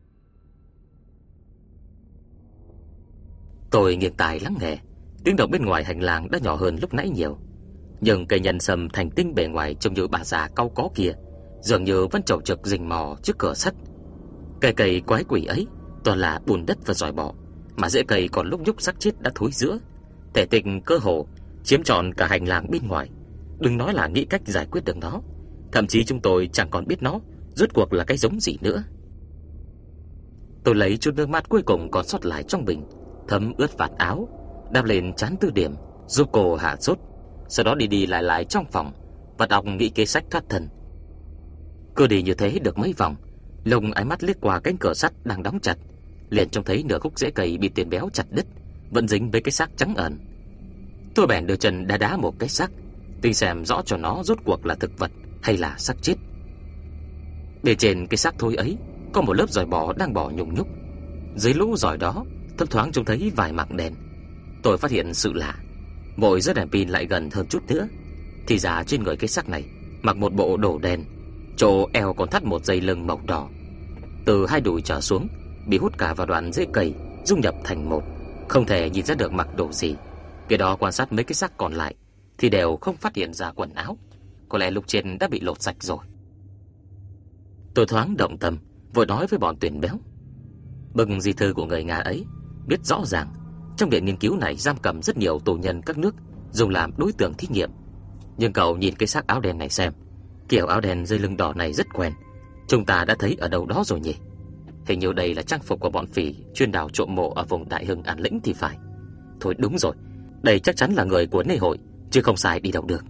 Tôi nghiêng tai lắng nghe. Tiếng động bên ngoài hành lang đã nhỏ hơn lúc nãy nhiều, nhưng cây nhân sâm thành tinh bề ngoài trông như bà già cau có kia dường như vẫn chầu trực rình mò trước cửa sắt. Cây cây quái quỷ ấy toàn là bùn đất và giỏi bọ, mà rễ cây còn lúc nhúc xác chết đã thối rữa, thể tích cơ hồ chiếm trọn cả hành lang bên ngoài. Đừng nói là nghĩ cách giải quyết được nó, thậm chí chúng tôi chẳng còn biết nó rốt cuộc là cái giống gì nữa. Tôi lấy chút nước mắt cuối cùng còn sót lại trong bình, thấm ướt vạt áo, đắp lên trán Từ Điểm giúp cô hạ sốt. Sau đó đi đi lại lại trong phòng và đọc nghĩ kế sách thoát thân. Cứ đi như thế được mấy vòng, lùng ánh mắt liếc qua cánh cửa sắt đang đóng chặt, liền trông thấy nửa khúc rễ cây bị Tuyền Béo chặt đứt, vẫn dính với cái xác trắng ẩn. Tôi bèn đưa chân đá đá một cái xác, tính xem rõ cho nó rốt cuộc là thực vật hay là xác chết. Bên trên cái xác thối ấy có một lớp giỏi bò đang bò nhùng nhúc. Dưới lũ giỏi đó thấp thoáng trông thấy vài mảng đèn. Tôi phát hiện sự lạ, vội giơ đèn pin lại gần hơn chút nữa. Thì ra trên người cái xác này mặc một bộ đồ đen, chỗ eo còn thắt một dây lưng màu đỏ. Từ hai đùi trở xuống bị hút cả vào đoạn rễ cây, dung nhập thành một, không thể nhìn ra được mặc đồ gì. Cái đó quan sát mấy cái xác còn lại thì đều không phát hiện ra quần áo, có lẽ lúc trên đã bị lột sạch rồi. Tôi thoáng động tâm, vội nói với bọn Tuyền Béo: bậc di thư của người Nga ấy biết rõ ràng trong viện nghiên cứu này giam cầm rất nhiều tù nhân các nước dùng làm đối tượng thí nghiệm. Nhưng cậu nhìn cái xác áo đen này xem, kiểu áo đen dây lưng đỏ này rất quen, chúng ta đã thấy ở đâu đó rồi nhỉ? Hình như đây là trang phục của bọn phỉ chuyên đào trộm mộ ở vùng Đại Hưng An Lĩnh thì phải. Thôi đúng rồi, đây chắc chắn là người của Nê Hội, chứ không sai đi đâu được.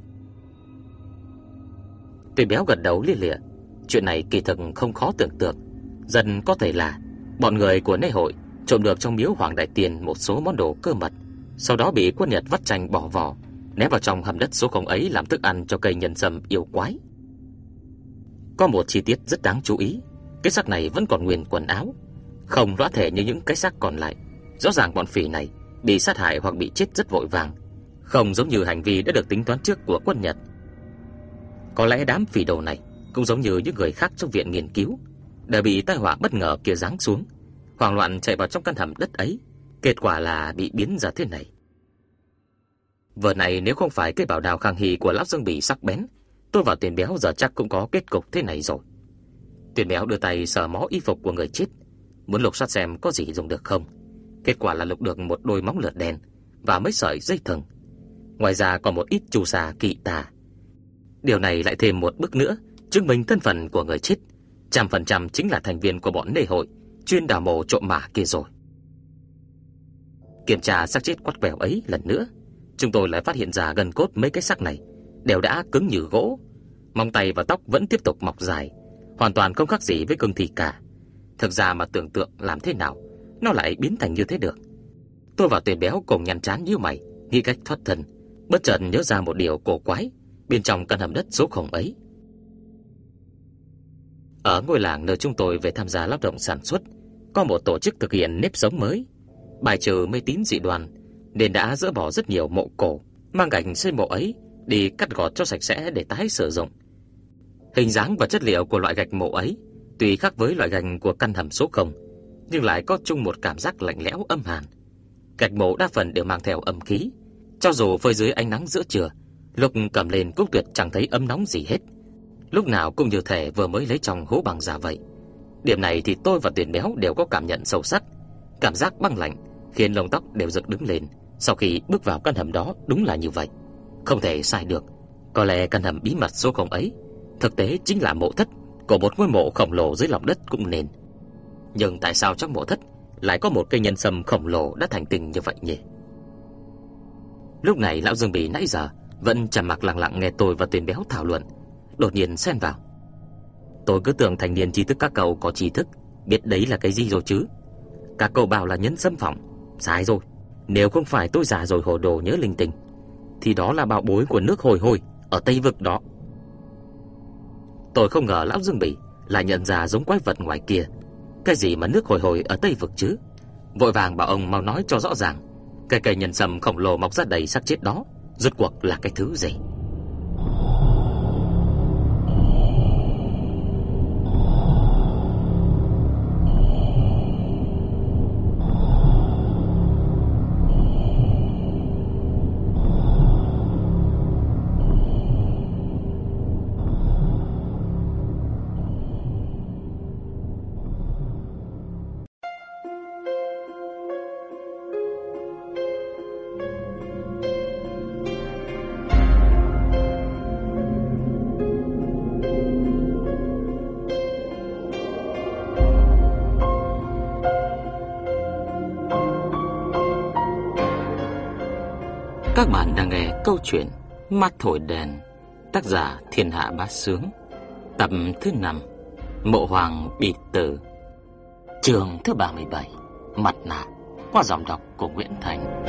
Tuyền Béo gật đầu lia lịa. Chuyện này kỳ thực không khó tưởng tượng. Dần có thể là bọn người của Nê Hội trộm được trong miếu Hoàng Đại Tiên một số món đồ cơ mật, sau đó bị quân Nhật vắt chanh bỏ vỏ, ném vào trong hầm đất số không ấy làm thức ăn cho cây nhân sâm yêu quái. Có một chi tiết rất đáng chú ý, cái xác này vẫn còn nguyên quần áo, không lõa thể như những cái xác còn lại. Rõ ràng bọn phỉ này bị sát hại hoặc bị chết rất vội vàng, không giống như hành vi đã được tính toán trước của quân Nhật. Có lẽ đám phỉ đồ này cũng giống như những người khác trong viện nghiên cứu, đã bị tai họa bất ngờ kia giáng xuống, hoảng loạn chạy vào trong căn hầm đất ấy, kết quả là bị biến ra thế này. Vừa này nếu không phải cái bảo đao khang hy của lão Dương Bỉ sắc bén, tôi và Tuyền Béo giờ chắc cũng có kết cục thế này rồi. Tuyền Béo đưa tay sờ mó y phục của người chết, muốn lục soát xem có gì dùng được không. Kết quả là lục được một đôi móng lượt đen và mấy sợi dây thừng. Ngoài ra còn một ít chu sa kỵ tà. Điều này lại thêm một bước nữa chứng minh thân phận của người chết trăm phần trăm chính là thành viên của bọn Nê Hội chuyên đào mộ trộm mả kia rồi. Kiểm tra xác chết quắt quẹo ấy lần nữa, chúng tôi lại phát hiện ra gần cốt mấy cái xác này đều đã cứng như gỗ, móng tay và tóc vẫn tiếp tục mọc dài, hoàn toàn không khác gì với cương thi cả. Thực ra mà tưởng tượng làm thế nào nó lại biến thành như thế được. Tôi và Tuyền Béo cùng nhăn trán nhíu mày, nghĩ cách thoát thân, bất chợt nhớ ra một điều cổ quái bên trong căn hầm đất số khổng ấy. Ở ngôi làng nơi chúng tôi về tham gia lao động sản xuất, có một tổ chức thực hiện nếp sống mới, bài trừ mê tín dị đoan, nên đã dỡ bỏ rất nhiều mộ cổ, mang gạch xây mộ ấy đi cắt gọt cho sạch sẽ để tái sử dụng. Hình dáng và chất liệu của loại gạch mộ ấy tuy khác với loại gạch của căn hầm số không, nhưng lại có chung một cảm giác lạnh lẽo âm hàn. Gạch mộ đa phần đều mang theo âm khí, cho dù phơi dưới ánh nắng giữa trưa, lúc cầm lên cũng tuyệt chẳng thấy ấm nóng gì hết, lúc nào cũng như thể vừa mới lấy trong hố bằng ra vậy. Điểm này thì tôi và Tuyền Béo đều có cảm nhận sâu sắc. Cảm giác băng lạnh khiến lông tóc đều dựng đứng lên sau khi bước vào căn hầm đó, đúng là như vậy. Không thể sai được. Có lẽ căn hầm bí mật số không ấy thực tế chính là mộ thất của một ngôi mộ khổng lồ dưới lòng đất cũng nên. Nhưng tại sao trong mộ thất lại có một cây nhân sâm khổng lồ đã thành tinh như vậy nhỉ? Lúc này lão Dương Bỉ nãy giờ vẫn trầm mặc lặng lặng nghe tôi và Tuyền Béo thảo luận, đột nhiên xen vào. Tôi cứ tưởng thanh niên trí thức các cậu có trí thức, biết đấy là cái gì rồi chứ. Các cậu bảo là nhân sâm phỏng, sai rồi. Nếu không phải tôi già rồi hồ đồ nhớ linh tinh, thì đó là bảo bối của nước Hồi Hồi ở Tây Vực đó. Tôi không ngờ lão Dương Bỉ lại nhận ra giống quái vật ngoài kia. Cái gì mà nước Hồi Hồi ở Tây Vực chứ? Vội vàng bảo ông mau nói cho rõ ràng, cái cây nhân sâm khổng lồ mọc ra đầy xác chết đó rốt cuộc là cái thứ gì? Các bạn đang nghe câu chuyện Mắt Thổi Đèn, tác giả Thiên Hạ Bá Sướng, tập thứ năm, Mộ Hoàng Bị Tử, chương thứ ba mươi bảy, Mặt Nạ, qua giọng đọc của Nguyễn Thành.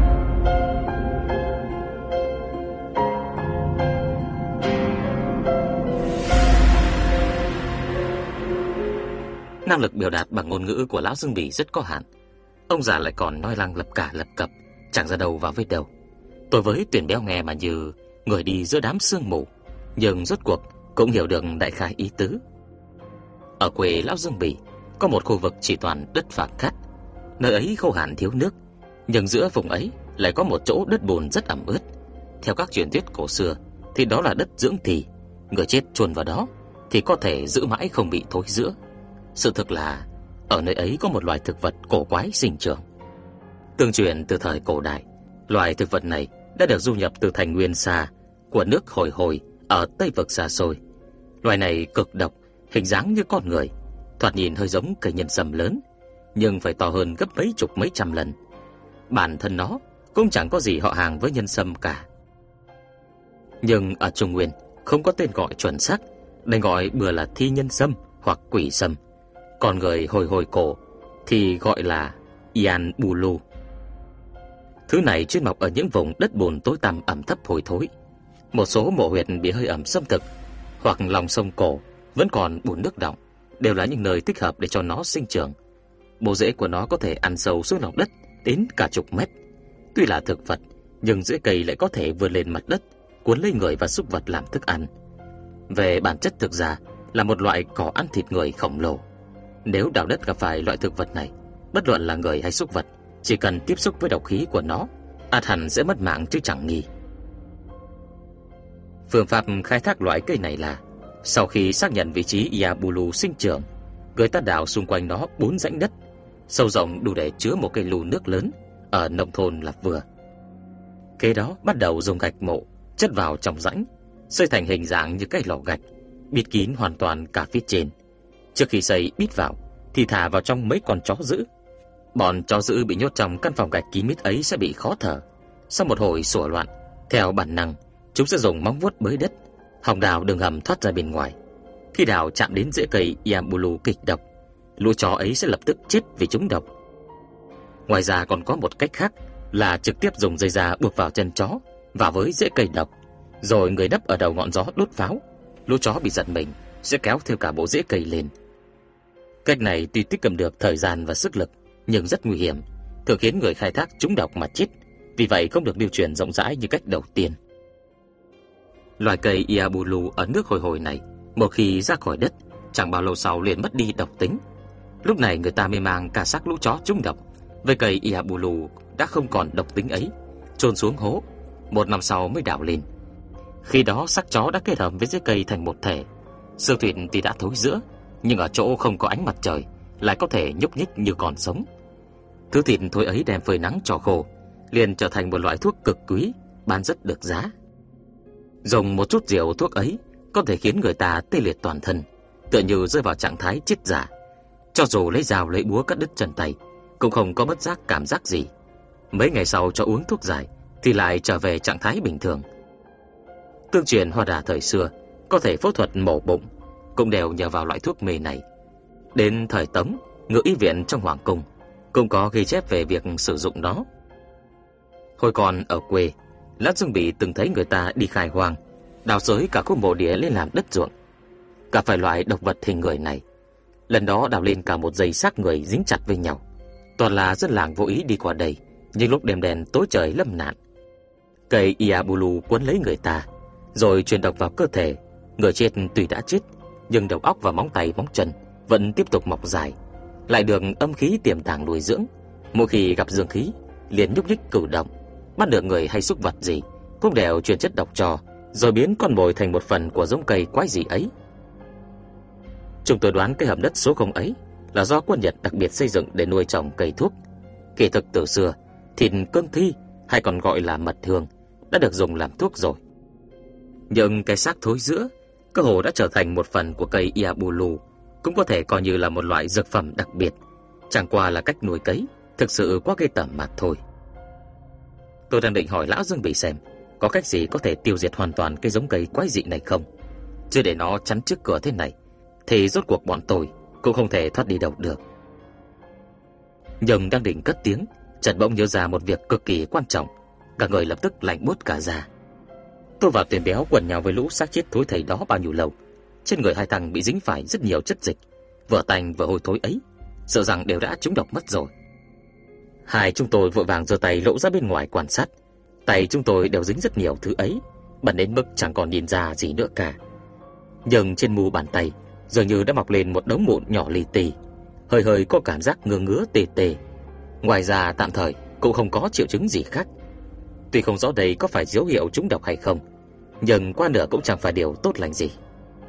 Năng lực biểu đạt bằng ngôn ngữ của lão Dương Bỉ rất có hạn. Ông già lại còn nói lăng lập cả lập cập, chẳng ra đầu vào với đầu. Tôi với Tuyền Béo nghe mà như người đi giữa đám sương mù, nhưng rốt cuộc cũng hiểu được đại khái ý tứ. Ở quê lão Dương Bỉ có một khu vực chỉ toàn đất phẳng cát, nơi ấy khô hạn thiếu nước, nhưng giữa vùng ấy lại có một chỗ đất bùn rất ẩm ướt. Theo các truyền thuyết cổ xưa thì đó là đất dưỡng thì, người chết chôn vào đó thì có thể giữ mãi không bị thối rữa. Sự thực là ở nơi ấy có một loài thực vật cổ quái sinh trưởng. Tương truyền từ thời cổ đại, loài thực vật này đã được du nhập từ thành nguyên xa của nước Hồi Hồi ở Tây Vực xa xôi. Loài này cực độc, hình dáng như con người, thoạt nhìn hơi giống cây nhân sâm lớn, nhưng phải to hơn gấp mấy chục mấy trăm lần. Bản thân nó cũng chẳng có gì họ hàng với nhân sâm cả. Nhưng ở Trung Nguyên không có tên gọi chuẩn xác, đành gọi bừa là thi nhân sâm hoặc quỷ sâm. Còn người Hồi Hồi cổ thì gọi là Ian Bulu. Thứ này chuyên mọc ở những vùng đất bùn tối tăm ẩm thấp hôi thối. Một số mộ huyệt bị hơi ẩm xâm thực hoặc lòng sông cổ vẫn còn bùn nước đọng đều là những nơi thích hợp để cho nó sinh trưởng. Bộ rễ của nó có thể ăn sâu xuống lòng đất đến cả chục mét. Tuy là thực vật, nhưng rễ cây lại có thể vươn lên mặt đất, cuốn lấy người và súc vật làm thức ăn. Về bản chất thực ra là một loại cỏ ăn thịt người khổng lồ. Nếu đào đất gặp phải loại thực vật này, bất luận là người hay súc vật, chỉ cần tiếp xúc với độc khí của nó, ắt hẳn sẽ mất mạng chứ chẳng nghi. Phương pháp khai thác loại cây này là sau khi xác nhận vị trí Iabulu sinh trưởng, người ta đào xung quanh nó bốn rãnh đất, sâu rộng đủ để chứa một cây lù nước lớn, ở nông thôn là vừa. Kế đó bắt đầu dùng gạch mộ chất vào trong rãnh, xây thành hình dạng như cái lò gạch, bịt kín hoàn toàn cả phía trên. Trước khi xây bít vào thì thả vào trong mấy con chó dữ. Bọn chó dữ bị nhốt trong căn phòng gạch kín mít ấy sẽ bị khó thở. Sau một hồi sủa loạn, theo bản năng chúng sẽ dùng móng vuốt bới đất, hòng đào đường hầm thoát ra bên ngoài. Khi đào chạm đến rễ cây Iambulu kịch độc, lũ chó ấy sẽ lập tức chết vì trúng độc. Ngoài ra còn có một cách khác là trực tiếp dùng dây da buộc vào chân chó và với rễ cây độc, rồi người nấp ở đầu ngọn gió đốt pháo. Lũ chó bị giật mình sẽ kéo theo cả bộ rễ cây lên. Cách này tuy tiết kiệm được thời gian và sức lực, nhưng rất nguy hiểm, thường khiến người khai thác trúng độc mà chết. Vì vậy không được lưu truyền rộng rãi như cách đầu tiên. Loài cây Iambulu ở nước hồi hồi này, một khi ra khỏi đất, chẳng bao lâu sau liền mất đi độc tính. Lúc này người ta mới mang cả xác lũ chó trúng độc với cây Iambulu đã không còn độc tính ấy, chôn xuống hố, một năm sau mới đào lên. Khi đó xác chó đã kết hợp với rễ cây thành một thể. Xương thịt thì đã thối rữa, nhưng ở chỗ không có ánh mặt trời lại có thể nhúc nhích như còn sống. Thứ thịt thối ấy đem phơi nắng cho khô, liền trở thành một loại thuốc cực quý, bán rất được giá. Dùng một chút rượu thuốc ấy có thể khiến người ta tê liệt toàn thân, tựa như rơi vào trạng thái chết giả. Cho dù lấy dao lấy búa cắt đứt chân tay, cũng không có bất giác cảm giác gì. Mấy ngày sau cho uống thuốc giải thì lại trở về trạng thái bình thường. Tương truyền Hoa Đà thời xưa có thể phẫu thuật mổ bụng cũng đều nhờ vào loại thuốc mê này. Đến thời Tống, ngự y viện trong hoàng cung cũng có ghi chép về việc sử dụng nó. Hồi còn ở quê, Lã Dương Bỉ từng thấy người ta đi khai hoang, đào xới cả khúc mộ địa lên làm đất ruộng, cả phải loại độc vật hình người này. Lần đó đào lên cả một dây xác người dính chặt với nhau. Toàn là dân làng vô ý đi qua đây, nhưng lúc đêm đen tối trời lâm nạn. Cây Iambulu cuốn lấy người ta, rồi truyền độc vào cơ thể. Người chết tuy đã chết, nhưng đầu óc và móng tay móng chân vẫn tiếp tục mọc dài, lại được âm khí tiềm tàng nuôi dưỡng. Mỗi khi gặp dương khí, liền nhúc nhích cử động, bắt được người hay súc vật gì cũng đều truyền chất độc cho, rồi biến con mồi thành một phần của giống cây quái dị ấy. Chúng tôi đoán cái hầm đất số không ấy là do quân Nhật đặc biệt xây dựng để nuôi trồng cây thuốc. Kỳ thực từ xưa, thịt cương thi hay còn gọi là mật hương đã được dùng làm thuốc rồi. Nhưng cái xác thối rữa cơ hồ đã trở thành một phần của cây Iambulu, cũng có thể coi như là một loại dược phẩm đặc biệt. Chẳng qua là cách nuôi cấy thực sự quá ghê tởm mà thôi. Tôi đang định hỏi lão Dương Bỉ xem có cách gì có thể tiêu diệt hoàn toàn cái giống cây quái dị này không, chứ để nó chắn trước cửa thế này thì rốt cuộc bọn tôi cũng không thể thoát đi đâu được. Nhưng đang định cất tiếng, chợt bỗng nhớ ra một việc cực kỳ quan trọng, cả người lập tức lạnh buốt cả da. Tôi và Tuyền Béo quần nhau với lũ xác chết thối thây đó bao nhiêu lâu, trên người hai thằng bị dính phải rất nhiều chất dịch, vừa tanh vừa hôi thối ấy, sợ rằng đều đã trúng độc mất rồi. Hai chúng tôi vội vàng giơ tay lộ ra bên ngoài quan sát. Tay chúng tôi đều dính rất nhiều thứ ấy, bẩn đến mức chẳng còn nhìn ra gì nữa cả. Nhưng trên mu bàn tay dường như đã mọc lên một đống mụn nhỏ li ti, hơi hơi có cảm giác ngứa ngứa tê tê. Ngoài ra tạm thời cũng không có triệu chứng gì khác. Tuy không rõ đây có phải dấu hiệu trúng độc hay không, nhưng qua nửa cũng chẳng phải điều tốt lành gì.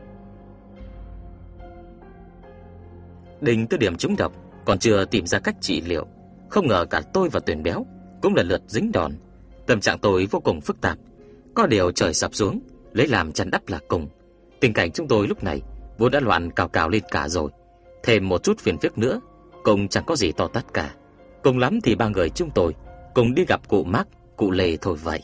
Đỉnh tới điểm trúng độc còn chưa tìm ra cách trị liệu, không ngờ cả tôi và Tuyền Béo cũng lần lượt dính đòn. Tâm trạng tôi vô cùng phức tạp, có điều trời sập xuống lấy làm chăn đắp là cùng. Tình cảnh chúng tôi lúc này vốn đã loạn cào cào lên cả rồi, thêm một chút phiền phức nữa cũng chẳng có gì to tát cả. Cùng lắm thì ba người chúng tôi cùng đi gặp cụ Mark, cụ Lê thôi vậy.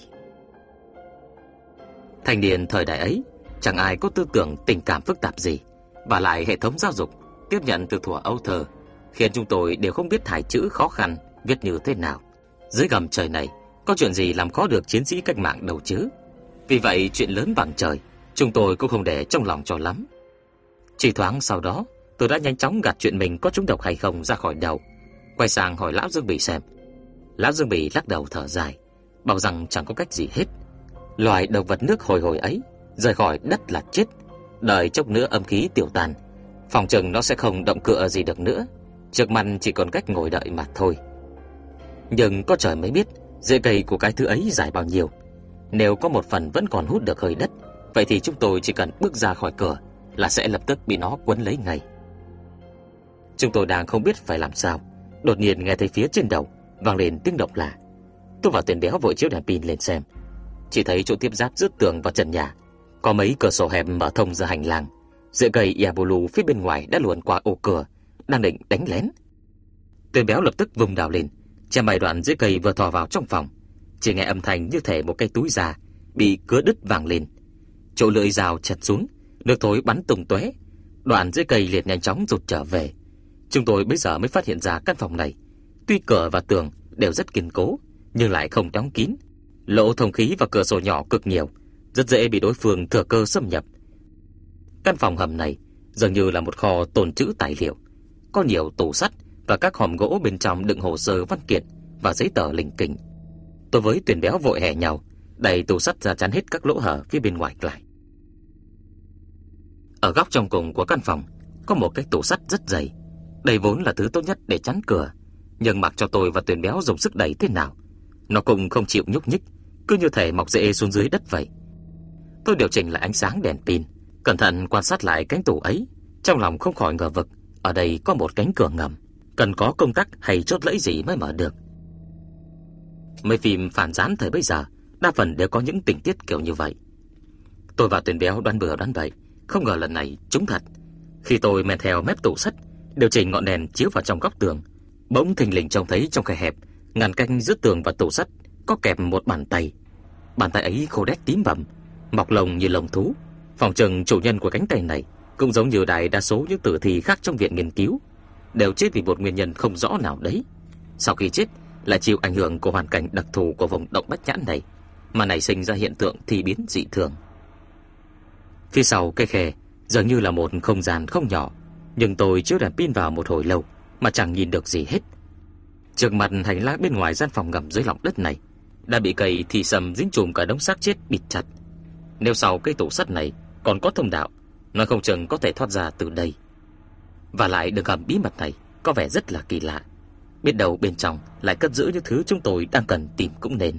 Thanh niên thời đại ấy chẳng ai có tư tưởng tình cảm phức tạp gì, và lại hệ thống giáo dục tiếp nhận từ thuở ấu thơ khiến chúng tôi đều không biết thải chữ khó khăn viết như thế nào. Dưới gầm trời này có chuyện gì làm khó được chiến sĩ cách mạng đâu chứ. Vì vậy chuyện lớn bằng trời chúng tôi cũng không để trong lòng cho lắm. Chỉ thoáng sau đó tôi đã nhanh chóng gạt chuyện mình có trúng độc hay không ra khỏi đầu, quay sang hỏi lão Dương Bỉ xem. Lão Dương Bỉ lắc đầu thở dài, bảo rằng chẳng có cách gì hết. Loài động vật nước hồi hồi ấy rời khỏi đất là chết, đợi chốc nữa âm khí tiêu tan, phòng chừng nó sẽ không động cựa gì được nữa, trước mặt chỉ còn cách ngồi đợi mà thôi. Nhưng có trời mới biết rễ cây của cái thứ ấy dài bao nhiêu. Nếu có một phần vẫn còn hút được hơi đất, vậy thì chúng tôi chỉ cần bước ra khỏi cửa là sẽ lập tức bị nó quấn lấy ngay. Chúng tôi đang không biết phải làm sao, đột nhiên nghe thấy phía trên đầu vang lên tiếng động lạ. Tôi và Tuyền Béo vội chiếu đèn pin lên xem, chỉ thấy chỗ tiếp giáp giữa tường và trần nhà có mấy cửa sổ hẹp mở thông ra hành lang. Rễ cây Iambulu phía bên ngoài đã luồn qua ô cửa, đang định đánh lén. Tuyền Béo lập tức vùng đào lên, chém bài đoạn rễ cây vừa thò vào trong phòng. Chỉ nghe âm thanh như thể một cái túi da bị cứa đứt vang lên. Chỗ lưỡi dao chặt xuống, nước thối bắn tung tóe, Đoạn dưới cây liền nhanh chóng rụt trở về. Chúng tôi bây giờ mới phát hiện ra căn phòng này, tuy cửa và tường đều rất kiên cố, nhưng lại không đóng kín. Lỗ thông khí và cửa sổ nhỏ cực nhiều, rất dễ bị đối phương thừa cơ xâm nhập. Căn phòng hầm này dường như là một kho tồn trữ tài liệu, có nhiều tủ sắt và các hòm gỗ bên trong đựng hồ sơ văn kiện và giấy tờ lỉnh kỉnh. Tôi với Tuyền Béo vội hè nhau đẩy tủ sắt ra chắn hết các lỗ hở phía bên ngoài lại. Ở góc trong cùng của căn phòng có một cái tủ sắt rất dày. Đây vốn là thứ tốt nhất để chắn cửa, nhưng mặc cho tôi và Tuyền Béo dùng sức đẩy thế nào, nó cũng không chịu nhúc nhích, cứ như thể mọc rễ xuống dưới đất vậy. Tôi điều chỉnh lại ánh sáng đèn pin, cẩn thận quan sát lại cánh tủ ấy, trong lòng không khỏi ngờ vực, ở đây có một cánh cửa ngầm, cần có công tắc hay chốt lẫy gì mới mở được. Mấy phim phản gián thời bây giờ đa phần đều có những tình tiết kiểu như vậy. Tôi và Tuyền Béo đoán bừa đoán bậy, không ngờ lần này trúng thật. Khi tôi men theo mép tủ sắt, điều chỉnh ngọn đèn chiếu vào trong góc tường, bỗng thình lình trông thấy trong khe hẹp ngăn cách giữa tường và tủ sắt có kẹp một bàn tay. Bàn tay ấy khô đét tím bầm, mọc lông như lông thú. Phòng chừng chủ nhân của cánh tay này cũng giống như đại đa số những tử thi khác trong viện nghiên cứu, đều chết vì một nguyên nhân không rõ nào đấy. Sau khi chết lại chịu ảnh hưởng của hoàn cảnh đặc thù của vùng động Bách Nhãn này, mà nảy sinh ra hiện tượng thi biến dị thường. Phía sau cây khe dường như là một không gian không nhỏ, nhưng tôi chiếu đèn pin vào một hồi lâu mà chẳng nhìn được gì hết. Trước mặt hành lang bên ngoài gian phòng ngầm dưới lòng đất này đã bị cây thì sầm dính chùm cả đống xác chết bịt chặt. Nếu sau cây tủ sắt này còn có thông đạo, nó không chừng có thể thoát ra từ đây. Và lại đường hầm bí mật này có vẻ rất là kỳ lạ, biết đâu bên trong lại cất giữ những thứ chúng tôi đang cần tìm cũng nên.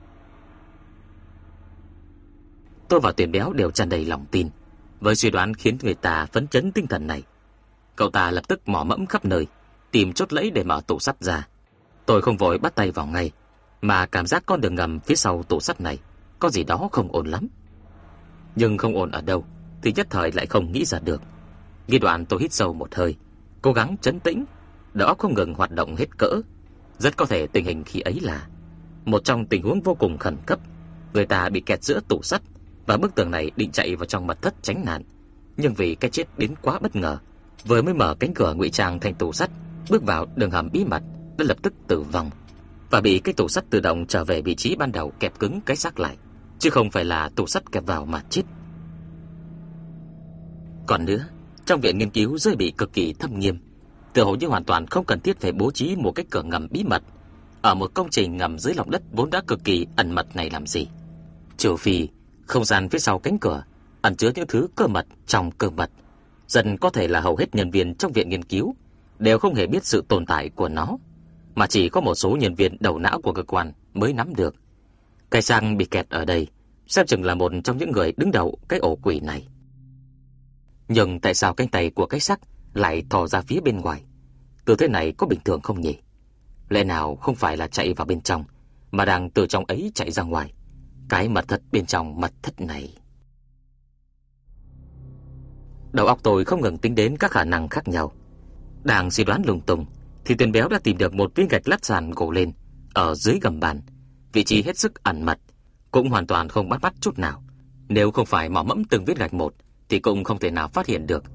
Tôi và Tuyền Béo đều tràn đầy lòng tin với suy đoán khiến người ta phấn chấn tinh thần này. Cậu ta lập tức mò mẫm khắp nơi tìm chốt lẫy để mở tủ sắt ra. Tôi không vội bắt tay vào ngay, mà cảm giác con đường ngầm phía sau tủ sắt này có gì đó không ổn lắm. Nhưng không ổn ở đâu thì nhất thời lại không nghĩ ra được. Ghi đoạn tôi hít sâu một hơi, cố gắng trấn tĩnh, đầu óc không ngừng hoạt động hết cỡ. Rất có thể tình hình khi ấy là một trong tình huống vô cùng khẩn cấp. Người ta bị kẹt giữa tủ sắt và bức tường này, định chạy vào trong mật thất tránh nạn, nhưng vì cái chết đến quá bất ngờ, vừa mới mở cánh cửa ngụy trang thành tủ sắt bước vào đường hầm bí mật đã lập tức tử vong, và bị cái tủ sắt tự động trở về vị trí ban đầu kẹp cứng cái xác lại, chứ không phải là tủ sắt kẹp vào mà chết. Còn nữa, trong viện nghiên cứu giới bị cực kỳ thâm nghiêm, tựa hồ như hoàn toàn không cần thiết phải bố trí một cái cửa ngầm bí mật ở một công trình ngầm dưới lòng đất vốn đã cực kỳ ẩn mật này làm gì. Trừ phi không gian phía sau cánh cửa ẩn chứa những thứ cơ mật trong cơ mật, dần có thể là hầu hết nhân viên trong viện nghiên cứu đều không hề biết sự tồn tại của nó, mà chỉ có một số nhân viên đầu não của cơ quan mới nắm được. Cái sang bị kẹt ở đây xem chừng là một trong những người đứng đầu cái ổ quỷ này. Nhưng tại sao cánh tay của cái xác lại thò ra phía bên ngoài? Tư thế này có bình thường không nhỉ? Lẽ nào không phải là chạy vào bên trong, mà đang từ trong ấy chạy ra ngoài? Cái mật thất bên trong mật thất này. Đầu óc tôi không ngừng tính đến các khả năng khác nhau. Đang suy đoán lung tung thì Tuyền Béo đã tìm được một viên gạch lát sàn gồ lên ở dưới gầm bàn, vị trí hết sức ẩn mật, cũng hoàn toàn không bắt mắt chút nào. Nếu không phải mò mẫm từng viên gạch một thì cũng không thể nào phát hiện được.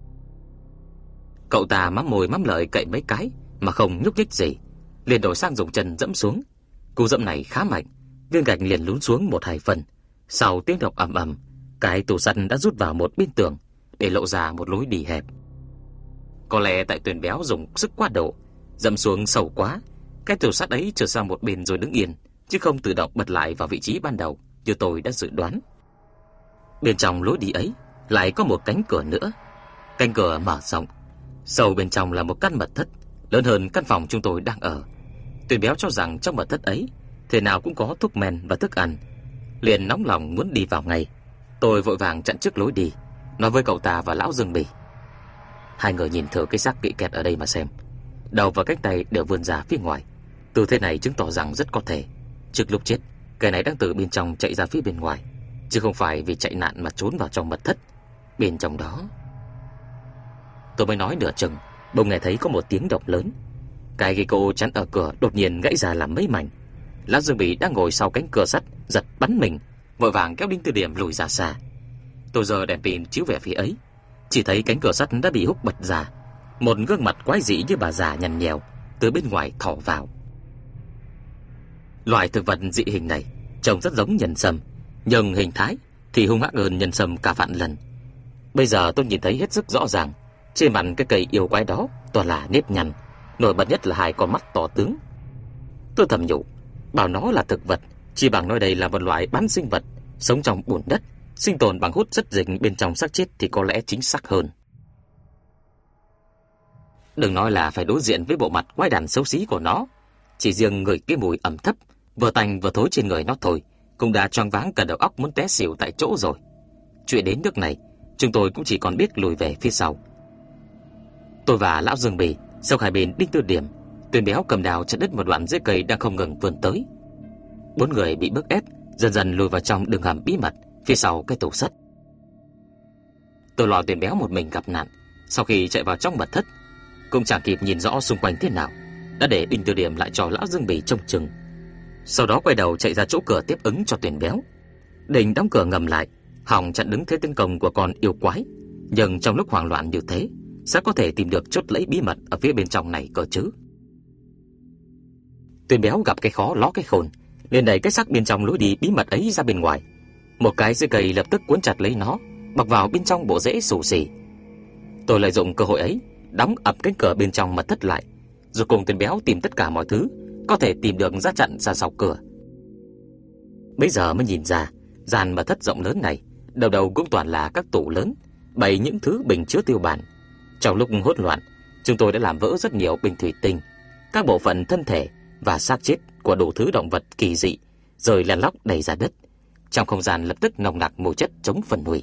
Cậu ta mắm môi mắm lợi cậy mấy cái mà không nhúc nhích gì, liền đổi sang dùng chân dẫm xuống. Cú dẫm này khá mạnh, viên gạch liền lún xuống một hai phần. Sau tiếng động ầm ầm, cái tủ sắt đã rút vào một bên tường để lộ ra một lối đi hẹp. Có lẽ tại Tuyền Béo dùng sức quá độ, dẫm xuống sâu quá, cái tủ sắt ấy trở sang một bên rồi đứng yên, chứ không tự động bật lại vào vị trí ban đầu như tôi đã dự đoán. Bên trong lối đi ấy lại có một cánh cửa nữa. Cánh cửa mở rộng, sâu bên trong là một căn mật thất lớn hơn căn phòng chúng tôi đang ở. Tuyền Béo cho rằng trong mật thất ấy thế nào cũng có thuốc men và thức ăn, liền nóng lòng muốn đi vào ngay. Tôi vội vàng chặn trước lối đi, nói với cậu ta và lão Dương Bỉ: hai người nhìn thử cái xác bị kẹt ở đây mà xem. Đầu và cánh tay đều vươn ra phía ngoài, tư thế này chứng tỏ rằng rất có thể trước lúc chết cái này đang từ bên trong chạy ra phía bên ngoài, chứ không phải vì chạy nạn mà trốn vào trong mật thất. Bên trong đó... Tôi mới nói nửa chừng, bỗng nghe thấy có một tiếng động lớn. Cái ghế cô chắn ở cửa đột nhiên gãy ra làm mấy mảnh. Lão Dương Bỉ đang ngồi sau cánh cửa sắt giật bắn mình, vội vàng kéo Đinh Tư Điểm lùi ra xa. Tôi giờ đèn pin chiếu về phía ấy, Chỉ thấy cánh cửa sắt đã bị húc bật ra, một gương mặt quái dị như bà già nhăn nhèo từ bên ngoài thò vào. Loài thực vật dị hình này trông rất giống nhân sâm, nhưng hình thái thì hung ác hơn nhân sâm cả vạn lần. Bây giờ tôi nhìn thấy hết sức rõ ràng, trên mặt cái cây yêu quái đó toàn là nếp nhăn, nổi bật nhất là hai con mắt to tướng. Tôi thầm nhủ, bảo nó là thực vật chỉ bằng nói đây là một loại bán sinh vật sống trong bùn đất, sinh tồn bằng hút chất dịch bên trong xác chết thì có lẽ chính xác hơn. Đừng nói là phải đối diện với bộ mặt quái đản xấu xí của nó, chỉ riêng người cái mùi ẩm thấp vừa tanh vừa thối trên người nó thôi cũng đã choáng váng cả đầu óc muốn té xỉu tại chỗ rồi. Chuyện đến nước này, chúng tôi cũng chỉ còn biết lùi về phía sau. Tôi và lão Dương Bì sau hai bên đinh tư điểm, Tuyền Béo cầm đào chặt đứt một đoạn rễ cây đang không ngừng vươn tới. Bốn người bị bức ép dần dần lùi vào trong đường hầm bí mật phía sau cái tủ sắt. Tôi lo Tuyền Béo một mình gặp nạn, sau khi chạy vào trong mật thất cũng chẳng kịp nhìn rõ xung quanh thế nào, đã để đinh tư điểm lại cho lão Dương Bì trông chừng. Sau đó quay đầu chạy ra chỗ cửa tiếp ứng cho Tuyền Béo, định đóng cửa ngầm lại, hòng chặn đứng thế tấn công của con yêu quái. Nhưng trong lúc hoảng loạn như thế, sẽ có thể tìm được chốt lẫy bí mật ở phía bên trong này cơ chứ? Tuyền Béo gặp cái khó ló cái khôn, liền đẩy cái xác bên trong lối đi bí mật ấy ra bên ngoài. Một cái dây cây lập tức cuốn chặt lấy nó, bọc vào bên trong bộ rễ xù xì. Tôi lợi dụng cơ hội ấy, đóng ập cánh cửa bên trong mật thất lại, rồi cùng Tuyền Béo tìm tất cả mọi thứ có thể tìm được ra chặn ra sau cửa. Bây giờ mới nhìn ra, gian mật thất rộng lớn này đầu đầu cũng toàn là các tủ lớn, bày những thứ bình chứa tiêu bản. Trong lúc hỗn loạn, chúng tôi đã làm vỡ rất nhiều bình thủy tinh, các bộ phận thân thể và xác chết của đủ thứ động vật kỳ dị rồi lăn lóc đầy ra đất. Trong không gian lập tức nồng nặc mùi chất chống phân hủy.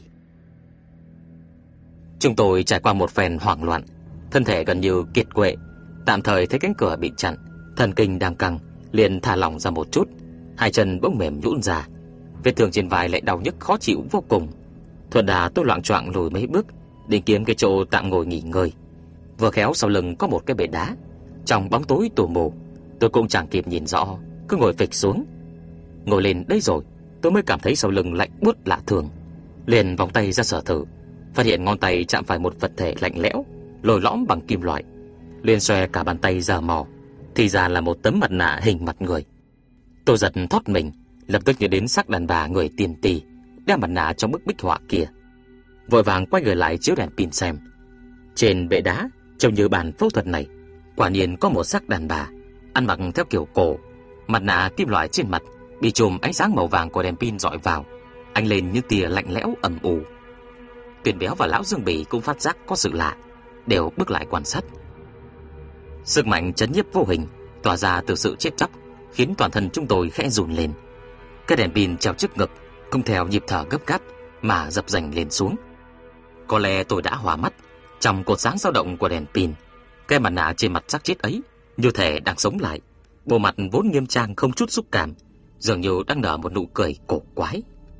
Chúng tôi trải qua một phen hoảng loạn, thân thể gần như kiệt quệ, tạm thời thấy cánh cửa bị chặn, thần kinh đang căng, liền thả lỏng ra một chút, hai chân bỗng mềm nhũn ra, vết thương trên vai lại đau nhức khó chịu vô cùng. Thuận đà tôi loạng choạng lùi mấy bước, định kiếm cái chỗ tạm ngồi nghỉ ngơi. Vừa khéo sau lưng có một cái bệ đá, trong bóng tối tù mù, tôi cũng chẳng kịp nhìn rõ, cứ ngồi phịch xuống. Ngồi lên đây rồi, tôi mới cảm thấy sau lưng lạnh buốt lạ thường, liền vòng tay ra sờ thử, phát hiện ngón tay chạm phải một vật thể lạnh lẽo, lồi lõm bằng kim loại. Liền xòe cả bàn tay ra mò, thì ra là một tấm mặt nạ hình mặt người. Tôi giật thót mình, lập tức nhớ đến xác đàn bà người tiền tỷ đeo mặt nạ trong bức bích họa kia, vội vàng quay người lại chiếu đèn pin xem. Trên bệ đá trông như bàn phẫu thuật này, quả nhiên có một xác đàn bà ăn mặc theo kiểu cổ, mặt nạ kim loại trên mặt bị chùm ánh sáng màu vàng của đèn pin rọi vào, ánh lên như tia lạnh lẽo ầm ù. Tuyền Béo và lão Dương Bì cũng phát giác có sự lạ, đều bước lại quan sát. Sức mạnh chấn nhiếp vô hình tỏa ra từ sự chết chóc khiến toàn thân chúng tôi khẽ run lên. Cái đèn pin treo trước ngực cũng theo nhịp thở gấp gáp mà dập dành lên xuống. Có lẽ tôi đã hòa mắt trong cột sáng dao động của đèn pin. Cái mặt nạ trên mặt xác chết ấy như thể đang sống lại, bộ mặt vốn nghiêm trang không chút xúc cảm, dường như đang nở một nụ cười cổ quái.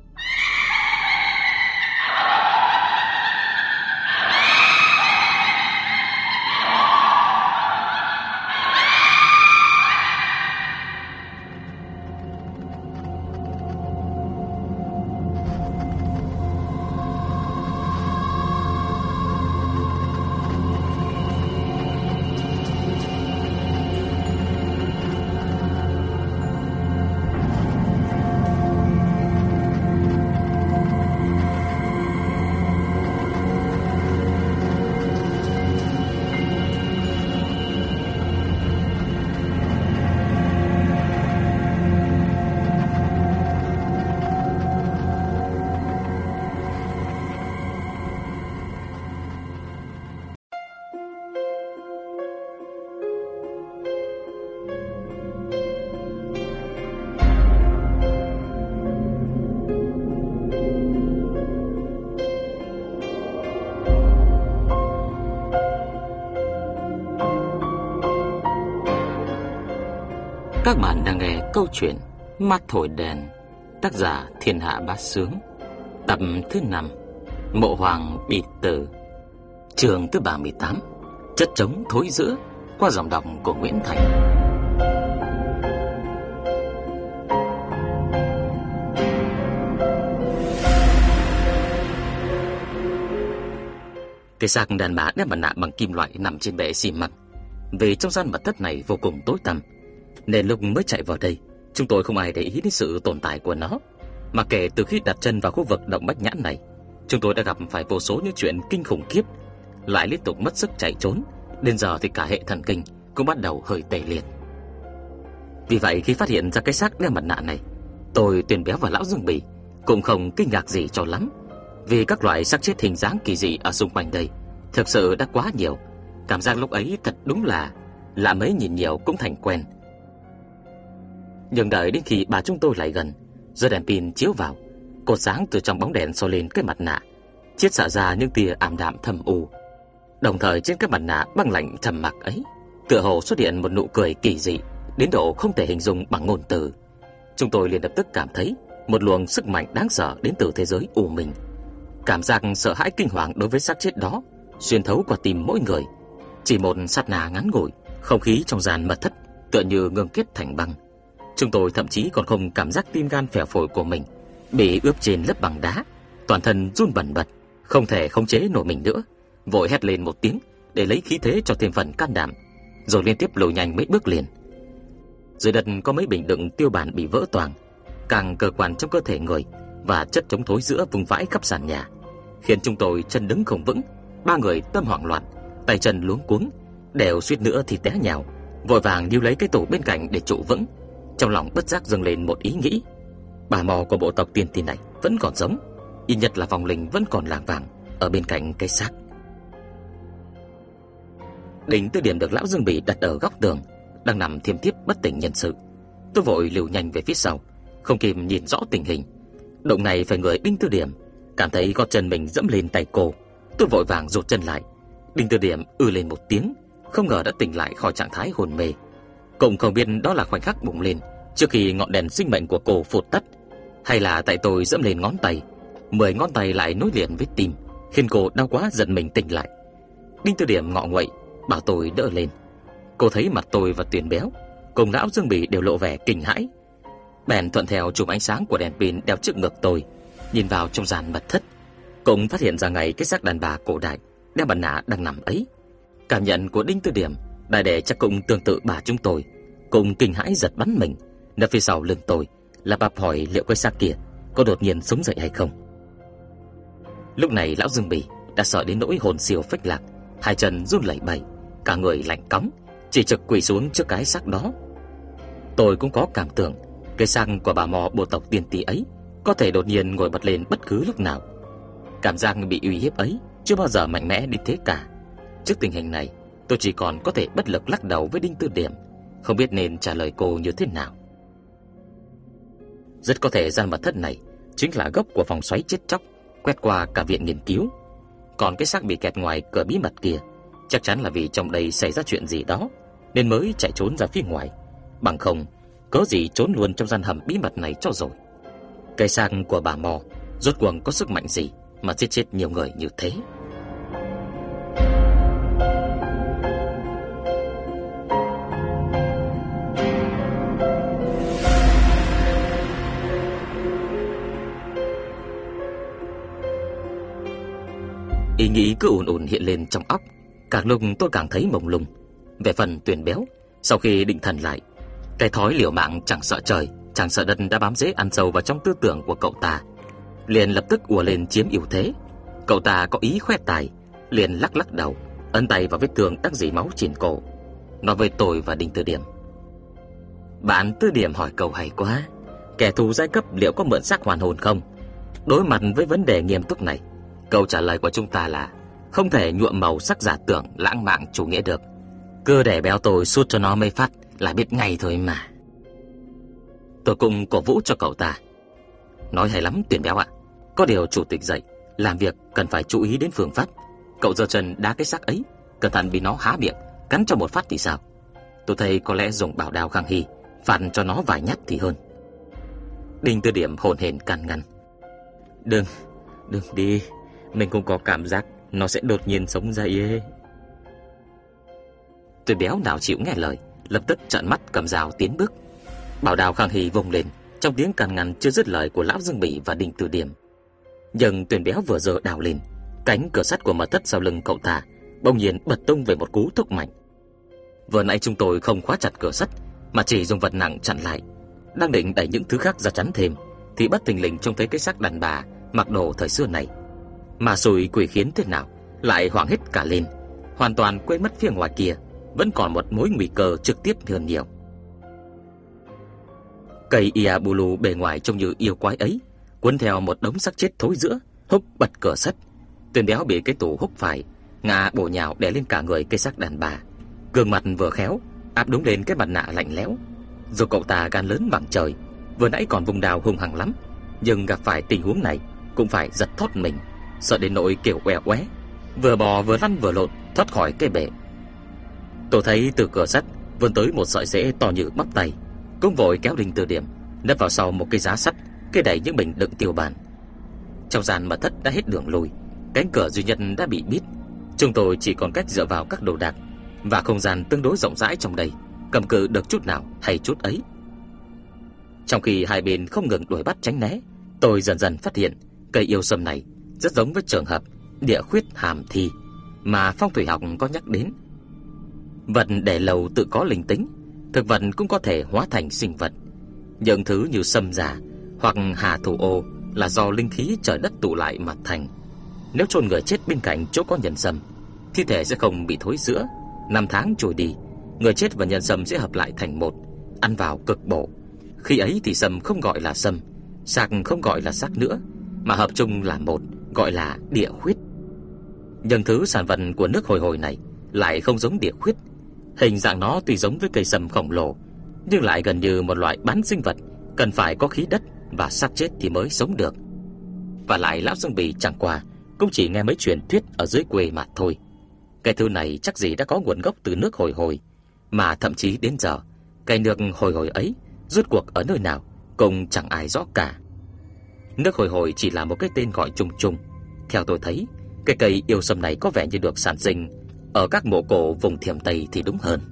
Các bạn đang nghe câu chuyện Mắt Thổi Đèn, tác giả Thiên Hạ Bá Sướng, tập thứ năm, Mộ Hoàng Bị Tử, chương thứ ba mươi tám, Chất trống thối rữa, qua giọng đọc của Nguyễn Thành. Cái xác đàn bà đeo mặt nạ bằng kim loại nằm trên bệ xi măng. Vì trong gian mật thất này vô cùng tối tăm, nên lúc mới chạy vào đây, chúng tôi không ai để ý đến sự tồn tại của nó. Mà kể từ khi đặt chân vào khu vực động Bách Nhãn này, chúng tôi đã gặp phải vô số những chuyện kinh khủng khiếp, lại liên tục mất sức chạy trốn. Đến giờ thì cả hệ thần kinh cũng bắt đầu hơi tê liệt. Vì vậy khi phát hiện ra cái xác đeo mặt nạ này, tôi, Tuyền Béo và lão Dương Bỉ cũng không kinh ngạc gì cho lắm. Vì các loại xác chết hình dáng kỳ dị ở xung quanh đây thực sự đã quá nhiều. Cảm giác lúc ấy thật đúng là lạ mấy nhìn nhiều cũng thành quen. Nhưng đợi đến khi bà chúng tôi lại gần, giơ đèn pin chiếu vào, cột sáng từ trong bóng đèn soi lên cái mặt nạ, chiết xạ ra những tia ảm đạm thâm u. Đồng thời trên cái mặt nạ băng lạnh trầm mặc ấy, tựa hồ xuất hiện một nụ cười kỳ dị đến độ không thể hình dung bằng ngôn từ. Chúng tôi liền lập tức cảm thấy một luồng sức mạnh đáng sợ đến từ thế giới u minh. Cảm giác sợ hãi kinh hoàng đối với xác chết đó xuyên thấu qua tim mỗi người. Chỉ một sát na ngắn ngủi, không khí trong gian mật thất tựa như ngưng kết thành băng. Chúng tôi thậm chí còn không cảm giác tim gan phèo phổi của mình bị ướp trên lớp bằng đá, toàn thân run bần bật, không thể khống chế nổi mình nữa, vội hét lên một tiếng để lấy khí thế cho thêm phần can đảm, rồi liên tiếp lùi nhanh mấy bước liền. Dưới đất có mấy bình đựng tiêu bản bị vỡ toang, càng cơ quan trong cơ thể người và chất chống thối giữa vùng vãi khắp sàn nhà, khiến chúng tôi chân đứng không vững. Ba người tâm hoảng loạn, tay chân luống cuống, đều suýt nữa thì té nhào, vội vàng níu lấy cái tủ bên cạnh để trụ vững. Trong lòng bất giác dâng lên một ý nghĩ: bà mò của bộ tộc tiên tin này vẫn còn sống, ít nhất là vong linh vẫn còn lảng vảng ở bên cạnh cái xác. Đỉnh Tư Điểm được lão Dương Bỉ đặt ở góc tường, đang nằm thiêm thiếp bất tỉnh nhân sự. Tôi vội liều nhanh về phía sau, không kịp nhìn rõ tình hình. Động này phải người Đinh Tư Điểm, cảm thấy gót chân mình dẫm lên tay cô. Tôi vội vàng rụt chân lại. Đinh Tư Điểm ư lên một tiếng, không ngờ đã tỉnh lại khỏi trạng thái hôn mê. Cũng không biết đó là khoảnh khắc bùng lên trước khi ngọn đèn sinh mệnh của cô phụt tắt, hay là tại tôi dẫm lên ngón tay, mười ngón tay lại nối liền với tim, khiến cô đau quá giật mình tỉnh lại. Đinh Tư Điểm ngọ nguậy bảo tôi đỡ lên. Cô thấy mặt tôi và Tuyền Béo cùng lão Dương Bỉ đều lộ vẻ kinh hãi, bèn thuận theo chùm ánh sáng của đèn pin đeo trước ngực tôi, nhìn vào trong gian mật thất, cũng phát hiện ra ngay cái xác đàn bà cổ đại đeo mặt nạ đang nằm ấy. Cảm nhận của Đinh Tư Điểm đại đệ chắc cũng tương tự bà chúng tôi, cùng kinh hãi giật bắn mình, nấp phía sau lưng tôi, là bạp hỏi liệu cái xác kia có đột nhiên sống dậy hay không. Lúc này lão Dương Bỉ đã sợ đến nỗi hồn siêu phách lạc, hai chân run lẩy bẩy, cả người lạnh cóng, chỉ trực quỳ xuống trước cái xác đó. Tôi cũng có cảm tưởng cái xác của bà mò bộ tộc tiên tỷ ấy có thể đột nhiên ngồi bật lên bất cứ lúc nào. Cảm giác bị uy hiếp ấy chưa bao giờ mạnh mẽ đến thế cả. Trước tình hình này, tôi chỉ còn có thể bất lực lắc đầu với Đinh Tư Điểm, không biết nên trả lời cô như thế nào. Rất có thể gian mật thất này chính là gốc của vòng xoáy chết chóc quét qua cả viện nghiên cứu. Còn cái xác bị kẹt ngoài cửa bí mật kia chắc chắn là vì trong đây xảy ra chuyện gì đó nên mới chạy trốn ra phía ngoài, bằng không cớ gì trốn luôn trong gian hầm bí mật này cho rồi. Cái xác của bà mò rốt cuộc có sức mạnh gì mà giết chết nhiều người như thế? Ý nghĩ cứ ùn ùn hiện lên trong óc, càng lúc tôi càng thấy mông lung. Về phần Tuyền Béo, sau khi định thần lại, cái thói liều mạng chẳng sợ trời, chẳng sợ đất đã bám rễ ăn sâu vào trong tư tưởng của cậu ta, liền lập tức ùa lên chiếm ưu thế. Cậu ta có ý khoe tài, liền lắc lắc đầu, ấn tay vào vết thương đang rỉ máu trên cổ, nói với tôi và Đinh Tư Điểm: bạn Tư Điểm hỏi câu hay quá, kẻ thù giai cấp liệu có mượn xác hoàn hồn không? Đối mặt với vấn đề nghiêm túc này, câu trả lời của chúng ta là không thể nhuộm màu sắc giả tưởng lãng mạn chủ nghĩa được. Cứ để béo tôi sút cho nó mấy phát là biết ngay thôi mà. Tôi cũng cổ vũ cho cậu ta: nói hay lắm Tuyền Béo ạ, có điều chủ tịch dạy làm việc cần phải chú ý đến phương pháp. Cậu giơ chân đá cái xác ấy, cẩn thận bị nó há miệng cắn cho một phát thì sao? Tôi thấy có lẽ dùng bảo đao khang hy phạt cho nó vài nhát thì hơn. Đinh Tư Điểm hồn hển can ngăn: Đừng, đừng đi, mình cũng có cảm giác nó sẽ đột nhiên sống dậy ấy. Tuyền Béo nào chịu nghe lời, lập tức trợn mắt cầm dao tiến bước. Bảo đao khang hy vung lên trong tiếng can ngăn chưa dứt lời của lão Dương Bỉ và Đinh Tư Điểm. Nhưng Tuyền Béo vừa giơ đao lên, Cánh cửa sắt của mật thất sau lưng cậu ta bỗng nhiên bật tung về một cú thúc mạnh. Vừa nãy chúng tôi không khóa chặt cửa sắt mà chỉ dùng vật nặng chặn lại, đang định đẩy những thứ khác ra chắn thêm thì bất thình lình trông thấy cái xác đàn bà mặc đồ thời xưa này. Mà xui quỷ khiến thế nào lại hoảng hết cả lên, hoàn toàn quên mất phía ngoài kia vẫn còn một mối nguy cơ trực tiếp hơn nhiều. Cây Iabulu bề ngoài trông như yêu quái ấy cuốn theo một đống xác chết thối rữa húc bật cửa sắt. Tên béo bị cái tủ húc phải, ngã bổ nhào đè lên cả người cây xác đàn bà, gương mặt vừa khéo áp đúng lên cái mặt nạ lạnh lẽo. Dù cậu ta gan lớn bằng trời, vừa nãy còn vùng đào hung hăng lắm, nhưng gặp phải tình huống này cũng phải giật thót mình, sợ đến nỗi kiểu quẹo qué, vừa bò vừa lăn vừa lộn thoát khỏi cái bể. Tôi thấy từ cửa sắt vươn tới một sợi rễ to như bắp tay, cũng vội kéo Đinh Từ Điểm nấp vào sau một cái giá sắt kê đẩy những bình đựng tiêu bản. Trong gian mật thất đã hết đường lùi, cánh cửa duy nhất đã bị bít. Chúng tôi chỉ còn cách dựa vào các đồ đạc và không gian tương đối rộng rãi trong đây, cầm cự được chút nào hay chút ấy. Trong khi hai bên không ngừng đuổi bắt tránh né, tôi dần dần phát hiện cây yêu sâm này rất giống với trường hợp địa khuyết hàm thi mà phong thủy học có nhắc đến. Vật để lâu tự có linh tính, thực vật cũng có thể hóa thành sinh vật. Những thứ như sâm già hoặc hà thủ ô là do linh khí trời đất tụ lại mà thành. Nếu chôn người chết bên cạnh chỗ có nhân sâm, thi thể sẽ không bị thối rữa. Năm tháng trôi đi, người chết và nhân sâm sẽ hợp lại thành một, ăn vào cực bổ. Khi ấy thì sâm không gọi là sâm, xác không gọi là xác nữa, mà hợp chung là một, gọi là địa khuyết. Nhưng thứ sản vật của nước Hồi Hồi này lại không giống địa khuyết. Hình dạng nó tuy giống với cây sâm khổng lồ, nhưng lại gần như một loại bán sinh vật cần phải có khí đất và xác chết thì mới sống được. Và lại lão Dương Bì chẳng qua cũng chỉ nghe mấy truyền thuyết ở dưới quê mà thôi. Cái thứ này chắc gì đã có nguồn gốc từ nước Hồi Hồi, mà thậm chí đến giờ cây nước Hồi Hồi ấy rốt cuộc ở nơi nào cũng chẳng ai rõ cả. Nước Hồi Hồi chỉ là một cái tên gọi chung chung. Theo tôi thấy, cái cây yêu sâm này có vẻ như được sản sinh ở các mộ cổ vùng Thiểm Tây thì đúng hơn.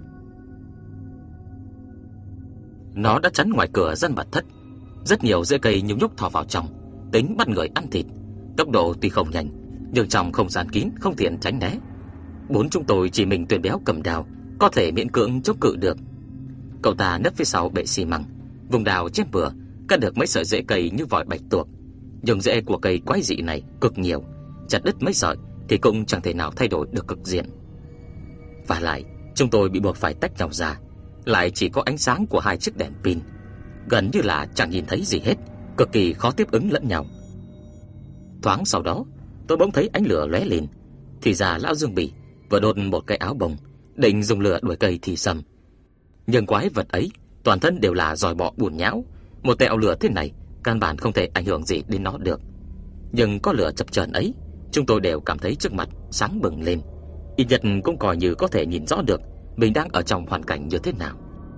Nó đã chắn ngoài cửa gian mật thất. Rất nhiều rễ cây nhung nhúc thò vào trong, tính bắt người ăn thịt. Tốc độ tuy không nhanh, nhưng trong không gian kín không tiện tránh né. Bốn chúng tôi chỉ mình Tuyền Béo cầm đào có thể miễn cưỡng chống cự được. Cậu ta nấp phía sau bệ xi măng, vùng đào chém bừa cắt được mấy sợi rễ cây như vòi bạch tuộc. Nhưng rễ của cây quái dị này cực nhiều, chặt đứt mấy sợi thì cũng chẳng thể nào thay đổi được cục diện. Và lại chúng tôi bị buộc phải tách nhau ra, lại chỉ có ánh sáng của hai chiếc đèn pin, gần như là chẳng nhìn thấy gì hết, cực kỳ khó tiếp ứng lẫn nhau. Thoáng sau đó, tôi bỗng thấy ánh lửa lóe lên, thì ra lão Dương Bì vừa đốt một cái áo bông, định dùng lửa đuổi cây thì sầm. Nhưng quái vật ấy toàn thân đều là giòi bọ bùn nhão, một tẹo lửa thế này căn bản không thể ảnh hưởng gì đến nó được. Nhưng có lửa chập chờn ấy, chúng tôi đều cảm thấy trước mặt sáng bừng lên, ít nhất cũng coi như có thể nhìn rõ được mình đang ở trong hoàn cảnh như thế nào.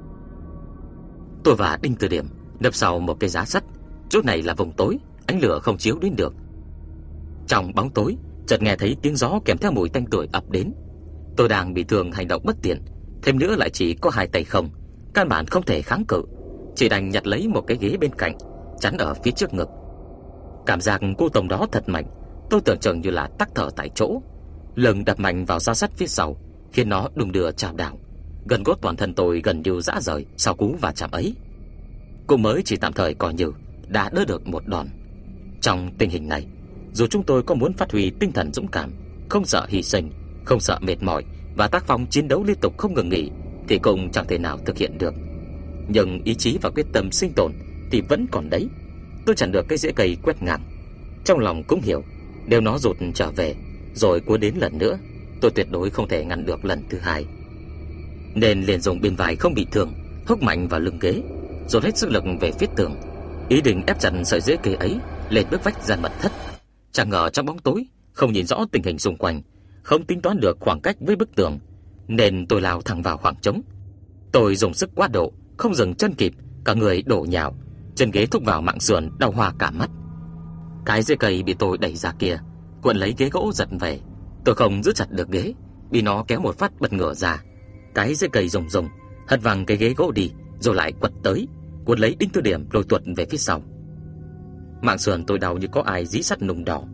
Tôi và Đinh Từ Điểm nấp sau một cái giá sắt. Chỗ này là vùng tối, ánh lửa không chiếu đến được. Trong bóng tối, chợt nghe thấy tiếng gió kèm theo mùi tanh tưởi ập đến. Tôi đang bị thương hành động bất tiện, thêm nữa lại chỉ có hai tay không, căn bản không thể kháng cự, chỉ đành nhặt lấy một cái ghế bên cạnh chắn ở phía trước ngực. Cảm giác cú tông đó thật mạnh, tôi tưởng chừng như là tắc thở tại chỗ. Lưng đập mạnh vào giá sắt phía sau, khiến nó đung đưa chao đảo. Gần cốt toàn thân tôi gần như rã rời sau cú va chạm ấy. Cũng mới chỉ tạm thời coi như đã đỡ được một đòn. Trong tình hình này, dù chúng tôi có muốn phát huy tinh thần dũng cảm, không sợ hy sinh, không sợ mệt mỏi và tác phong chiến đấu liên tục không ngừng nghỉ, thì cũng chẳng thể nào thực hiện được. Nhưng ý chí và quyết tâm sinh tồn thì vẫn còn đấy. Tôi chặn được cái rễ cây quét ngang. Trong lòng cũng hiểu, nếu nó rụt trở về rồi cuốn đến lần nữa, tôi tuyệt đối không thể ngăn được lần thứ hai. Nên liền dùng bên vai không bị thương, húc mạnh vào lưng ghế, dồn hết sức lực về phía tường, ý định ép chặt sợi rễ cây ấy lên bức vách gian mật thất. Chẳng ngờ trong bóng tối, không nhìn rõ tình hình xung quanh, không tính toán được khoảng cách với bức tường, nên tôi lao thẳng vào khoảng trống. Tôi dùng sức quá độ, không dừng chân kịp, cả người đổ nhào, chân ghế thúc vào mạng sườn, đau hoa cả mắt. Cái rễ cây bị tôi đẩy ra kia cuộn lấy ghế gỗ giật về. Tôi không giữ chặt được ghế, bị nó kéo một phát bật ngửa ra. Cái rễ cây rùng rùng hất văng cái ghế gỗ đi, rồi lại quật tới, cuốn lấy Đinh Từ Điểm lôi tuột về phía sau. Mạng sườn tôi đau như có ai dí sắt nung đỏ.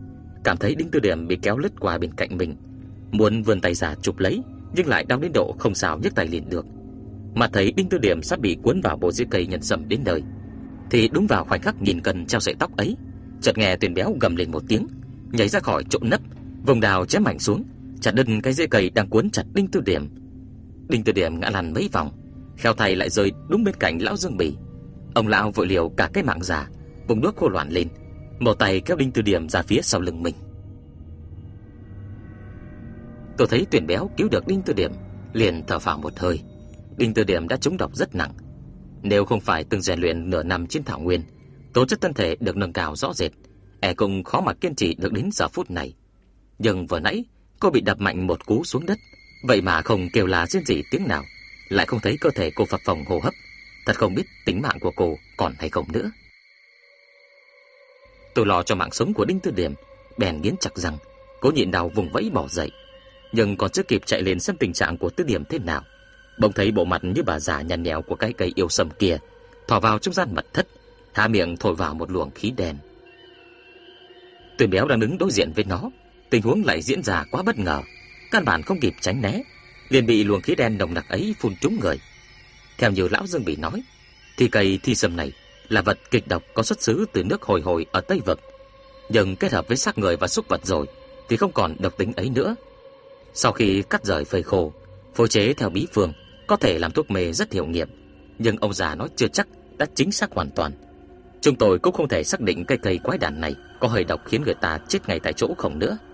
cảm thấy Đinh Tư Điểm bị kéo lướt qua bên cạnh mình, muốn vươn tay ra chụp lấy, nhưng lại đau đến độ không sao nhấc tay liền được. Mà thấy Đinh Tư Điểm sắp bị cuốn vào bộ rễ cây nhân sâm đến nơi, thì đúng vào khoảnh khắc nghìn cân treo sợi tóc ấy, chợt nghe Tuyền Béo gầm lên một tiếng, nhảy ra khỏi chỗ nấp, vùng đào chém mạnh xuống, chặt đứt cái rễ cây đang cuốn chặt Đinh Tư Điểm. Đinh Tư Điểm ngã lăn mấy vòng, khéo tay lại rơi đúng bên cạnh lão Dương Bỉ. Ông lão vội liều cả cái mạng già, vùng đuốc khô loạn lên, một tay kéo Đinh Tư Điểm ra phía sau lưng mình. Tôi thấy Tuyền Béo cứu được Đinh Tư Điểm, liền thở phào một hơi. Đinh Tư Điểm đã trúng độc rất nặng, nếu không phải từng rèn luyện nửa năm trên thảo nguyên, tố chất thân thể được nâng cao rõ rệt, e cũng khó mà kiên trì được đến giờ phút này. Nhưng vừa nãy cô bị đập mạnh một cú xuống đất, vậy mà không kêu la rên rỉ tiếng nào, lại không thấy cơ thể cô phập phồng hô hấp, thật không biết tính mạng của cô còn hay không nữa. Tôi lo cho mạng sống của Đinh Tư Điểm, bèn nghiến chặt răng, cố nhịn đau vùng vẫy bỏ dậy. Nhưng còn chưa kịp chạy lên xem tình trạng của Tư Điểm thế nào, bỗng thấy bộ mặt như bà già nhăn nhẽo của cái cây yêu sâm kia thò vào trong gian mật thất, há miệng thổi vào một luồng khí đen. Tuyền Béo đang đứng đối diện với nó, tình huống lại diễn ra quá bất ngờ, căn bản không kịp tránh né, liền bị luồng khí đen nồng nặc ấy phun trúng người. Theo như lão Dương Bỉ nói, thì cây thi sâm này là vật kịch độc có xuất xứ từ nước hồi hồi ở Tây Vực, nhưng kết hợp với xác người và súc vật rồi thì không còn độc tính ấy nữa. Sau khi cắt rời phơi khô, phối chế theo bí phương, có thể làm thuốc mê rất hiệu nghiệm, nhưng ông già nói chưa chắc đã chính xác hoàn toàn. Chúng tôi cũng không thể xác định cây cây quái đản này có hơi độc khiến người ta chết ngay tại chỗ không nữa.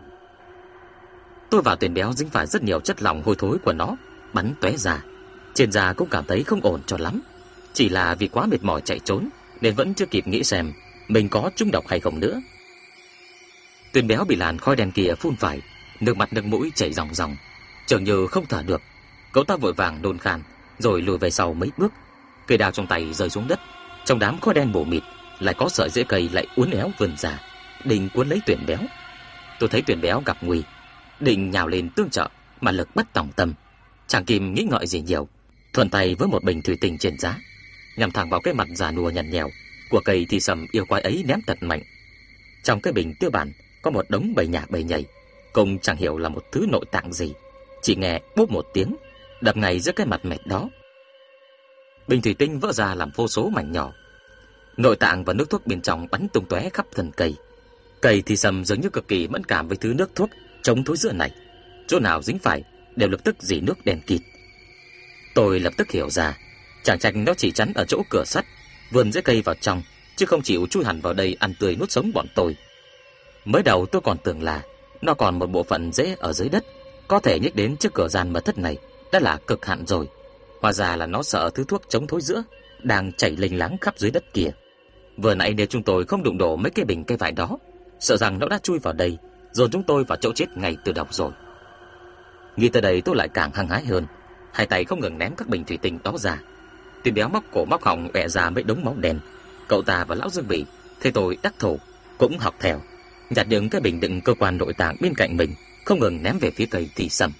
Tôi và Tuyền Béo dính phải rất nhiều chất lỏng hôi thối của nó, bắn tóe ra. Trên da cũng cảm thấy không ổn cho lắm. Chỉ là vì quá mệt mỏi chạy trốn nên vẫn chưa kịp nghĩ xem mình có trúng độc hay không nữa. Tuyền Béo bị làn khói đen kia phun phải, nước mặt nước mũi chảy ròng ròng, chừng như không thở được. Cậu ta vội vàng nôn khan, rồi lùi về sau mấy bước, cây đao trong tay rơi xuống đất. Trong đám khói đen mù mịt lại có sợi rễ cây lại uốn éo vươn ra, định cuốn lấy Tuyền Béo. Tôi thấy Tuyền Béo gặp nguy, định nhào lên tương trợ, mà lực bất tòng tâm, chẳng kịp nghĩ ngợi gì nhiều, thuận tay với một bình thủy tinh trên giá, nhằm thẳng vào cái mặt già nua nhăn nhèo của cây thi sâm yêu quái ấy ném thật mạnh. Trong cái bình tiêu bản có một đống bầy nhả bầy nhảy, cũng chẳng hiểu là một thứ nội tạng gì, chỉ nghe bốp một tiếng, đập ngay giữa cái mặt mệt đó. Bình thủy tinh vỡ ra làm vô số mảnh nhỏ, nội tạng và nước thuốc bên trong bắn tung tóe khắp thân cây. Cây thi sâm dường như cực kỳ mẫn cảm với thứ nước thuốc chống thối rữa này, chỗ nào dính phải đều lập tức rỉ nước đen kịt. Tôi lập tức hiểu ra, chẳng trách nó chỉ chắn ở chỗ cửa sắt, vươn rễ cây vào trong, chứ không chịu chui hẳn vào đây ăn tươi nuốt sống bọn tôi. Mới đầu tôi còn tưởng là nó còn một bộ phận rễ ở dưới đất, có thể nhích đến trước cửa gian mật thất này đã là cực hạn rồi. Hóa ra là nó sợ thứ thuốc chống thối rữa đang chảy lênh láng khắp dưới đất kia. Vừa nãy nếu chúng tôi không đụng đổ mấy cái bình cây vải đó, sợ rằng nó đã chui vào đây, dồn chúng tôi vào chỗ chết ngay từ đầu rồi. Nghĩ tới đây tôi lại càng hăng hái hơn, hai tay không ngừng ném các bình thủy tinh đó ra. Tuyền Béo móc cổ móc họng ẹ ra mấy đống máu đen. Cậu ta và lão Dương Bỉ thấy tôi đắc thủ cũng học theo, nhặt những cái bình đựng cơ quan nội tạng bên cạnh mình, không ngừng ném về phía cây thi sâm.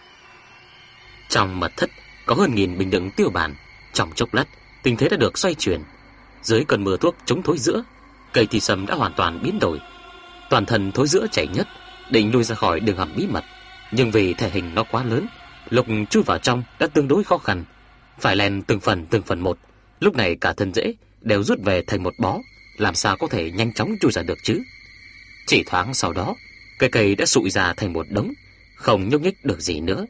Trong mật thất có hơn nghìn bình đựng tiêu bản. Trong chốc lát tình thế đã được xoay chuyển. Dưới cơn mưa thuốc chống thối rữa, cây thi sâm đã hoàn toàn biến đổi, toàn thân thối rữa chảy nhất, định lui ra khỏi đường hầm bí mật, nhưng vì thể hình nó quá lớn, lúc chui vào trong đã tương đối khó khăn, phải len từng phần từng phần một. Lúc này cả thân rễ đều rút về thành một bó, làm sao có thể nhanh chóng chui ra được chứ? Chỉ thoáng sau đó, cây cây đã sụi ra thành một đống, không nhúc nhích được gì nữa.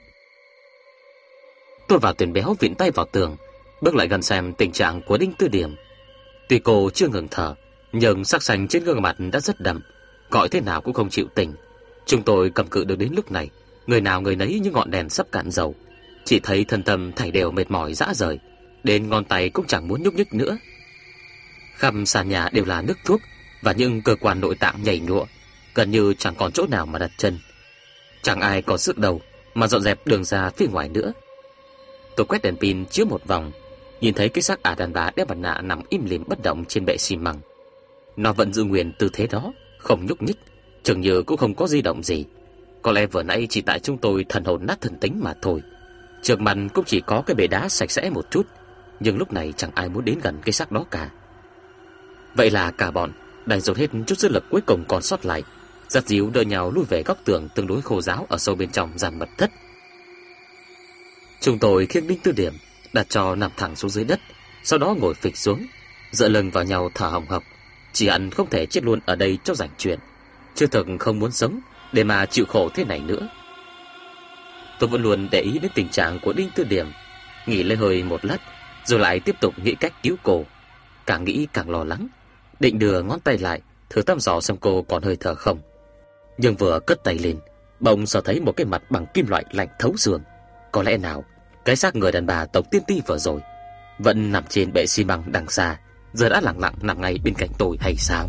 Tôi và Tuyền Béo vịn tay vào tường, bước lại gần xem tình trạng của Đinh Tư Điểm. Tuy cô chưa ngừng thở, nhưng sắc xanh trên gương mặt đã rất đậm, gọi thế nào cũng không chịu tỉnh. Chúng tôi cầm cự được đến lúc này, người nào người nấy như ngọn đèn sắp cạn dầu, chỉ thấy thân tâm thảy đều mệt mỏi rã rời, đến ngón tay cũng chẳng muốn nhúc nhích nữa. Khắp sàn nhà đều là nước thuốc và những cơ quan nội tạng nhảy nhụa, gần như chẳng còn chỗ nào mà đặt chân. Chẳng ai có sức đầu mà dọn dẹp đường ra phía ngoài nữa. Tôi quét đèn pin chiếu một vòng, nhìn thấy cái xác ả đàn bà đeo mặt nạ nằm im lìm bất động trên bệ xi măng. Nó vẫn giữ nguyên tư thế đó, không nhúc nhích, chừng như cũng không có di động gì. Có lẽ vừa nãy chỉ tại chúng tôi thần hồn nát thần tính mà thôi. Trước mặt cũng chỉ có cái bể đá sạch sẽ một chút, nhưng lúc này chẳng ai muốn đến gần cái xác đó cả. Vậy là cả bọn đành dồn hết chút sức lực cuối cùng còn sót lại, Dắt díu đỡ nhau lui về góc tường tương đối khô ráo ở sâu bên trong gian mật thất. Chúng tôi khiêng Đinh Tư Điểm đặt cho nằm thẳng xuống dưới đất, sau đó ngồi phịch xuống, dựa lưng vào nhau thở hồng hộc, chỉ hận không thể chết luôn ở đây cho rảnh chuyện, chứ thực không muốn sống để mà chịu khổ thế này nữa. Tôi vẫn luôn để ý đến tình trạng của Đinh Tư Điểm, nghỉ lấy hơi một lát, rồi lại tiếp tục nghĩ cách cứu cô. Càng nghĩ càng lo lắng, định đưa ngón tay lại thử thăm dò xem cô còn hơi thở không. Nhưng vừa cất tay lên, bỗng sờ thấy một cái mặt bằng kim loại lạnh thấu xương. Có lẽ nào cái xác người đàn bà tộc tiên ti vừa rồi vẫn nằm trên bệ xi măng đằng xa, giờ đã lặng lặng nằm ngay bên cạnh tôi hay sao?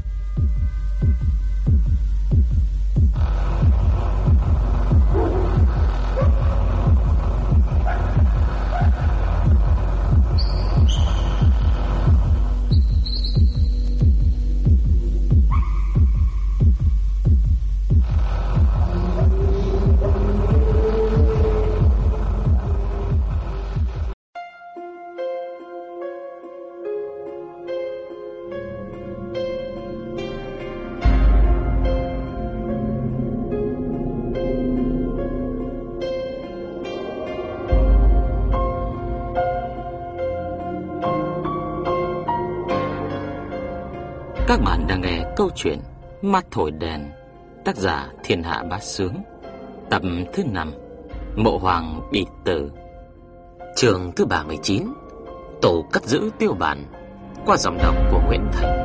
Các bạn đang nghe câu chuyện Mắt Thổi Đèn, tác giả Thiên Hạ Bá Sướng, tập thứ năm, Mộ Hoàng Bị Tử, chương thứ ba mươi chín, Tổ Cất Giữ Tiêu Bản, qua giọng đọc của Nguyễn Thành.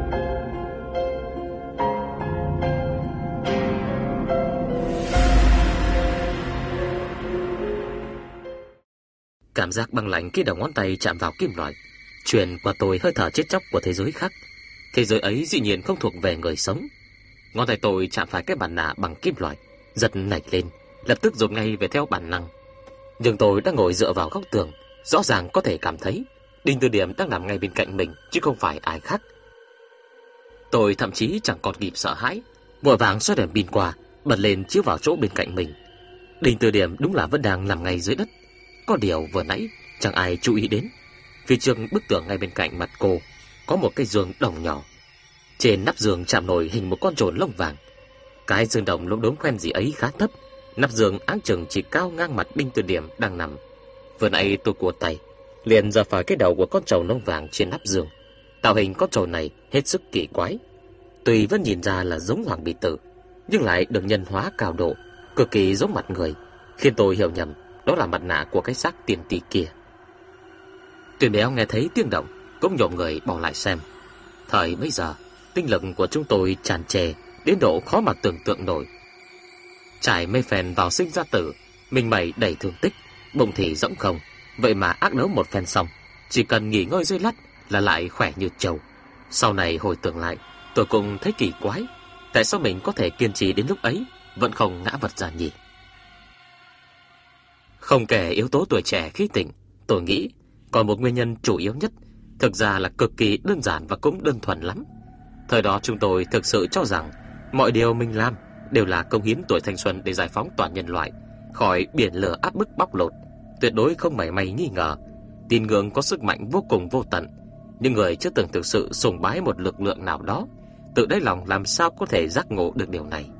Cảm giác băng lạnh khi đầu ngón tay chạm vào kim loại truyền qua tôi hơi thở chết chóc của thế giới khác. Thế giới ấy dĩ nhiên không thuộc về người sống. Ngón tay tôi chạm phải cái bàn nạ bằng kim loại, giật nảy lên, lập tức dồn ngay về theo bản năng. Nhưng tôi đang ngồi dựa vào góc tường, rõ ràng có thể cảm thấy Đinh Tư Điểm đang nằm ngay bên cạnh mình, chứ không phải ai khác. Tôi thậm chí chẳng còn kịp sợ hãi, vội vàng xoay đèn pin qua, bật lên chiếu vào chỗ bên cạnh mình. Đinh Tư Điểm đúng là vẫn đang nằm ngay dưới đất. Có điều vừa nãy chẳng ai chú ý đến, phía trước bức tường ngay bên cạnh mặt cô có một cái giường đồng nhỏ. Trên nắp giường chạm nổi hình một con trồn lông vàng. Cái giường đồng lốm đốm khoen gì ấy khá thấp, nắp giường áng chừng chỉ cao ngang mặt Đinh Tư Điểm đang nằm. Vừa nãy tôi cua tay liền ra phải cái đầu của con trồn lông vàng trên nắp giường. Tạo hình con trồn này hết sức kỳ quái. Tuy vẫn nhìn ra là giống Hoàng Bì Tử, nhưng lại được nhân hóa cao độ, cực kỳ giống mặt người, khiến tôi hiểu nhầm đó là mặt nạ của cái xác tiền tỷ kia. Tuyền Béo nghe thấy tiếng động cũng nhổm người bỏ lại xem. Thời bấy giờ tinh lực của chúng tôi tràn trề đến độ khó mà tưởng tượng nổi. Trải mây phèn vào sinh ra tử, mình mẩy đầy thương tích, bụng thì rỗng không. Vậy mà ác đấu một phen xong, chỉ cần nghỉ ngơi dây lắt là lại khỏe như trâu. Sau này hồi tưởng lại, tôi cũng thấy kỳ quái, tại sao mình có thể kiên trì đến lúc ấy vẫn không ngã vật ra nhỉ? Không kể yếu tố tuổi trẻ khí thịnh, tôi nghĩ còn một nguyên nhân chủ yếu nhất, thực ra là cực kỳ đơn giản và cũng đơn thuần lắm. Thời đó chúng tôi thực sự cho rằng mọi điều mình làm đều là công hiến tuổi thanh xuân để giải phóng toàn nhân loại khỏi biển lửa áp bức bóc lột. Tuyệt đối không mảy may nghi ngờ tin ngưỡng có sức mạnh vô cùng vô tận. Nhưng người chưa từng thực sự sùng bái một lực lượng nào đó, tự đáy lòng làm sao có thể giác ngộ được điều này.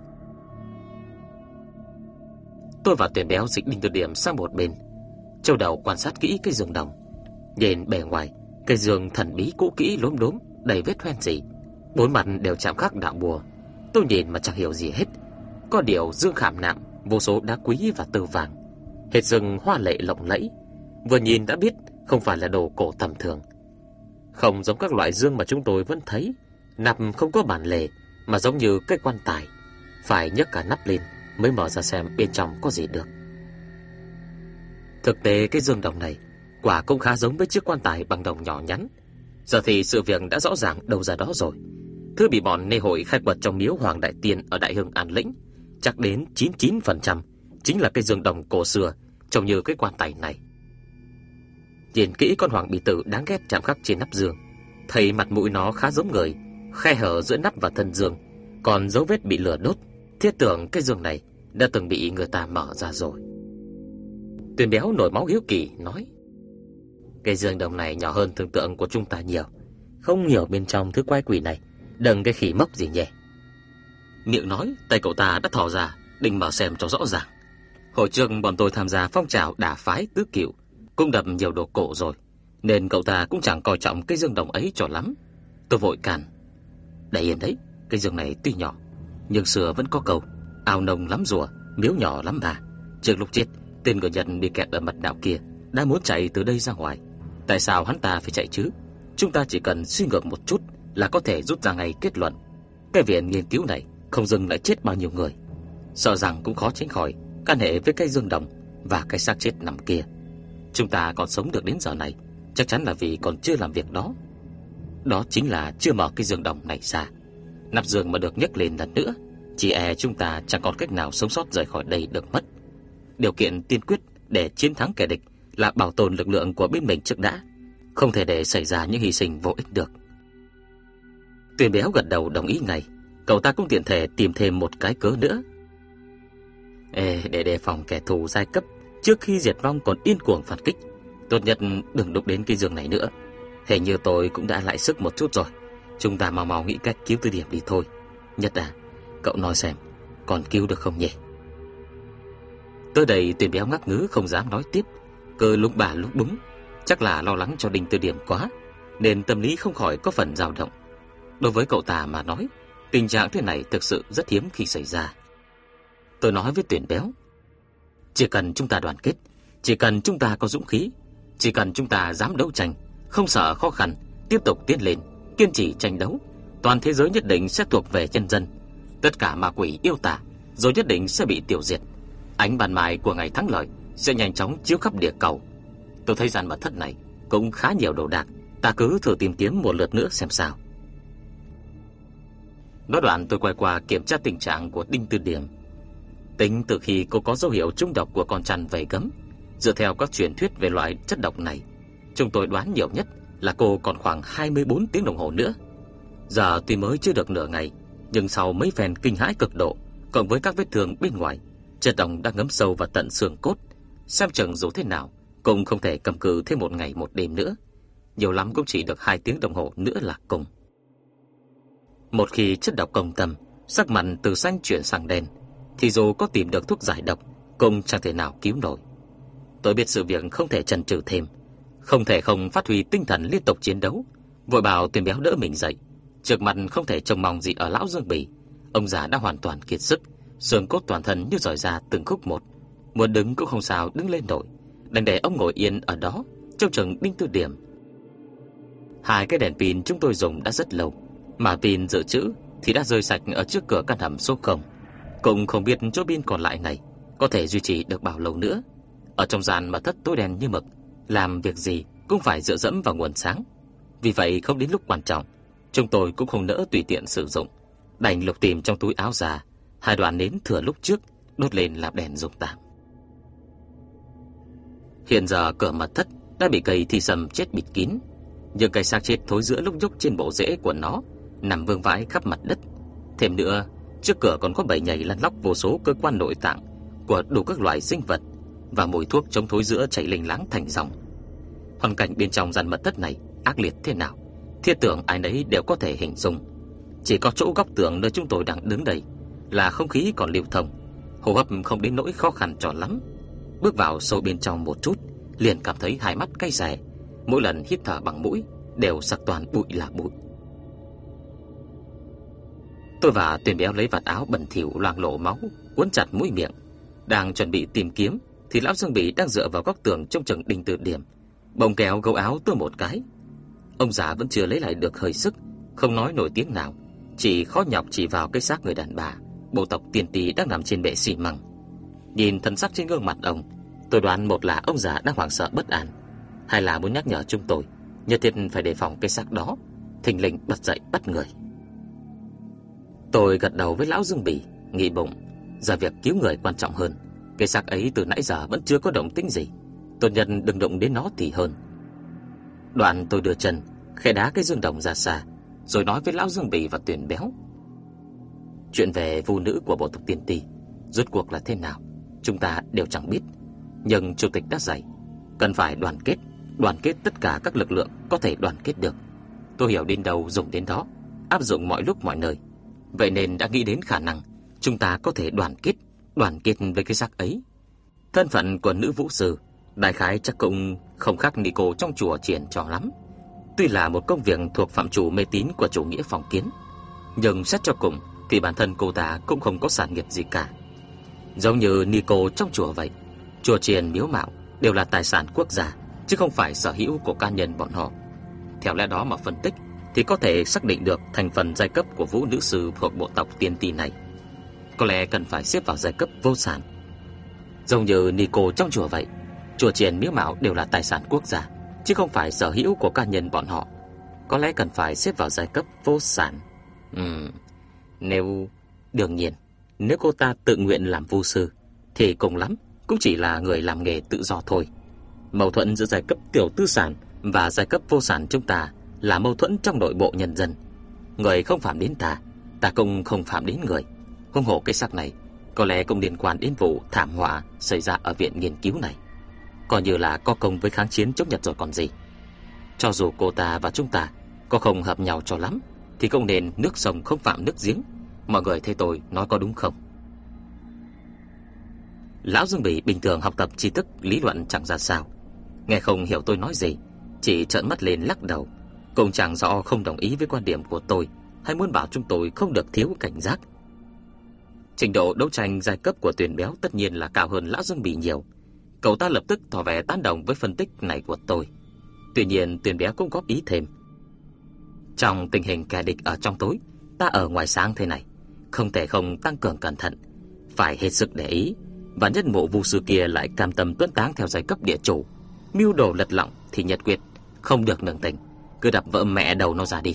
Tôi và Tuyền Béo dịch Đinh Tư Điểm sang một bên, châu đầu quan sát kỹ cái giường đồng. Nhìn bề ngoài, cái giường thần bí cũ kỹ lốm đốm, đầy vết hoen gì, bốn mặt đều chạm khắc đạo bùa. Tôi nhìn mà chẳng hiểu gì hết. Có điều dương khảm nạm vô số đá quý và tơ vàng, hết rừng hoa lệ lộng lẫy, vừa nhìn đã biết không phải là đồ cổ tầm thường. Không giống các loại dương mà chúng tôi vẫn thấy, nắp không có bản lề, mà giống như cái quan tài, phải nhấc cả nắp lên mới mở ra xem bên trong có gì được. Thực tế cái dương đồng này quả cũng khá giống với chiếc quan tài bằng đồng nhỏ nhắn. Giờ thì sự việc đã rõ ràng đâu ra đó rồi. Thứ bị bọn nê hội khai quật trong miếu Hoàng Đại Tiên ở Đại Hưng An Lĩnh chắc đến chín mươi chín phần trăm chính là cái dương đồng cổ xưa, trông như cái quan tài này. Nhìn kỹ con Hoàng Bì Tử đáng ghét chạm khắc trên nắp giường, thấy mặt mũi nó khá giống người, khe hở giữa nắp và thân giường còn dấu vết bị lửa đốt, thiết tưởng cái giường này đã từng bị người ta mở ra rồi. Tuyền Béo nổi máu hiếu kỳ nói: cái giường đồng này nhỏ hơn tưởng tượng của chúng ta nhiều, không hiểu bên trong thứ quái quỷ này đừng cái khỉ mốc gì nhỉ. Miệng nói, tay cậu ta đã thò ra, định mở xem cho rõ ràng. Hồi trước bọn tôi tham gia phong trào đả phái tứ cửu, cũng đập nhiều đồ cổ rồi, nên cậu ta cũng chẳng coi trọng cái dương đồng ấy cho lắm. Tôi vội cản: để yên đấy, cái dương này tuy nhỏ, nhưng xưa vẫn có câu ao nông lắm rùa, miếu nhỏ lắm bà. Trước lúc chết, tên người Nhật bị kẹt ở mật đạo kia đã muốn chạy từ đây ra ngoài. Tại sao hắn ta phải chạy chứ? Chúng ta chỉ cần suy ngược một chút là có thể rút ra ngay kết luận. Cái viện nghiên cứu này không dừng lại chết bao nhiêu người, sợ rằng cũng khó tránh khỏi can hệ với cái dương đồng và cái xác chết nằm kia. Chúng ta còn sống được đến giờ này, chắc chắn là vì còn chưa làm việc đó. Đó chính là chưa mở cái dương đồng này ra. Nắp dương mà được nhấc lên lần nữa, chỉ e chúng ta chẳng còn cách nào sống sót rời khỏi đây được mất. Điều kiện tiên quyết để chiến thắng kẻ địch là bảo tồn lực lượng của bên mình trước đã, không thể để xảy ra những hy sinh vô ích được. Tuyền Béo gật đầu đồng ý ngay. Cậu ta cũng tiện thể tìm thêm một cái cớ nữa. Ê, để đề phòng kẻ thù giai cấp trước khi diệt vong còn điên cuồng phản kích, tốt nhất đừng đụng đến cái giường này nữa. Hình như tôi cũng đã lại sức một chút rồi. Chúng ta mau mau nghĩ cách cứu Từ Điểm đi thôi. Nhất à, cậu nói xem, còn cứu được không nhỉ? Tới đây Tuyền Béo ngắc ngứ không dám nói tiếp, cơ lúc bà lúc búng, chắc là lo lắng cho Đinh Từ Điểm quá, nên tâm lý không khỏi có phần dao động. Đối với cậu ta mà nói, tình trạng thế này thực sự rất hiếm khi xảy ra. Tôi nói với Tuyền Béo, chỉ cần chúng ta đoàn kết, chỉ cần chúng ta có dũng khí, chỉ cần chúng ta dám đấu tranh, không sợ khó khăn, tiếp tục tiến lên, kiên trì tranh đấu, toàn thế giới nhất định sẽ thuộc về nhân dân. Tất cả ma quỷ yêu tà rồi nhất định sẽ bị tiêu diệt. Ánh ban mai của ngày thắng lợi sẽ nhanh chóng chiếu khắp địa cầu. Tôi thấy gian mật thất này cũng khá nhiều đồ đạc, ta cứ thử tìm kiếm một lượt nữa xem sao. Nói đoạn tôi quay qua kiểm tra tình trạng của Đinh Từ Điểm. Tính từ khi cô có dấu hiệu trúng độc của con chăn vảy gấm, dựa theo các truyền thuyết về loại chất độc này, chúng tôi đoán nhiều nhất là cô còn khoảng hai mươi bốn tiếng đồng hồ nữa. Giờ tuy mới chưa được nửa ngày, nhưng sau mấy phen kinh hãi cực độ, cộng với các vết thương bên ngoài, chất độc đã ngấm sâu vào tận xương cốt. Xem chừng dù thế nào cũng không thể cầm cự thêm một ngày một đêm nữa, nhiều lắm cũng chỉ được hai tiếng đồng hồ nữa là cùng. Một khi chất độc công tâm, sắc mặt từ xanh chuyển sang đen, thì dù có tìm được thuốc giải độc cũng chẳng thể nào cứu nổi. Tôi biết sự việc không thể chần chừ thêm, không thể không phát huy tinh thần liên tục chiến đấu, vội bảo Tuyền Béo đỡ mình dậy. Trước mặt không thể trông mong gì ở lão Dương Bỉ, ông già đã hoàn toàn kiệt sức, xương cốt toàn thân như rời ra từng khúc một, muốn đứng cũng không sao đứng lên nổi, đành để ông ngồi yên ở đó trông chừng Đinh Từ Điểm. Hai cái đèn pin chúng tôi dùng đã rất lâu, mà pin dự trữ thì đã rơi sạch ở trước cửa căn hầm số không. Cũng không biết chỗ pin còn lại này có thể duy trì được bao lâu nữa. Ở trong gian mà thất tối đen như mực, làm việc gì cũng phải dựa dẫm vào nguồn sáng. Vì vậy không đến lúc quan trọng, chúng tôi cũng không nỡ tùy tiện sử dụng, đành lục tìm trong túi áo già hai đoạn nến thừa lúc trước, đốt lên làm đèn dùng tạm. Hiện giờ cửa mật thất đã bị cây thi sầm chết bịt kín, những cây xác chết thối rữa lúc nhúc trên bộ rễ của nó nằm vương vãi khắp mặt đất. Thêm nữa, trước cửa còn có bầy nhầy lăn lóc vô số cơ quan nội tạng của đủ các loại sinh vật, và mùi thuốc chống thối rữa chảy lênh láng thành dòng. Hoàn cảnh bên trong gian mật thất này ác liệt thế nào, thiết tưởng ai nấy đều có thể hình dung. Chỉ có chỗ góc tường nơi chúng tôi đang đứng đây là không khí còn lưu thông, hô hấp không đến nỗi khó khăn cho lắm. Bước vào sâu bên trong một chút, liền cảm thấy hai mắt cay xè, mỗi lần hít thở bằng mũi đều sặc toàn bụi là bụi. Tôi và Tuyền Béo lấy vạt áo bẩn thỉu loang lổ máu cuốn chặt mũi miệng, đang chuẩn bị tìm kiếm thì lão Dương Bỉ đang dựa vào góc tường trông chừng Đinh Từ Điểm, bỗng kéo gấu áo tôi một cái. Ông già vẫn chưa lấy lại được hơi sức, không nói nổi tiếng nào, chỉ khó nhọc chỉ vào cái xác người đàn bà bộ tộc Tiền Tỷ đang nằm trên bệ xi măng. Nhìn thần sắc trên gương mặt ông, tôi đoán một là ông già đang hoảng sợ bất an, hai là muốn nhắc nhở chúng tôi nhất thiết phải đề phòng cái xác đó thình lình bật dậy bắt người. Tôi gật đầu với lão Dương Bỉ, nghĩ bụng, giờ việc cứu người quan trọng hơn. Cái xác ấy từ nãy giờ vẫn chưa có động tĩnh gì, tốt nhất đừng động đến nó thì hơn. Đoạn tôi đưa chân khẽ đá cái dương đồng ra xa, rồi nói với lão Dương Bỉ và Tuyền Béo, chuyện về phụ nữ của bộ tộc Tiền Tỷ rốt cuộc là thế nào chúng ta đều chẳng biết, nhưng chủ tịch đã dạy cần phải đoàn kết, đoàn kết tất cả các lực lượng có thể đoàn kết được. Tôi hiểu đến đâu dùng đến đó, áp dụng mọi lúc mọi nơi. Vậy nên đã nghĩ đến khả năng chúng ta có thể đoàn kết, đoàn kết với cái xác ấy. Thân phận của nữ vũ sư đại khái chắc cũng không khác Nico trong chùa triển trò lắm. Tuy là một công việc thuộc phạm trù mê tín của chủ nghĩa phong kiến, nhưng xét cho cùng thì bản thân cô ta cũng không có sản nghiệp gì cả. Giống như Nico trong chùa vậy, chùa chiền miếu mạo đều là tài sản quốc gia, chứ không phải sở hữu của cá nhân bọn họ. Theo lẽ đó mà phân tích thì có thể xác định được thành phần giai cấp của vũ nữ sư thuộc bộ tộc tiên ti này có lẽ cần phải xếp vào giai cấp vô sản. Giống như Nico trong chùa vậy, chùa chiền miếu mạo đều là tài sản quốc gia, chứ không phải sở hữu của cá nhân bọn họ, có lẽ cần phải xếp vào giai cấp vô sản. Ừm, nếu đương nhiên, nếu cô ta tự nguyện làm vu sư thì cùng lắm cũng chỉ là người làm nghề tự do thôi. Mâu thuẫn giữa giai cấp tiểu tư sản và giai cấp vô sản chúng ta là mâu thuẫn trong nội bộ nhân dân. Người không phạm đến ta, ta cũng không phạm đến người. Huống hồ cái xác này có lẽ cũng liên quan đến vụ thảm họa xảy ra ở viện nghiên cứu này, coi như là có công với kháng chiến chống Nhật rồi còn gì. Cho dù cô ta và chúng ta có không hợp nhau cho lắm thì cũng nên nước sông không phạm nước giếng. Mọi người thấy tôi nói có đúng không? Lão Dương Bỉ bình thường học tập tri thức lý luận chẳng ra sao, nghe không hiểu tôi nói gì, chỉ trợn mắt lên lắc đầu, cũng chẳng rõ không đồng ý với quan điểm của tôi hay muốn bảo chúng tôi không được thiếu cảnh giác. Trình độ đấu tranh giai cấp của Tuyền Béo tất nhiên là cao hơn Lão Dương Bỉ nhiều. Cậu ta lập tức tỏ vẻ tán đồng với phân tích này của tôi. Tuy nhiên Tuyền Béo cũng góp ý thêm: trong tình hình kẻ địch ở trong tối, ta ở ngoài sáng thế này, không thể không tăng cường cẩn thận, phải hết sức để ý. Và nhất mộ vu sư kia lại cam tâm tuân táng theo giai cấp địa chủ, mưu đồ lật lọng thì nhất quyết không được nương tình, cứ đập vỡ mẹ đầu nó ra đi.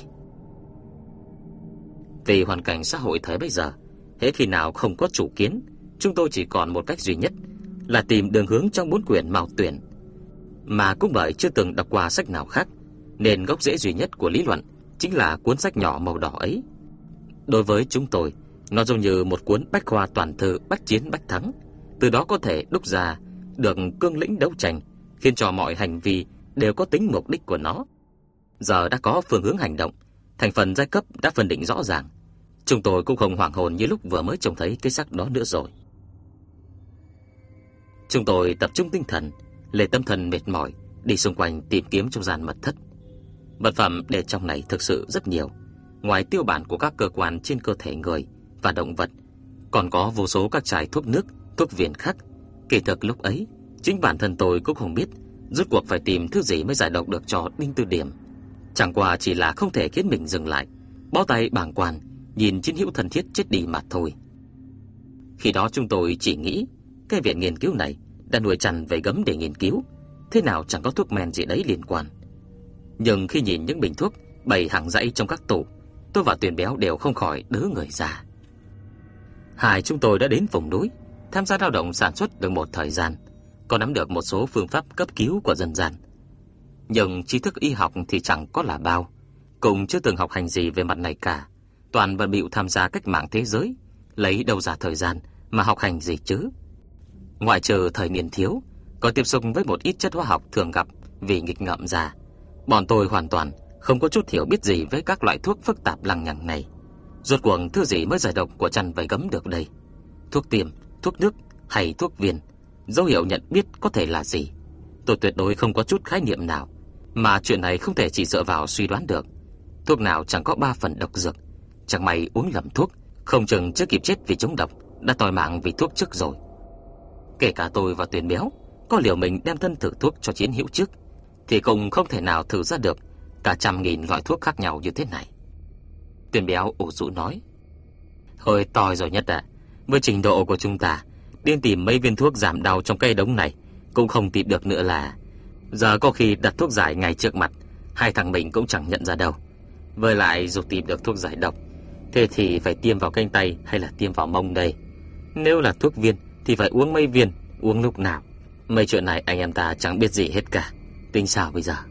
Vì hoàn cảnh xã hội thời bây giờ, hễ khi nào không có chủ kiến, chúng tôi chỉ còn một cách duy nhất là tìm đường hướng trong bốn quyển Mao Tuyển. Mà cũng bởi chưa từng đọc qua sách nào khác, nên gốc rễ duy nhất của lý luận chính là cuốn sách nhỏ màu đỏ ấy. Đối với chúng tôi, nó giống như một cuốn bách khoa toàn thư bách chiến bách thắng. Từ đó có thể đúc ra được cương lĩnh đấu tranh, khiến cho mọi hành vi đều có tính mục đích của nó. Giờ đã có phương hướng hành động, thành phần giai cấp đã phân định rõ ràng. Chúng tôi cũng không hoảng hồn như lúc vừa mới trông thấy cái xác đó nữa rồi. Chúng tôi tập trung tinh thần, lấy tâm thần mệt mỏi đi xung quanh tìm kiếm trong gian mật thất. Vật phẩm để trong này thực sự rất nhiều. Ngoài tiêu bản của các cơ quan trên cơ thể người và động vật, còn có vô số các chai thuốc nước, thuốc viên khác. Kỳ thực lúc ấy, chính bản thân tôi cũng không biết rốt cuộc phải tìm thứ gì mới giải độc được cho Đinh Tư Điểm. Chẳng qua chỉ là không thể khiến mình dừng lại, bó tay bàng quan nhìn chiến hữu thân thiết chết đi mà thôi. Khi đó chúng tôi chỉ nghĩ cái viện nghiên cứu này đã nuôi chăn về gấm để nghiên cứu, thế nào chẳng có thuốc men gì đấy liên quan. Nhưng khi nhìn những bình thuốc bày hàng dãy trong các tủ, tôi và Tuyền Béo đều không khỏi đớ người ra. Hai chúng tôi đã đến vùng núi, tham gia lao động sản xuất được một thời gian, còn nắm được một số phương pháp cấp cứu của dân gian. Nhưng tri thức y học thì chẳng có là bao, cũng chưa từng học hành gì về mặt này cả. Toàn bận bịu tham gia cách mạng thế giới, lấy đâu ra thời gian mà học hành gì chứ. Ngoại trừ thời niên thiếu, có tiếp xúc với một ít chất hóa học thường gặp vì nghịch ngợm ra, bọn tôi hoàn toàn không có chút hiểu biết gì với các loại thuốc phức tạp lằng nhằng này. Rốt cuộc thứ gì mới giải độc của chăn vảy gấm được đây? Thuốc tiêm, thuốc nước hay thuốc viên? Dấu hiệu nhận biết có thể là gì? Tôi tuyệt đối không có chút khái niệm nào, mà chuyện này không thể chỉ dựa vào suy đoán được. Thuốc nào chẳng có ba phần độc dược, chẳng may uống lầm thuốc, không chừng chưa kịp chết vì trúng độc đã toi mạng vì thuốc trước rồi. Kể cả tôi và Tuyền Béo có liều mình đem thân thử thuốc cho chiến hữu trước, thì cũng không thể nào thử ra được cả trăm nghìn loại thuốc khác nhau như thế này. Tuyền Béo ủ rũ nói: hơi toi rồi Nhất ạ. Với trình độ của chúng ta, điên tìm mấy viên thuốc giảm đau trong cây đống này cũng không tìm được nữa là. Giờ có khi đặt thuốc giải ngay trước mặt, hai thằng mình cũng chẳng nhận ra đâu. Với lại dù tìm được thuốc giải độc, thế thì phải tiêm vào cánh tay hay là tiêm vào mông đây? Nếu là thuốc viên thì phải uống mấy viên, uống lúc nào? Mấy chuyện này anh em ta chẳng biết gì hết cả. Tính sao bây giờ?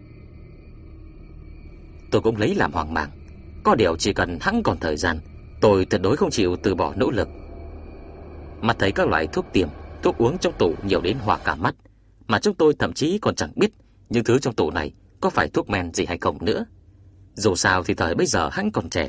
Tôi cũng lấy làm hoang mang. Có điều chỉ cần hẵng còn thời gian, tôi tuyệt đối không chịu từ bỏ nỗ lực. Mặt thấy các loại thuốc tiêm, thuốc uống trong tủ nhiều đến hoa cả mắt, mà chúng tôi thậm chí còn chẳng biết những thứ trong tủ này có phải thuốc men gì hay không nữa. Dù sao thì thời bây giờ hẵng còn trẻ,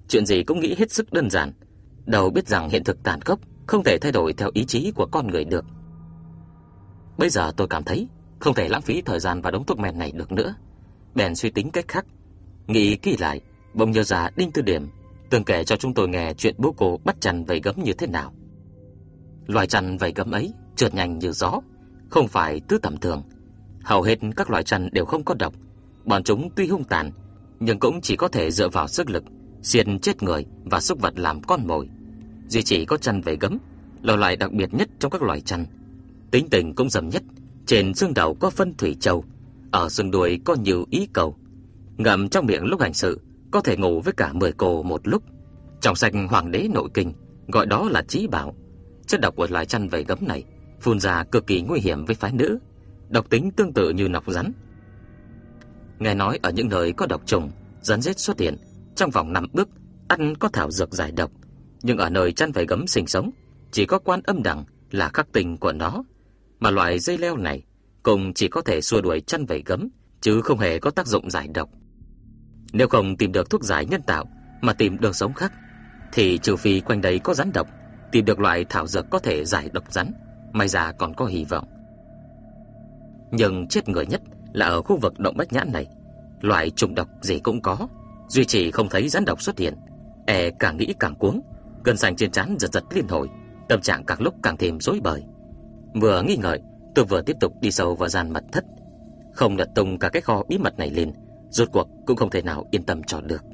chuyện gì cũng nghĩ hết sức đơn giản, đâu biết rằng hiện thực tàn khốc, không thể thay đổi theo ý chí của con người được. Bây giờ tôi cảm thấy không thể lãng phí thời gian vào đống thuốc men này được nữa, bèn suy tính cách khác. Nghĩ kỹ lại, bỗng nhớ ra Đinh Tư Điểm từng kể cho chúng tôi nghe chuyện bố cô bắt chăn vảy gấm như thế nào. Loài chăn vảy gấm ấy trượt nhanh như gió, không phải thứ tầm thường. Hầu hết các loài chăn đều không có độc. Bọn chúng tuy hung tàn, nhưng cũng chỉ có thể dựa vào sức lực xiên chết người và súc vật làm con mồi. Duy chỉ có chăn vảy gấm là loài đặc biệt nhất trong các loài chăn. Tính tình cũng dầm nhất. Trên xương đầu có phân thủy châu, ở xương đuôi có nhiều ý cầu. Ngậm trong miệng lúc hành sự, có thể ngủ với cả mười cô một lúc. Trong sách Hoàng đế nội kinh gọi đó là trí bảo. Chất độc của loài chăn vảy gấm này phun ra cực kỳ nguy hiểm với phái nữ, độc tính tương tự như nọc rắn. Nghe nói ở những nơi có độc trùng, rắn rết xuất hiện, trong vòng năm bước ăn có thảo dược giải độc. Nhưng ở nơi chăn vảy gấm sinh sống, chỉ có Quan Âm Đằng là khắc tinh của nó, mà loại dây leo này cũng chỉ có thể xua đuổi chăn vảy gấm, chứ không hề có tác dụng giải độc. Nếu không tìm được thuốc giải nhân tạo mà tìm đường sống khác, thì trừ phi quanh đây có rắn độc, tìm được loại thảo dược có thể giải độc rắn, may ra còn có hy vọng. Nhưng chết người nhất là ở khu vực động Bách Nhãn này, loại trùng độc gì cũng có, duy chỉ không thấy rắn độc xuất hiện. E càng nghĩ càng cuống, gân xanh trên trán giật giật liên hồi, tâm trạng càng lúc càng thêm rối bời. Vừa nghi ngợi, tôi vừa tiếp tục đi sâu vào gian mật thất. Không lật tung cả cái kho bí mật này lên, rốt cuộc cũng không thể nào yên tâm cho được.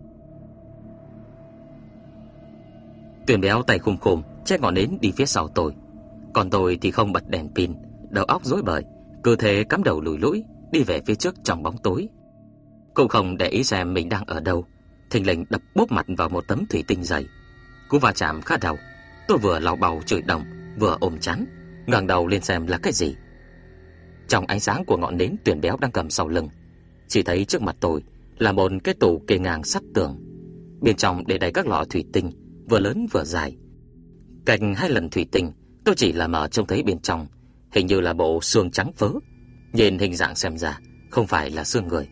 Tuyền Béo tay khum khum che ngọn nến đi phía sau tôi, còn tôi thì không bật đèn pin, đầu óc rối bời, cơ thể cắm đầu lùi lũi đi về phía trước trong bóng tối. Cũng không để ý xem mình đang ở đâu, thình lình đập bốp mặt vào một tấm thủy tinh dày. Cú va chạm khá đau, tôi vừa lau bầu chửi đồng, vừa ôm chán, ngẩng đầu lên xem là cái gì. Trong ánh sáng của ngọn nến Tuyền Béo đang cầm sau lưng, chỉ thấy trước mặt tôi là một cái tủ kê ngang sắt tường. Bên trong để đầy các lọ thủy tinh, vừa lớn vừa dài. Cạnh hai lần thủy tinh, tôi chỉ là mờ trông thấy bên trong hình như là bộ xương trắng phớ, nhìn hình dạng xem ra không phải là xương người.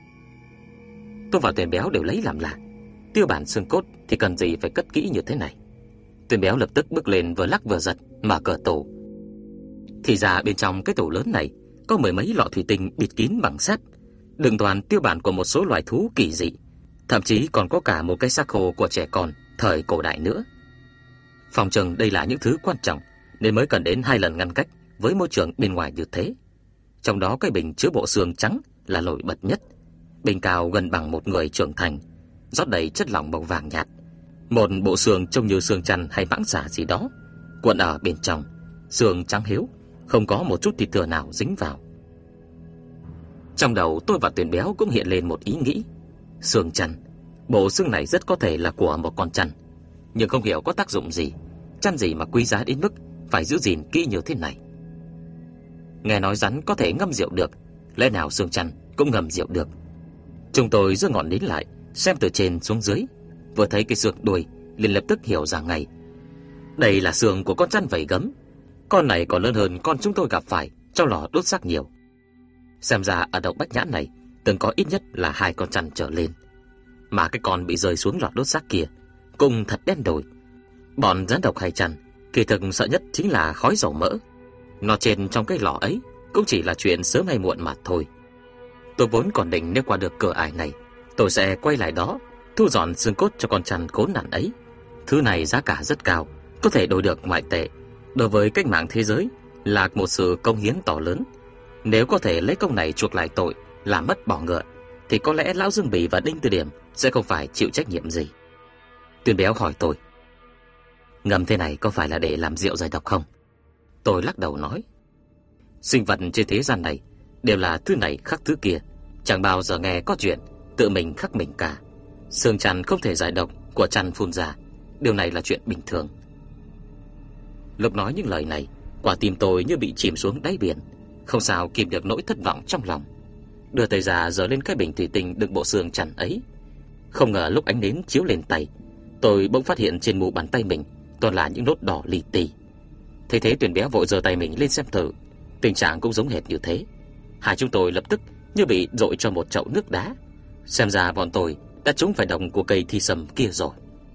Tôi và Tuyền Béo đều lấy làm lạ, tiêu bản xương cốt thì cần gì phải cất kỹ như thế này. Tuyền Béo lập tức bước lên vừa lắc vừa giật, mở cửa tủ. Thì ra bên trong cái tủ lớn này có mười mấy lọ thủy tinh bịt kín bằng sắt, đựng toàn tiêu bản của một số loài thú kỳ dị, thậm chí còn có cả một cái xác khô của trẻ con thời cổ đại nữa. Phòng chừng đây là những thứ quan trọng nên mới cần đến hai lần ngăn cách với môi trường bên ngoài như thế. Trong đó cái bình chứa bộ xương trắng là nổi bật nhất. Bình cao gần bằng một người trưởng thành, rót đầy chất lỏng màu vàng nhạt. Một bộ xương trông như xương chăn hay mãng xà gì đó cuộn ở bên trong, xương trắng hiếu, không có một chút thịt thừa nào dính vào. Trong đầu tôi và Tuyền Béo cũng hiện lên một ý nghĩ. Xương chăn, bộ xương này rất có thể là của một con chăn, nhưng không hiểu có tác dụng gì, chăn gì mà quý giá đến mức phải giữ gìn kỹ như thế này. Nghe nói rắn có thể ngâm rượu được, lẽ nào xương chăn cũng ngâm rượu được? Chúng tôi giơ ngọn nến lại, xem từ trên xuống dưới, vừa thấy cái xương đuôi liền lập tức hiểu ra ngay. Đây là xương của con chăn vảy gấm. Con này còn lớn hơn con chúng tôi gặp phải trong lò đốt xác nhiều. Xem ra ở động Bách Nhãn này từng có ít nhất là hai con chăn trở lên. Mà cái con bị rơi xuống lò đốt xác kia cũng thật đen đủi. Bọn rắn độc hay chăn kỳ thực sợ nhất chính là khói dầu mỡ. Nó trên trong cái lò ấy cũng chỉ là chuyện sớm hay muộn mà thôi. Tôi vốn còn định nếu qua được cửa ải này, tôi sẽ quay lại đó thu dọn xương cốt cho con chăn khốn nạn ấy. Thứ này giá cả rất cao, có thể đổi được ngoại tệ. Đối với cách mạng thế giới là một sự công hiến to lớn. Nếu có thể lấy công này chuộc lại tội làm mất bỏ ngựa, thì có lẽ lão Dương Bỉ và Đinh Từ Điểm sẽ không phải chịu trách nhiệm gì. Tuyền Béo hỏi tôi, ngâm thế này có phải là để làm rượu giải độc không? Tôi lắc đầu nói, sinh vật trên thế gian này đều là thứ này khắc thứ kia, chẳng bao giờ nghe có chuyện tự mình khắc mình cả. Xương chăn không thể giải độc của chăn phun ra, điều này là chuyện bình thường. Lúc nói những lời này, quả tim tôi như bị chìm xuống đáy biển, không sao kìm được nỗi thất vọng trong lòng. Đưa tay ra giơ lên cái bình thủy tinh đựng bộ xương chăn ấy. Không ngờ lúc ánh nến chiếu lên tay, tôi bỗng phát hiện trên mu bàn tay mình toàn là những nốt đỏ li ti. Thấy thế Tuyền Béo vội giơ tay mình lên xem thử, tình trạng cũng giống hệt như thế. Hai chúng tôi lập tức như bị dội cho một chậu nước đá. Xem ra bọn tôi đã trúng phải độc của cây thi sầm kia rồi.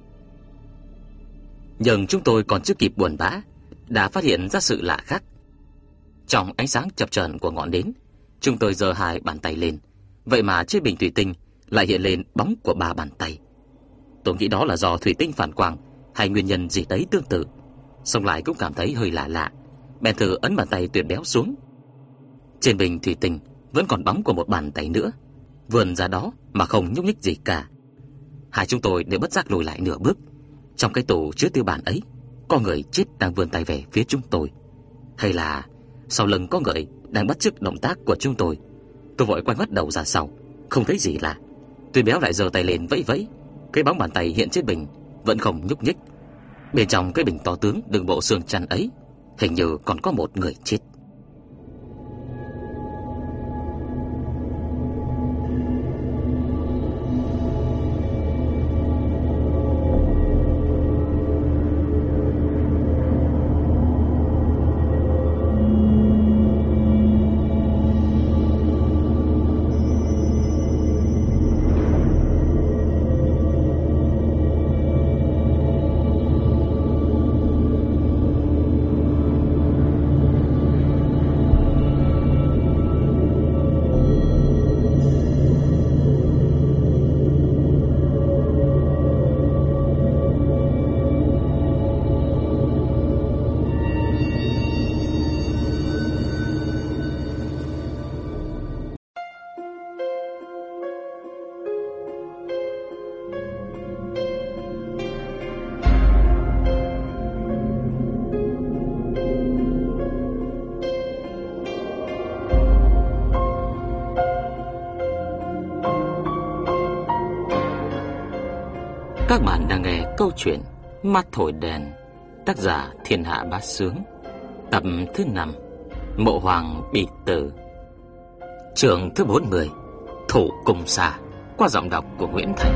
Nhưng chúng tôi còn chưa kịp buồn bã đã phát hiện ra sự lạ khác. Trong ánh sáng chập chờn của ngọn nến, chúng tôi giơ hai bàn tay lên, vậy mà trên bình thủy tinh lại hiện lên bóng của ba bàn tay. Tôi nghĩ đó là do thủy tinh phản quang hay nguyên nhân gì đấy tương tự. Xong lại cũng cảm thấy hơi lạ lạ, bèn thử ấn bàn tay Tuyển Béo xuống. Trên bình thủy tinh vẫn còn bóng của một bàn tay nữa, vươn ra đó mà không nhúc nhích gì cả. Hai chúng tôi đều bất giác lùi lại nửa bước. Trong cái tủ chứa tiêu bản ấy, có người chết đang vươn tay về phía chúng tôi. Hay là sau lưng có người đang bắt chước động tác của chúng tôi. Tôi vội quay mắt đầu ra sau, không thấy gì lạ. Tuyển Béo lại giơ tay lên vẫy vẫy. Cái bóng bàn tay hiện trên bình vẫn không nhúc nhích. Bên trong cái bình to tướng đựng bộ xương chăn ấy, hình như còn có một người chết. Các bạn đang nghe câu chuyện Mắt Thổi Đèn, tác giả Thiên Hạ Bá Sướng, tập thứ năm, Mộ Hoàng Bị Tử, chương thứ bốn mươi, Thủ Cùng Xa, qua giọng đọc của Nguyễn Thành.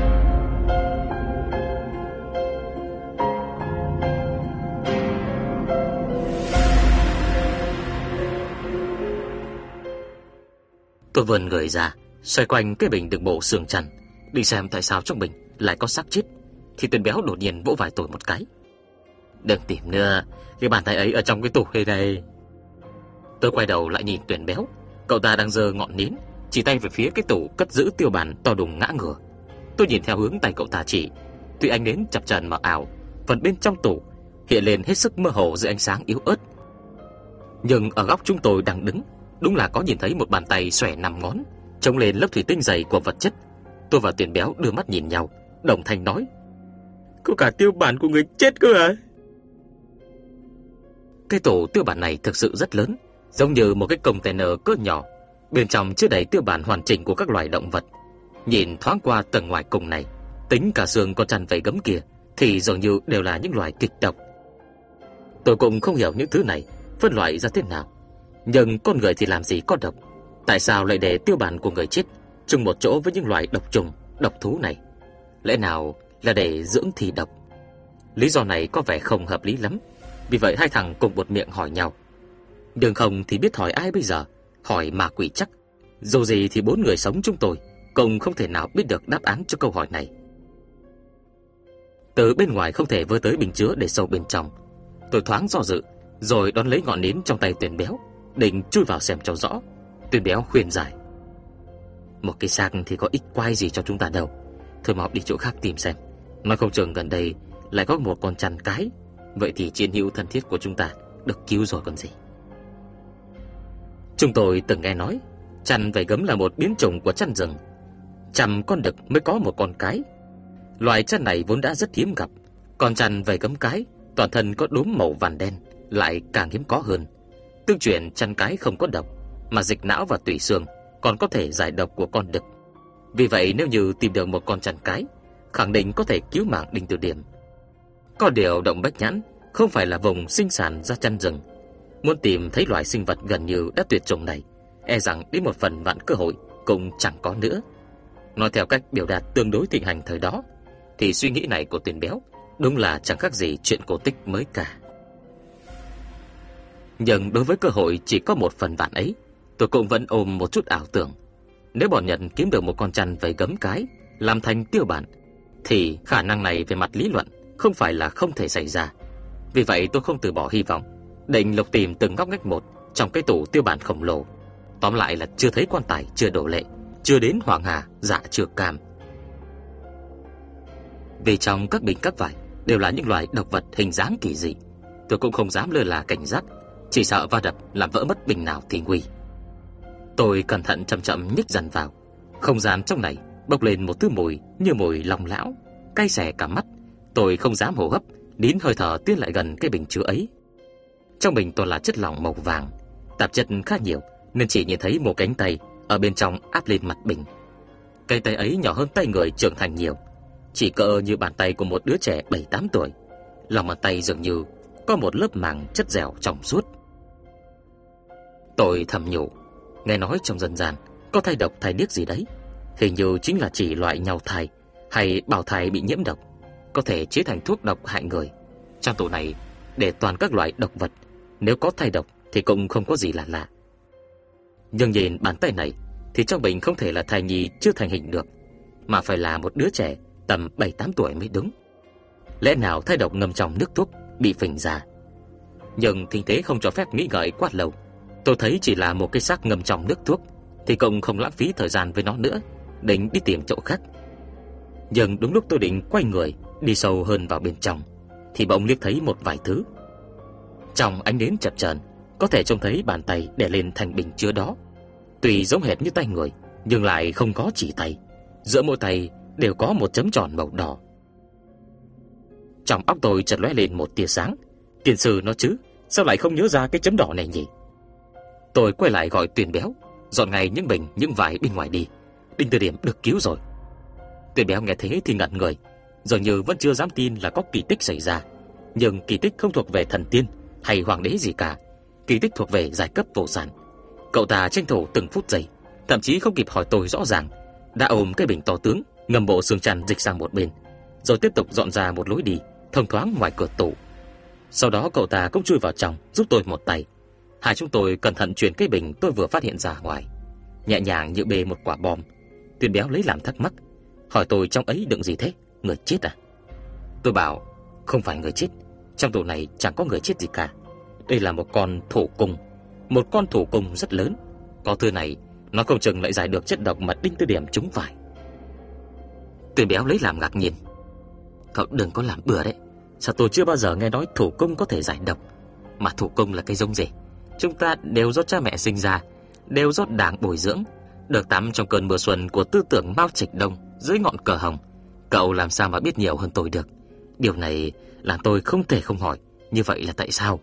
Tôi vươn người ra, xoay quanh cái bình đựng bộ xương chăn, đi xem tại sao trong bình lại có xác chết. Thì Tuyển Béo đột nhiên vỗ vai tôi một cái. Đừng tìm nữa, cái bàn tay ấy ở trong cái tủ đây này. Tôi quay đầu lại nhìn Tuyển Béo. Cậu ta đang giơ ngọn nến, chỉ tay về phía cái tủ cất giữ tiêu bản to đùng ngã ngửa. Tôi nhìn theo hướng tay cậu ta chỉ. Tuy ánh nến chập chờn mờ ảo, phần bên trong tủ hiện lên hết sức mơ hồ dưới ánh sáng yếu ớt. Nhưng ở góc chúng tôi đang đứng, đúng là có nhìn thấy một bàn tay xòe năm ngón chống lên lớp thủy tinh dày của vật chất. Tôi và Tuyển Béo đưa mắt nhìn nhau, đồng thanh nói: "Có cả tiêu bản của người chết cơ à?" Cái tủ tiêu bản này thực sự rất lớn, giống như một cái container cỡ nhỏ. Bên trong chứa đầy tiêu bản hoàn chỉnh của các loài động vật. Nhìn thoáng qua tầng ngoài cùng này, tính cả xương con chăn vảy gấm kia, thì dường như đều là những loài kịch độc. Tôi cũng không hiểu những thứ này phân loại ra thế nào. Nhưng con người thì làm gì có độc? Tại sao lại để tiêu bản của người chết chung một chỗ với những loài độc trùng, độc thú này? Lẽ nào là để dưỡng thi độc? Lý do này có vẻ không hợp lý lắm. Vì vậy hai thằng cùng một miệng hỏi nhau. Đường không thì biết hỏi ai bây giờ? Hỏi ma quỷ chắc. Dù gì thì bốn người sống chúng tôi cũng không thể nào biết được đáp án cho câu hỏi này. Từ bên ngoài không thể vơ tới bình chứa để sâu bên trong. Tôi thoáng do dự, rồi đón lấy ngọn nến trong tay Tuyển Béo, định chui vào xem cho rõ. Tuyển Béo khuyên giải: "Một cái xác thì có ích quái gì cho chúng ta đâu. Thôi mau đi chỗ khác tìm xem. Nói không chừng gần đây lại có một con chăn cái. Vậy thì chiến hữu thân thiết của chúng ta được cứu rồi còn gì." Chúng tôi từng nghe nói chăn vảy gấm là một biến chủng của chăn rừng. Trăm con đực mới có một con cái. Loài chăn này vốn đã rất hiếm gặp. Còn chăn vảy gấm cái toàn thân có đốm màu vàng đen lại càng hiếm có hơn. Tương truyền chăn cái không có độc, mà dịch não và tủy xương còn có thể giải độc của con đực. Vì vậy nếu như tìm được một con chăn cái, khẳng định có thể cứu mạng Đinh Từ Điểm. Có điều Động Bách Nhãn không phải là vùng sinh sản ra chăn rừng. Muốn tìm thấy loài sinh vật gần như đã tuyệt chủng này, e rằng đến một phần vạn cơ hội cũng chẳng có nữa. Nói theo cách biểu đạt tương đối thịnh hành thời đó, thì suy nghĩ này của Tuyển Béo đúng là chẳng khác gì chuyện cổ tích mới cả. Nhưng đối với cơ hội chỉ có một phần vạn ấy, tôi cũng vẫn ôm một chút ảo tưởng. Nếu bọn Nhật kiếm được một con chăn vảy gấm cái, làm thành tiêu bản, thì khả năng này về mặt lý luận không phải là không thể xảy ra. Vì vậy tôi không từ bỏ hy vọng, định lục tìm từng ngóc ngách một trong cái tủ tiêu bản khổng lồ. Tóm lại là chưa thấy quan tài chưa đổ lệ, chưa đến hoàng hà dạ chưa cam. Vì trong các bình các vải đều là những loài độc vật hình dáng kỳ dị, tôi cũng không dám lơ là cảnh giác, chỉ sợ va đập làm vỡ mất bình nào thì nguy. Tôi cẩn thận chậm chậm nhích dần vào. Không gian trong này bốc lên một thứ mùi như mùi lòng lão, cay xè cả mắt. Tôi không dám hô hấp, nín hơi thở tiến lại gần cái bình chứa ấy. Trong bình toàn là chất lỏng màu vàng, tạp chất khá nhiều nên chỉ nhìn thấy một cánh tay ở bên trong áp lên mặt bình. Cái tay ấy nhỏ hơn tay người trưởng thành nhiều, chỉ cỡ như bàn tay của một đứa trẻ bảy tám tuổi. Lòng bàn tay dường như có một lớp màng chất dẻo trong suốt. Tôi thầm nhủ, nghe nói trong dân gian có thai độc thai điếc gì đấy, hình như chính là chỉ loại nhau thai hay bào thai bị nhiễm độc, có thể chế thành thuốc độc hại người. Trong tủ này để toàn các loại độc vật, nếu có thai độc thì cũng không có gì là lạ. Nhưng nhìn bàn tay này thì trong bình không thể là thai nhi chưa thành hình được, mà phải là một đứa trẻ tầm bảy tám tuổi mới đúng. Lẽ nào thai độc ngâm trong nước thuốc bị phình ra? Nhưng tình thế không cho phép nghĩ ngợi quá lâu. Tôi thấy chỉ là một cái xác ngâm trong nước thuốc thì cũng không lãng phí thời gian với nó nữa, định đi tìm chỗ khác. Nhưng đúng lúc tôi định quay người đi sâu hơn vào bên trong thì bỗng liếc thấy một vài thứ. Trong ánh nến chập chờn có thể trông thấy bàn tay đè lên thành bình chứa đó. Tuy giống hệt như tay người nhưng lại không có chỉ tay, giữa mỗi tay đều có một chấm tròn màu đỏ. Trong óc tôi chợt lóe lên một tia sáng. Tiền sư nó chứ, sao lại không nhớ ra cái chấm đỏ này nhỉ? Tôi quay lại gọi Tuyền Béo dọn ngay những bình những vải bên ngoài đi. Đinh Từ Điểm được cứu rồi. Tuyền Béo nghe thế thì ngẩn người, dường như vẫn chưa dám tin là có kỳ tích xảy ra. Nhưng kỳ tích không thuộc về thần tiên hay hoàng đế gì cả, kỳ tích thuộc về giai cấp vô sản. Cậu ta tranh thủ từng phút giây, thậm chí không kịp hỏi tôi rõ ràng, đã ôm cái bình to tướng ngầm bộ xương chăn dịch sang một bên, rồi tiếp tục dọn ra một lối đi thông thoáng ngoài cửa tủ. Sau đó cậu ta cũng chui vào trong giúp tôi một tay. Hai chúng tôi cẩn thận chuyển cái bình tôi vừa phát hiện ra ngoài, nhẹ nhàng như bê một quả bom. Tuyền Béo lấy làm thắc mắc, hỏi tôi trong ấy đựng gì thế, người chết à? Tôi bảo không phải người chết, trong tủ này chẳng có người chết gì cả. Đây là một con thổ cung, một con thổ cung rất lớn. Có thứ này nó không chừng lại giải được chất độc mà Đinh Từ Điểm trúng phải. Tuyền Béo lấy làm ngạc nhiên, cậu đừng có làm bừa đấy. Sao tôi chưa bao giờ nghe nói thổ cung có thể giải độc? Mà thổ cung là cái giống gì? Chúng ta đều do cha mẹ sinh ra, đều do Đảng bồi dưỡng, được tắm trong cơn mưa xuân của tư tưởng Mao Trạch Đông dưới ngọn cờ hồng. Cậu làm sao mà biết nhiều hơn tôi được? Điều này làm tôi không thể không hỏi, như vậy là tại sao?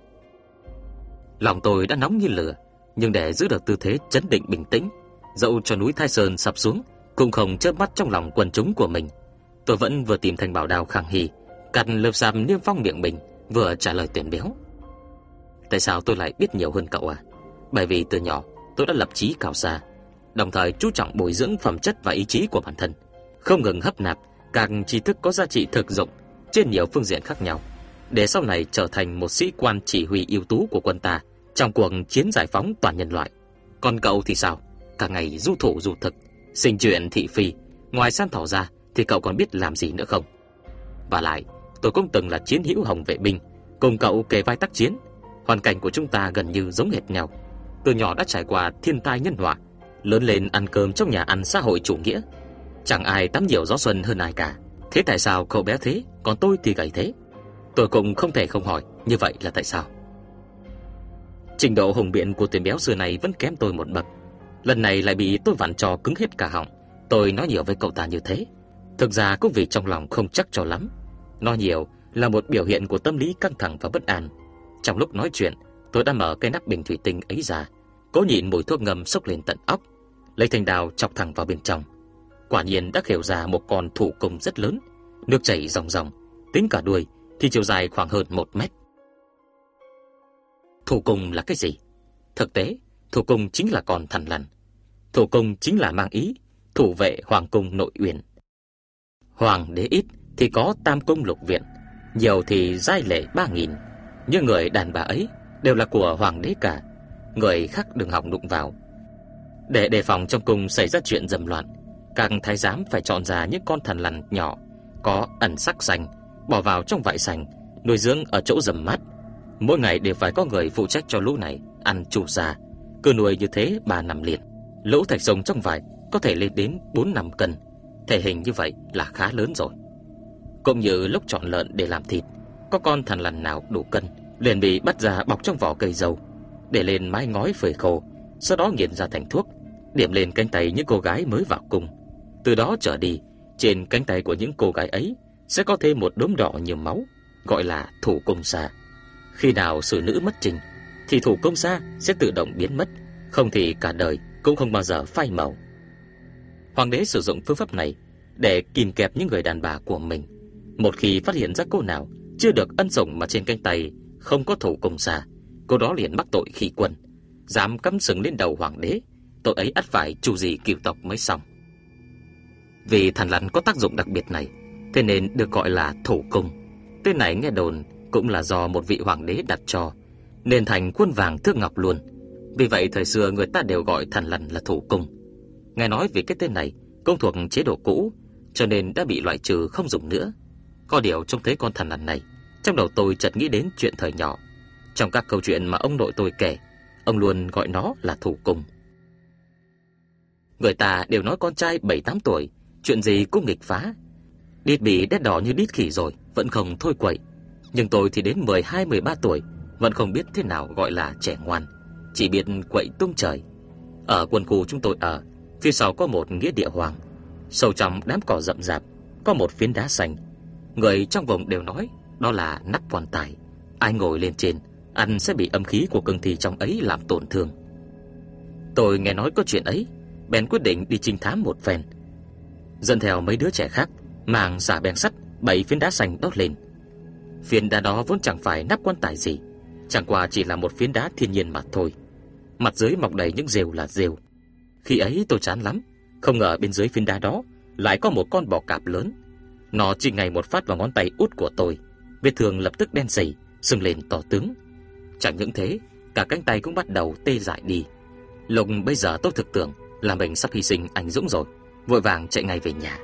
Lòng tôi đã nóng như lửa, nhưng để giữ được tư thế trấn định bình tĩnh, dẫu cho núi Thái Sơn sập xuống cũng không chớp mắt trong lòng quần chúng của mình, tôi vẫn vừa tìm thanh bảo đao khang hy, cắt lớp sàm niêm phong miệng mình, vừa trả lời Tuyền Béo. Tại sao tôi lại biết nhiều hơn cậu à? Bởi vì từ nhỏ tôi đã lập chí cao xa, đồng thời chú trọng bồi dưỡng phẩm chất và ý chí của bản thân, không ngừng hấp nạp các tri thức có giá trị thực dụng trên nhiều phương diện khác nhau, để sau này trở thành một sĩ quan chỉ huy ưu tú của quân ta trong cuộc chiến giải phóng toàn nhân loại. Còn cậu thì sao? Cả ngày du thủ du thực, sinh chuyện thị phi, ngoài săn thỏ ra thì cậu còn biết làm gì nữa không? Và lại, tôi cũng từng là chiến hữu Hồng Vệ binh, cùng cậu kề vai tác chiến. Hoàn cảnh của chúng ta gần như giống hệt nhau. Từ nhỏ đã trải qua thiên tai nhân họa, lớn lên ăn cơm trong nhà ăn xã hội chủ nghĩa, chẳng ai tắm nhiều gió xuân hơn ai cả. Thế tại sao cậu béo thế, còn tôi thì gầy thế? Tôi cũng không thể không hỏi, như vậy là tại sao? Trình độ hùng biện của Tuyền Béo xưa này vẫn kém tôi một bậc. Lần này lại bị tôi vặn trò cứng hết cả họng. Tôi nói nhiều với cậu ta như thế, thực ra cũng vì trong lòng không chắc cho lắm. Nói nhiều là một biểu hiện của tâm lý căng thẳng và bất an. Trong lúc nói chuyện, tôi đã mở cái nắp bình thủy tinh ấy ra, cố nhịn mùi thuốc ngâm xốc lên tận óc, lấy thanh đao chọc thẳng vào bên trong. Quả nhiên đã khều ra một con thổ cung rất lớn, nước chảy ròng ròng, tính cả đuôi thì chiều dài khoảng hơn một mét. Thổ cung là cái gì? Thực tế, thổ cung chính là con thằn lằn. Thổ cung chính là mang ý thủ vệ hoàng cung nội uyển. Hoàng đế ít thì có tam cung lục viện, nhiều thì giai lệ ba nghìn. Những người đàn bà ấy đều là của hoàng đế cả, người khác đừng hòng đụng vào. Để đề phòng trong cung xảy ra chuyện dầm loạn, Các thái giám phải chọn ra những con thằn lằn nhỏ có ẩn sắc xanh, bỏ vào trong vại sành, nuôi dưỡng ở chỗ rầm mát. Mỗi ngày đều phải có người phụ trách cho lũ này ăn chu sa. Cứ nuôi như thế ba năm liền, lũ thạch rồng trong vại có thể lên đến bốn năm cân. Thể hình như vậy là khá lớn rồi. Cũng như lúc chọn lợn để làm thịt, có con thằn lằn nào đủ cân liền bị bắt ra bọc trong vỏ cây dâu, để lên mái ngói phơi khô, sau đó nghiền ra thành thuốc, điểm lên cánh tay những cô gái mới vào cung. Từ đó trở đi, trên cánh tay của những cô gái ấy sẽ có thêm một đốm đỏ như máu, gọi là thủ cung sa. Khi nào xử nữ mất trình thì thủ cung sa sẽ tự động biến mất, không thì cả đời cũng không bao giờ phai màu. Hoàng đế sử dụng phương pháp này để kìm kẹp những người đàn bà của mình. Một khi phát hiện ra cô nào chưa được ân sủng mà trên cánh tay không có thủ cung sa, cô đó liền mắc tội khi quân, dám cắm sừng lên đầu hoàng đế, tội ấy ắt phải tru diệt cửu tộc mới xong. Vì thằn lằn có tác dụng đặc biệt này, thế nên được gọi là thủ cung. Tên này nghe đồn cũng là do một vị hoàng đế đặt cho, nên thành khuôn vàng thước ngọc luôn. Vì vậy thời xưa người ta đều gọi thằn lằn là thủ cung. Nghe nói vì cái tên này cũng thuộc chế độ cũ, cho nên đã bị loại trừ không dùng nữa. Có điều trông thấy con thằn lằn này, trong đầu tôi chợt nghĩ đến chuyện thời nhỏ. Trong các câu chuyện mà ông nội tôi kể, ông luôn gọi nó là thủ cung. Người ta đều nói con trai bảy tám tuổi, chuyện gì cũng nghịch phá. Đít bị đét đỏ như đít khỉ rồi, vẫn không thôi quậy. Nhưng tôi thì đến mười hai mười ba tuổi, vẫn không biết thế nào gọi là trẻ ngoan, chỉ biết quậy tung trời. Ở quân khu chúng tôi ở, phía sau có một nghĩa địa hoàng. Sâu trong đám cỏ rậm rạp có một phiến đá xanh. Người trong vùng đều nói đó là nắp quan tài. Ai ngồi lên trên, ăn sẽ bị âm khí của cương thi trong ấy làm tổn thương. Tôi nghe nói có chuyện ấy, bèn quyết định đi trinh thám một phen. Dẫn theo mấy đứa trẻ khác, mang xà beng sắt bày phiến đá xanh đốt lên. Phiến đá đó vốn chẳng phải nắp quan tài gì, chẳng qua chỉ là một phiến đá thiên nhiên mà thôi. Mặt dưới mọc đầy những rêu là rêu. Khi ấy tôi chán lắm, không ngờ bên dưới phiến đá đó lại có một con bò cạp lớn. Nó chỉ ngay một phát vào ngón tay út của tôi, vết thương lập tức đen sẩy, sưng lên to tướng. Chẳng những thế, cả cánh tay cũng bắt đầu tê dại đi. Lúc bây giờ tôi thực tưởng là mình sắp hy sinh anh dũng rồi, vội vàng chạy ngay về nhà.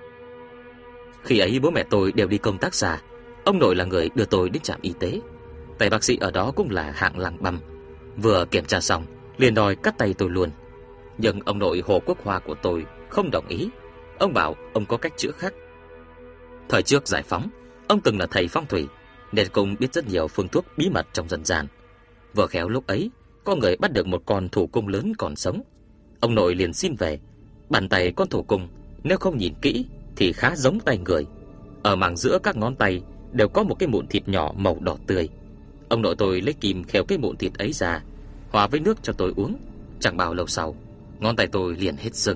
Khi ấy bố mẹ tôi đều đi công tác xa, ông nội là người đưa tôi đến trạm y tế. Tay bác sĩ ở đó cũng là hạng lăng băm, vừa kiểm tra xong liền đòi cắt tay tôi luôn. Nhưng ông nội Hồ Quốc Hoa của tôi không đồng ý. Ông bảo ông có cách chữa khác. Thời trước giải phóng, ông từng là thầy phong thủy, nên cũng biết rất nhiều phương thuốc bí mật trong dân gian. Vừa khéo lúc ấy có người bắt được một con thủ cung lớn còn sống. Ông nội liền xin về. Bàn tay con thủ cung nếu không nhìn kỹ thì khá giống tay người. Ở màng giữa các ngón tay đều có một cái mụn thịt nhỏ màu đỏ tươi. Ông nội tôi lấy kìm khều cái mụn thịt ấy ra, hòa với nước cho tôi uống. Chẳng bao lâu sau, ngón tay tôi liền hết sưng.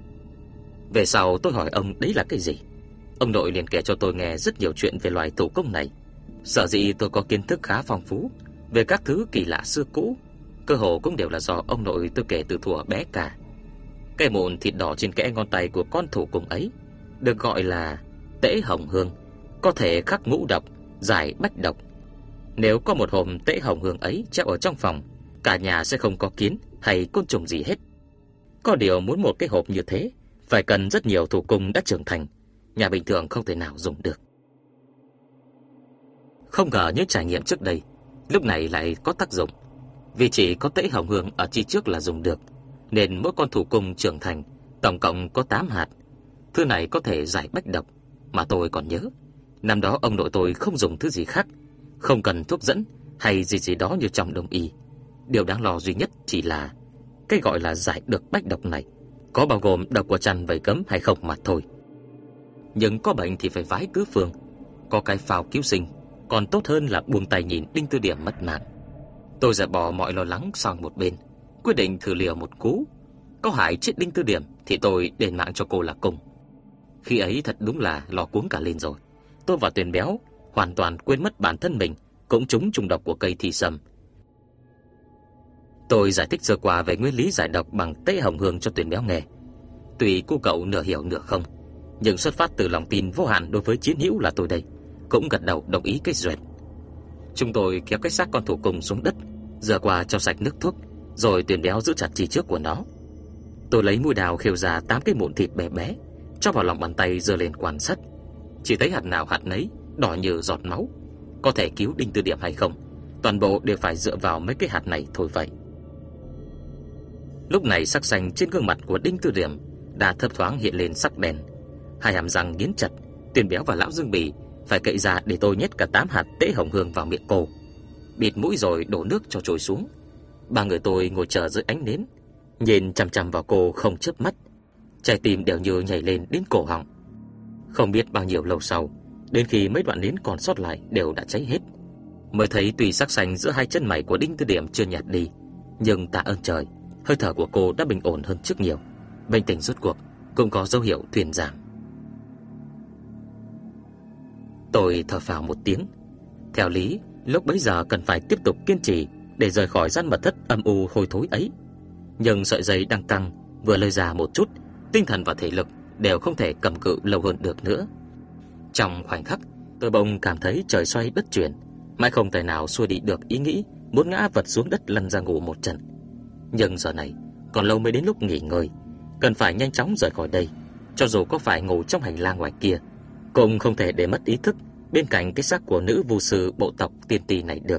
Về sau tôi hỏi ông đấy là cái gì. Ông nội liền kể cho tôi nghe rất nhiều chuyện về loài thủ cung này. Sở dĩ tôi có kiến thức khá phong phú về các thứ kỳ lạ xưa cũ, cơ hồ cũng đều là do ông nội tôi kể từ thuở bé cả. Cái mụn thịt đỏ trên kẽ ngón tay của con thủ cung ấy được gọi là tễ hồng hương, có thể khắc ngũ độc, giải bách độc. Nếu có một hộp tễ hồng hương ấy treo ở trong phòng, cả nhà sẽ không có kiến hay côn trùng gì hết. Có điều muốn một cái hộp như thế phải cần rất nhiều thủ cung đã trưởng thành, nhà bình thường không thể nào dùng được. Không ngờ những trải nghiệm trước đây lúc này lại có tác dụng. Vì chỉ có tễ hồng hương ở chi trước là dùng được, nên mỗi con thủ cung trưởng thành tổng cộng có tám hạt. Thứ này có thể giải bách độc. Mà tôi còn nhớ, năm đó ông nội tôi không dùng thứ gì khác, không cần thuốc dẫn hay gì gì đó như trong đông y. Điều đáng lo duy nhất chỉ là cái gọi là giải được bách độc này có bao gồm độc của chăn vây cấm hay không mà thôi. Nhưng có bệnh thì phải vái tứ phương, có cái phao cứu sinh còn tốt hơn là buông tay nhìn Đinh Tư Điểm mất mạng. Tôi dẹp bỏ mọi lo lắng sang một bên, quyết định thử liều một cú. Có hại chết Đinh Tư Điểm thì tôi đền mạng cho cô là cùng. Khi ấy thật đúng là lo cuống cả lên rồi. Tôi và Tuyền Béo hoàn toàn quên mất bản thân mình cũng trúng trùng độc của cây thì sâm. Tôi giải thích sơ qua về nguyên lý giải độc bằng tễ hồng hương cho Tuyền Béo nghe. Tuy cô cậu nửa hiểu nửa không, nhưng xuất phát từ lòng tin vô hạn đối với chiến hữu là tôi đây, cũng gật đầu đồng ý cái duyệt. Chúng tôi kéo cái xác con thủ cung xuống đất, rửa qua cho sạch nước thuốc, rồi Tuyền Béo giữ chặt chi trước của nó. Tôi lấy mũi đào khều ra tám cái mụn thịt bé bé, cho vào lòng bàn tay giơ lên quan sát. Chỉ thấy hạt nào hạt nấy đỏ như giọt máu. Có thể cứu Đinh Tư Điểm hay không, toàn bộ đều phải dựa vào mấy cái hạt này thôi vậy. Lúc này sắc xanh trên gương mặt của Đinh Tư Điểm đã thấp thoáng hiện lên sắc đen. Hai hàm răng nghiến chặt, Tuyền Béo và lão Dương Bỉ phải cậy ra để tôi nhét cả tám hạt tễ hồng hương vào miệng cô, bịt mũi rồi đổ nước cho trôi xuống. Ba người tôi ngồi chờ dưới ánh nến, nhìn chằm chằm vào cô không chớp mắt, trái tim đều như nhảy lên đến cổ họng. Không biết bao nhiêu lâu sau, đến khi mấy đoạn nến còn sót lại đều đã cháy hết, mới thấy tuy sắc xanh giữa hai chân mày của Đinh Tư Điểm chưa nhạt đi, nhưng tạ ơn trời, hơi thở của cô đã bình ổn hơn trước nhiều. Bệnh tình rốt cuộc cũng có dấu hiệu thuyên giảm. Tôi thở phào một tiếng. Theo lý, lúc bấy giờ cần phải tiếp tục kiên trì để rời khỏi gian mật thất âm u hôi thối ấy. Nhưng sợi dây đang căng, vừa lơi ra một chút, tinh thần và thể lực đều không thể cầm cự lâu hơn được nữa. Trong khoảnh khắc, tôi bỗng cảm thấy trời xoay đất chuyển, mãi không thể nào xua đi được ý nghĩ muốn ngã vật xuống đất lăn ra ngủ một trận. Nhưng giờ này còn lâu mới đến lúc nghỉ ngơi, cần phải nhanh chóng rời khỏi đây. Cho dù có phải ngủ trong hành lang ngoài kia, cũng không thể để mất ý thức bên cạnh cái xác của nữ vu sư bộ tộc tiên ti này được.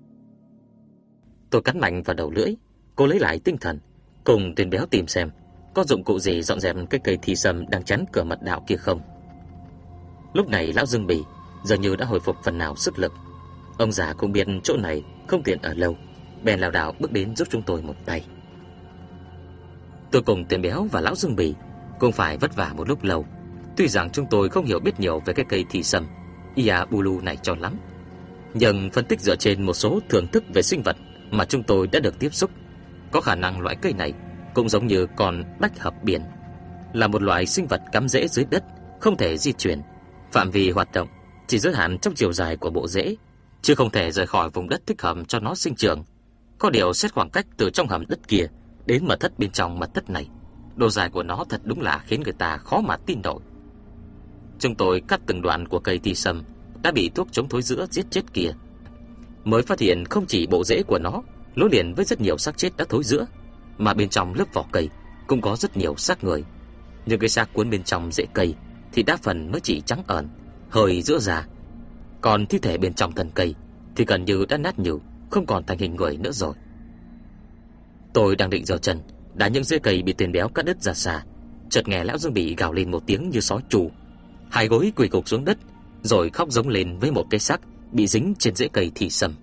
Tôi cắn mạnh vào đầu lưỡi, cố lấy lại tinh thần, cùng Tuyền Béo tìm xem có dụng cụ gì dọn dẹp cái cây thi sâm đang chắn cửa mật đạo kia không. Lúc này lão Dương Bỉ dường như đã hồi phục phần nào sức lực. Ông già cũng biết chỗ này không tiện ở lâu, bèn lảo đảo bước đến giúp chúng tôi một tay. Tôi cùng Tuyền Béo và lão Dương Bỉ cũng phải vất vả một lúc lâu. Tuy rằng chúng tôi không hiểu biết nhiều về cái cây thi sâm Iabulu này cho lắm, nhưng phân tích dựa trên một số thưởng thức về sinh vật mà chúng tôi đã được tiếp xúc, có khả năng loại cây này cũng giống như con bách hợp biển, là một loại sinh vật cắm rễ dưới đất, không thể di chuyển. Phạm vi hoạt động chỉ giới hạn trong chiều dài của bộ rễ, chứ không thể rời khỏi vùng đất thích hợp cho nó sinh trưởng. Có điều xét khoảng cách từ trong hầm đất kia đến mật thất bên trong mật thất này, độ dài của nó thật đúng là khiến người ta khó mà tin nổi. Chúng tôi cắt từng đoạn của cây thi sâm đã bị thuốc chống thối rữa giết chết kia, mới phát hiện không chỉ bộ rễ của nó nối liền với rất nhiều xác chết đã thối rữa, mà bên trong lớp vỏ cây cũng có rất nhiều xác người. Nhưng cái xác cuốn bên trong rễ cây thì đa phần mới chỉ trắng ẩn, hơi rữa ra, còn thi thể bên trong thân cây thì gần như đã nát nhừ, không còn thành hình người nữa rồi. Tôi đang định giơ chân đá những rễ cây bị Tuyền Béo cắt đứt ra xa, chợt nghe lão Dương Bỉ gào lên một tiếng như sói trù, hai gối quỳ gục xuống đất, rồi khóc giống lên với một cái xác bị dính trên rễ cây thi sâm.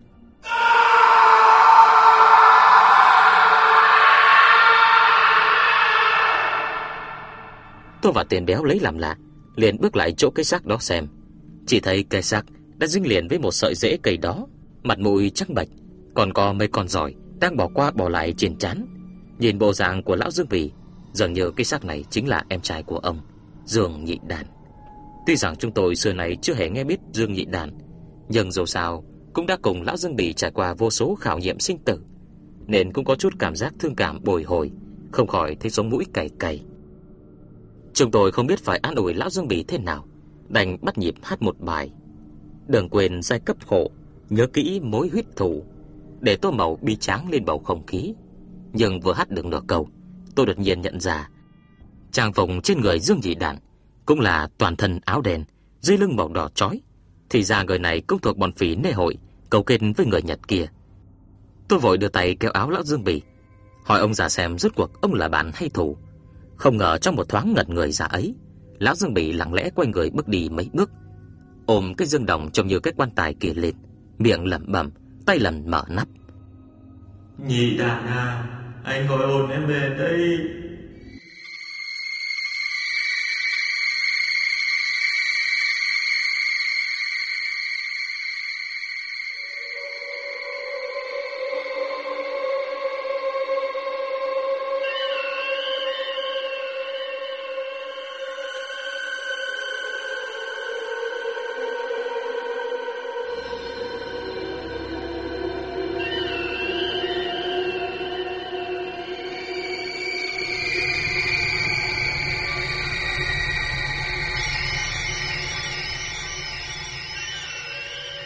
Tôi và Tuyền Béo lấy làm lạ, liền bước lại chỗ cái xác đó xem. Chỉ thấy cái xác đã dính liền với một sợi rễ cây đó, mặt mũi trắng bệch, còn có mấy con giỏi đang bỏ qua bỏ lại trên trán. Nhìn bộ dạng của lão Dương Bỉ, dường như cái xác này chính là em trai của ông, Dương Nhị Đàn. Tuy rằng chúng tôi xưa này chưa hề nghe biết Dương Nhị Đàn, nhưng dù sao cũng đã cùng lão Dương Bỉ trải qua vô số khảo nghiệm sinh tử, nên cũng có chút cảm giác thương cảm bồi hồi, không khỏi thấy sống mũi cay cay. Chúng tôi không biết phải an ủi lão Dương Bỉ thế nào, đành bắt nhịp hát một bài: đừng quên giai cấp khổ, nhớ kỹ mối huyết thù, để tô màu bi tráng lên bầu không khí. Nhưng vừa hát được nửa câu, tôi đột nhiên nhận ra trang phục trên người Dương Nhị Đàn cũng là toàn thân áo đen, dưới lưng màu đỏ chói. Thì ra người này cũng thuộc bọn phỉ nê hội cấu kết với người Nhật kia. Tôi vội đưa tay kéo áo lão Dương Bỉ, hỏi ông già xem rốt cuộc ông là bạn hay thù. Không ngờ trong một thoáng ngẩn người già ấy, lão Dương Bỉ lặng lẽ quay người bước đi mấy bước, ôm cái dương đồng trông như cái quan tài kia lên, miệng lẩm bẩm, tay lần mở nắp: Nhị Đàn à, anh gọi ồn em về đây.